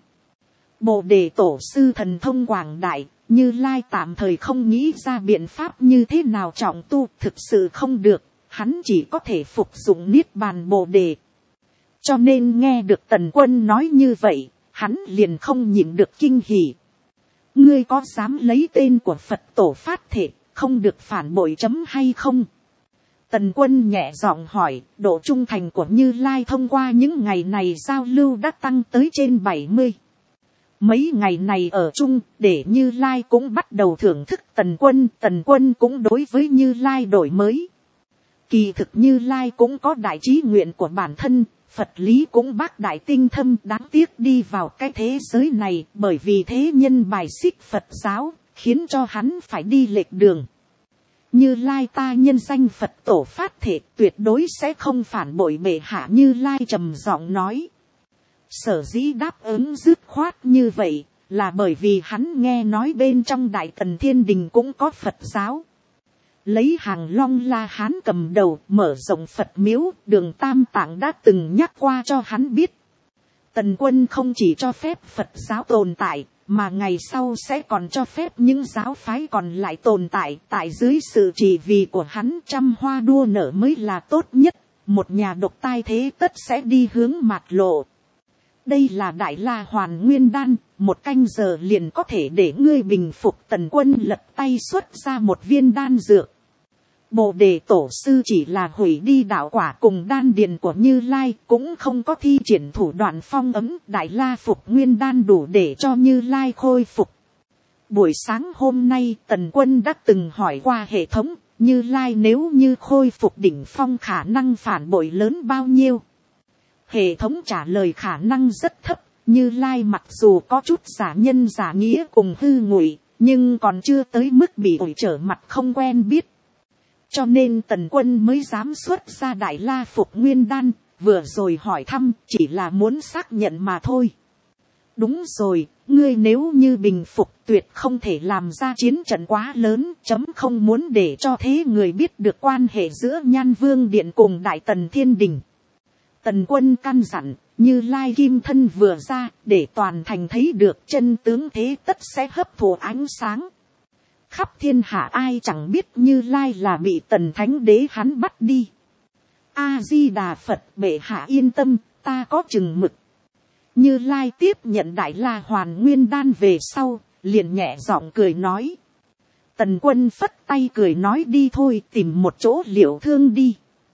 A: Bồ Đề tổ sư thần thông quảng đại, Như Lai tạm thời không nghĩ ra biện pháp như thế nào trọng tu, thực sự không được, hắn chỉ có thể phục dụng Niết Bàn Bồ Đề. Cho nên nghe được Tần Quân nói như vậy, hắn liền không nhịn được kinh hỉ. Ngươi có dám lấy tên của Phật tổ phát thể, không được phản bội chấm hay không? Tần Quân nhẹ giọng hỏi, độ trung thành của Như Lai thông qua những ngày này giao lưu đã tăng tới trên 70. Mấy ngày này ở chung, để Như Lai cũng bắt đầu thưởng thức Tần Quân cũng đối với Như Lai đổi mới. Kỳ thực Như Lai cũng có đại trí nguyện của bản thân, Phật lý cũng bác đại tinh thâm, đáng tiếc đi vào cái thế giới này, bởi vì thế nhân bài xích Phật giáo, khiến cho hắn phải đi lệch đường. Như Lai ta nhân danh Phật tổ phát thể, tuyệt đối sẽ không phản bội bệ hạ. Như Lai trầm giọng nói. Sở dĩ đáp ứng dứt khoát như vậy, là bởi vì hắn nghe nói bên trong Đại Tần Thiên Đình cũng có Phật giáo. Lấy Hàng Long La Hán cầm đầu, mở rộng Phật miếu, Đường Tam Tạng đã từng nhắc qua cho hắn biết. Tần Quân không chỉ cho phép Phật giáo tồn tại, mà ngày sau sẽ còn cho phép những giáo phái còn lại tồn tại. Tại dưới sự chỉ vì của hắn, trăm hoa đua nở mới là tốt nhất. Một nhà độc tai thế tất sẽ đi hướng mạt lộ. Đây là Đại La Hoàn Nguyên Đan, 1 canh giờ liền có thể để ngươi bình phục. Tần Quân lật tay xuất ra một viên đan dược. Bồ Đề tổ sư chỉ là hủy đi đạo quả cùng đan điền của Như Lai, cũng không có thi triển thủ đoạn phong ấm. Đại La Phục Nguyên Đan đủ để cho Như Lai khôi phục. Buổi sáng hôm nay Tần Quân đã từng hỏi qua hệ thống, Như Lai nếu như khôi phục đỉnh phong khả năng phản bội lớn bao nhiêu. Hệ thống trả lời khả năng rất thấp. Như Lai mặc dù có chút giả nhân giả nghĩa cùng hư ngụy, nhưng còn chưa tới mức bị ổi trở mặt không quen biết. Cho nên Tần Quân mới dám xuất ra Đại La Phục Nguyên Đan, vừa rồi hỏi thăm chỉ là muốn xác nhận mà thôi. Đúng rồi, ngươi nếu như bình phục tuyệt không thể làm ra chiến trận quá lớn, chấm không muốn để cho thế người biết được quan hệ giữa Nhan Vương Điện cùng Đại Tần Thiên Đình. Tần Quân căn dặn, Như Lai kim thân vừa ra, để toàn thành thấy được chân tướng thế tất sẽ hấp thụ ánh sáng. Khắp thiên hạ ai chẳng biết Như Lai là bị Tần Thánh Đế hắn bắt đi. A Di Đà Phật, bệ hạ yên tâm, ta có chừng mực. Như Lai tiếp nhận Đại La Hoàn Nguyên Đan về sau, liền nhẹ giọng cười nói. Tần Quân phất tay cười nói đi thôi, tìm một chỗ liệu thương đi.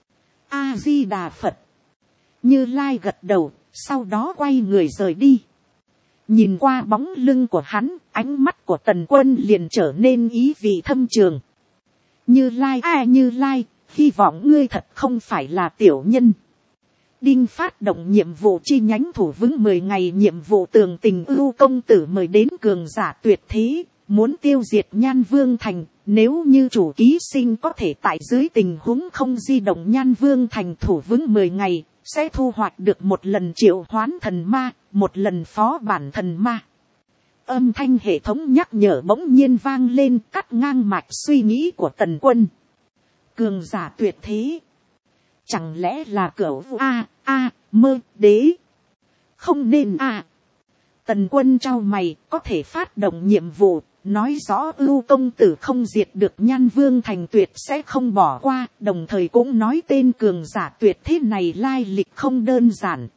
A: A Di Đà Phật. Như Lai gật đầu, sau đó quay người rời đi. Nhìn qua bóng lưng của hắn, ánh mắt của Tần Quân liền trở nên ý vị thâm trường. Như Lai Như Lai, hy vọng ngươi thật không phải là tiểu nhân. Đinh phát động nhiệm vụ chi nhánh thủ vững 10 ngày nhiệm vụ tường tình ưu công tử mời đến cường giả tuyệt thế, muốn tiêu diệt Nhan Vương Thành. Nếu như chủ ký sinh có thể tại dưới tình huống không di động Nhan Vương Thành thủ vững 10 ngày, sẽ thu hoạch được một lần triệu hoán thần ma, một lần phó bản thần ma. Âm thanh hệ thống nhắc nhở bỗng nhiên vang lên, cắt ngang mạch suy nghĩ của Tần Quân. cường giả tuyệt thế, chẳng lẽ là cửu mơ đế, không nên Tần Quân trao mày, có thể phát động nhiệm vụ, nói rõ Ưu công tử không diệt được Nhan Vương thành tuyệt sẽ không bỏ qua, đồng thời cũng nói tên cường giả tuyệt thế này lai lịch không đơn giản.